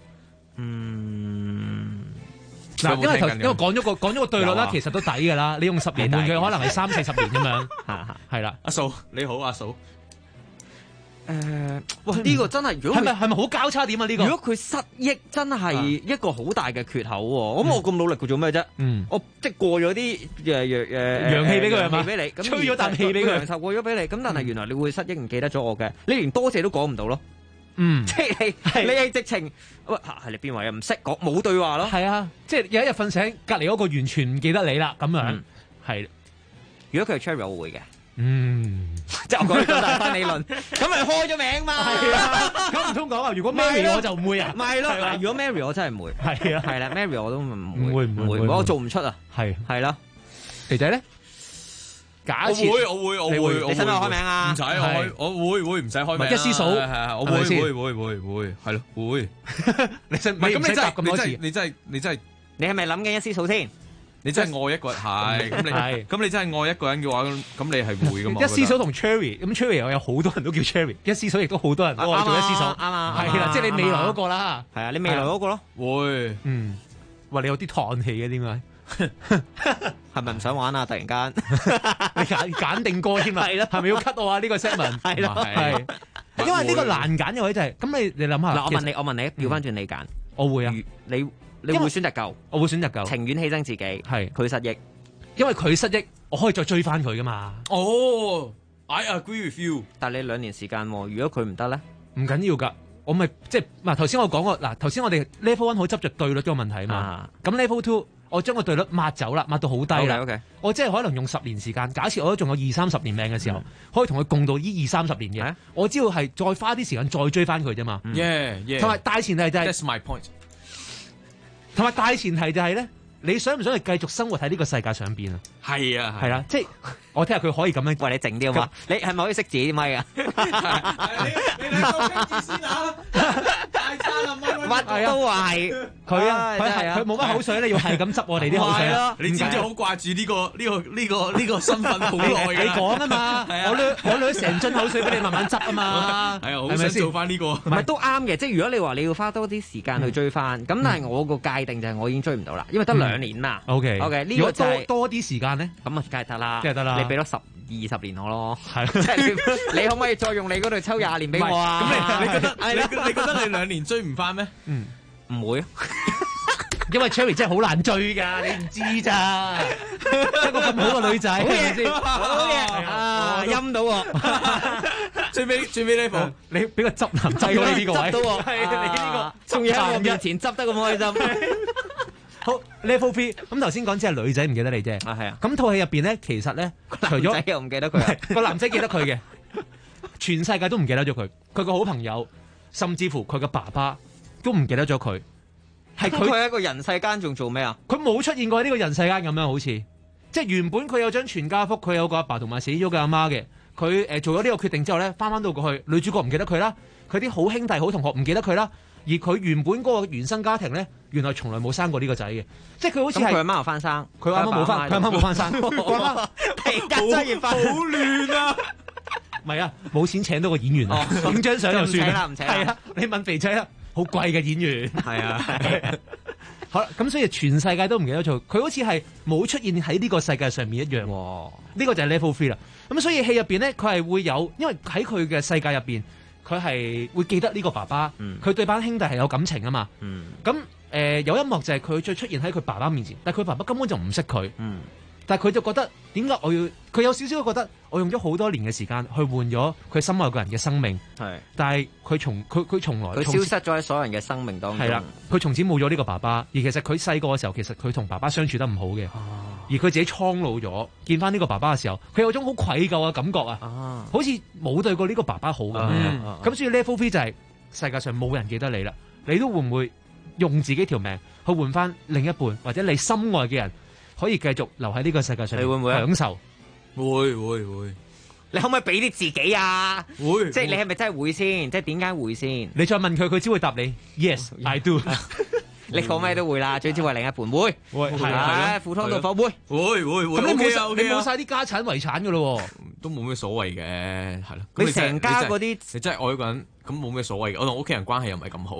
嗱，因為講咗個對率啦，其實都抵㗎啦。你用10年換佢，可能係30-40年咁樣。係啦， 阿嫂你好，阿嫂。 喂，呢個真係如果係咪好交叉點啊？呢個如果佢失憶，真係一個好大嘅缺口喎。咁我咁努力佢做咩啫？我即係過咗啲陽氣俾佢係嘛？ 俾你， 吹咗啖氣俾佢， 陽壽過咗俾你。咁但係原來你會失憶，唔記得咗我嘅，你連多謝都講唔到咯。即係你係直情喂係你邊位啊？唔識講，冇對話咯。 係啊，即係有一日瞓醒，隔離嗰個完全唔記得你啦，咁樣係。 如果佢係 Cherry，我會嘅。 即係我講大翻理論， 咁咪開咗名嘛？ 係啊，咁唔通講啊？如果 Mary 我就唔會啊， 唔係咯。如果 Mary 我真係唔會， 係啊， 係啦 ，Mary 我都唔會，我做唔出啊。係啦， 肥仔咧？假設我會， 你使唔使開名啊？ 唔使，我會唔使開名。 一絲數係，我會，係咯，會。 你使唔係咁？你真係咁多次？ 你真係， 你係咪諗緊一絲數先？ 你真係愛一個人係，咁你真係愛一個人嘅話，咁你係會噶嘛？ 一絲數同 Cherry， 咁 Cherry 有好多人都叫 Cherry， 一絲數亦都好多人都愛做一絲數，啱啊，係啦，即係你未來嗰個啦， 係啊，你未來嗰個咯， 會， 哇，你有啲嘆氣嘅點解？ 係咪唔想玩啊？突然間， 你揀定歌添啊？係啦，係咪要 cut 我啊？呢個 segment 係咯， 係，因為呢個難揀嘅位就係，咁你諗下， 嗱，我問你，調翻轉你揀， 我會啊， 你會選擇救， 我會選擇救， 情願犧牲自己，係佢失憶， 因為佢失憶，我可以再追翻佢噶嘛。 I agree with you。 但係你2年時間喎，如果佢唔得咧， 唔緊要噶，我咪即係嗱，頭先我講過嗱，頭先我哋 level 1好執着對率嗰個問題啊嘛，咁 level 2我將個對率抹走啦，抹到好低啦。 Okay. 我即係可能用10年時間，假設我都仲有20-30年命嘅時候，可以同佢共度呢20-30年嘅，我只要係再花啲時間再追翻佢啫嘛。同埋大前提就係 That's my point。 同埋大前提就係咧，你想唔想繼續生活喺呢個世界上邊啊？ 係啊， 係啦，即係我聽下佢可以咁樣喂你靜啲好嘛？你係咪可以識自己啲咪啊？ 你兩個傾住先啊！大餐啊， 乜都話係佢啊，佢冇乜口水咧，要係咁執我哋啲口水啊！ 你知唔知好掛住呢個身份好耐嘅？ 你講啊嘛，我攞成樽口水俾你慢慢執啊嘛， 係啊，好想做翻呢個， 唔係都啱嘅。即係如果你話你要花多啲時間去追翻，咁但係我個界定就係我已經追唔到啦，因為得2年嘛。 OK， 呢個就係多啲時間咧， 咁啊，梗係得啦， 梗係得啦。 你俾多10-20年我咯，係即係你可唔可以再用你嗰度抽20年俾我啊？ 咁你覺得你2年追唔翻咩？ 唔會， 因為 Cherry 真係好難追㗎，你唔知咋？一個咁好嘅女仔，係咪先？ 好嘢啊！陰到喎， 最尾呢部， 你俾個執男擠到你呢個位， 執到喎，係你呢個，仲要喺我面前執得咁開心。 好 level 3，咁頭先講只係女仔唔記得你啫， 係啊。 咁套戲入邊咧，其實咧，除咗男仔又唔記得佢， 個男仔記得佢嘅，全世界都唔記得咗佢，佢個好朋友，甚至乎佢個爸爸都唔記得咗佢。係佢喺一個人世間仲做咩啊？ 佢冇出現過喺呢個人世間咁樣，好似即係原本佢有張全家福，佢有個阿爸同埋死咗嘅阿媽嘅。佢做咗呢個決定之後咧，翻到過去，女主角唔記得佢啦，佢啲好兄弟好同學唔記得佢啦。而佢原本嗰個原生家庭咧，原來從來冇生過呢個仔嘅，即係佢好似係佢阿媽又翻生， 佢阿媽冇翻，佢阿媽冇翻生， 好亂啊！ 唔係啊，冇錢請到個演員啊，影張相就算啦， 唔請係啊，你問肥仔啦，好貴嘅演員， 係啊， 好啦，咁所以全世界都唔記得咗佢好似係冇出現喺呢個世界上面一樣。呢個就係 level 3啦。咁所以戲入邊咧，佢係會有，因為喺佢嘅世界入邊。佢係會記得呢個爸爸，佢對班兄弟係有感情啊嘛。咁有一幕就係佢再出現喺佢爸爸面前，但係佢爸爸根本就唔識佢。但係佢就覺得點解我要？佢有少少覺得我用咗好多年嘅時間去換咗佢心愛個人嘅生命。係，但係佢從來佢消失咗喺所有人嘅生命當中。係啦， 佢從此冇咗呢個爸爸。而其實佢細個嘅時候，其實佢同爸爸相處得唔好嘅。而佢自己蒼老咗，見翻呢個爸爸嘅時候，佢有種好愧疚嘅感覺啊！好似冇對過呢個爸爸好咁樣。咁所以 level 3就係世界上冇人記得你啦。你都會唔會用自己條命去換翻另一半，或者你心愛嘅人可以繼續留喺呢個世界上？你會唔會享受？ 會。 你可唔可以俾啲自己啊？ 會。 即係你係咪真係會先？即係點解會先？ 你再問佢，佢只會答你 Yes, I do。 你講咩都會啦，最之為另一半會係啊，赴湯蹈火會。 咁你冇晒啲家產遺產噶咯？ 都冇咩所謂嘅，係咯。 你成家嗰啲， 你真係愛一個人，咁冇咩所謂嘅。我同屋企人關係又唔係咁好，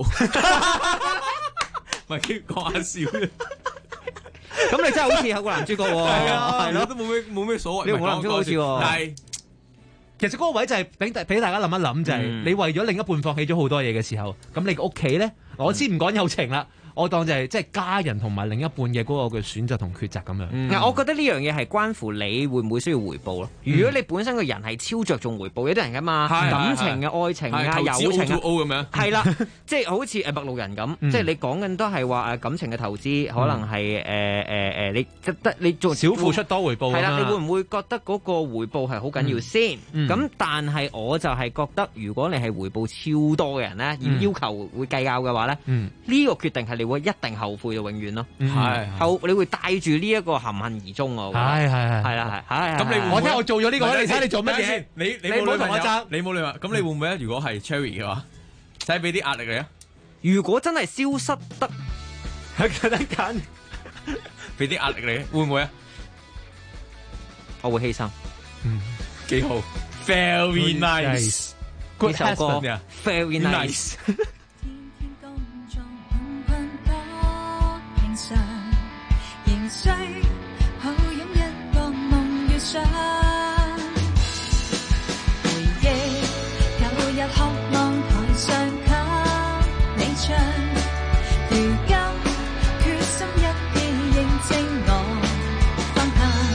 唔係講下笑啫。 咁你真係好似有個男主角喎， 係咯，都冇咩所謂。 你同我男主角好似喎， 但係其實嗰個位就係俾大家諗一諗，就係你為咗另一半放棄咗好多嘢嘅時候，咁你個屋企咧，我先唔講友情啦。我當就係即係家人同埋另一半嘅嗰個嘅選擇同抉擇咁樣。 我覺得呢樣嘢係關乎你會唔會需要回報咯。如果你本身個人係超着重回報，有啲人噶嘛，感情嘅愛情啊、友情啊， 咁樣係啦，即係好似麥路人咁，即係你講緊都係話感情嘅投資，可能係你做少付出多回報。 係啦，你會唔會覺得嗰個回報係好緊要先？咁但係我就係覺得，如果你係回報超多嘅人咧，而要求會計較嘅話咧，呢個決定係你會一定後悔到永遠咯，你會帶住呢一個含恨而終啊！係啦， 咁你我聽我做咗呢個，你睇你做乜嘢？ 你冇同我爭，你冇理話，咁你會唔會咧？如果係 Cherry 嘅話，使俾啲壓力你啊？ 如果真係消失得， 得揀， 俾啲壓力你，會唔會啊？ 我會犧牲， 幾好 ，very nice， 呢首歌 very nice。 仍需好飲一個夢遇上，回憶舊日渴望台上給你唱，如今決心一意認清我方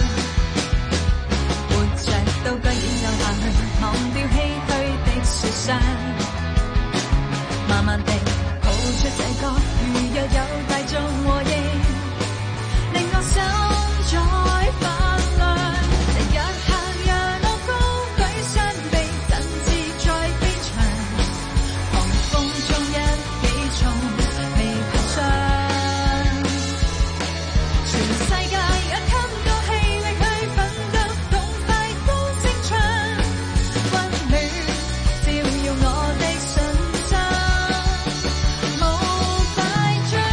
向，活着到居然有限，忘掉唏噓的說相，慢慢地抱出這歌，如若有大眾和應，令我心再發亮。日下讓我高舉雙臂，振翅再飛翔。狂風中一起衝，未爬上。全世界也給我氣力去奮鬥，痛快高聲唱。溫暖照耀我的信心，無敗仗。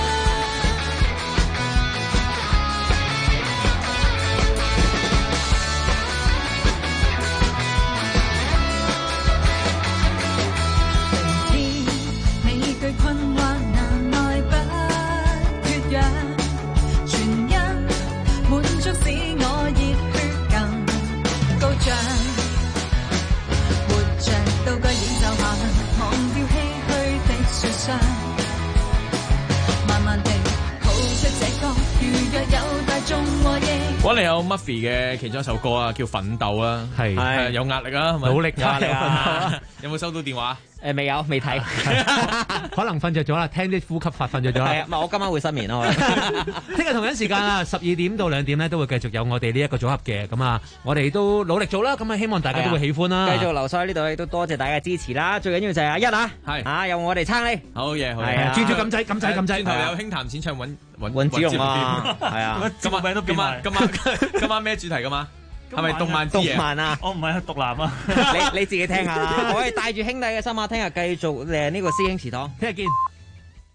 明天美句困惑難耐不缺氧，全因滿足使我熱血更高漲。活着到居然就下，忘掉唏噓的說相，慢慢地抱出這歌，如若有大眾和應。 揾嚟有 Muffy 嘅其中一首歌啊，叫《奮鬥》啊，係有壓力啊，係咪？ 努力壓力啊！有冇收到電話？ 未有，未睇， 可能瞓着咗啦，聽啲呼吸法瞓着咗啦。 係啊，我今晚會失眠咯。 聽日同樣時間啊，12點到2點咧都會繼續有我哋呢一個組合嘅，咁啊，我哋都努力做啦，咁啊，希望大家都會喜歡啦。 繼續留守喺呢度，亦都多謝大家支持啦。最緊要就係阿一啊，係有我哋撐你。 好嘢，好嘢， 專注撳掣， 轉頭有輕談淺唱尹子龍啊，係啊， 今晚咩主題噶嘛？係咪動漫之夜？ 動漫啊， 我唔係獨男啊， 你自己聽下啦。我係帶住兄弟嘅心啊，聽日繼續呢個師兄祠堂， 聽日見。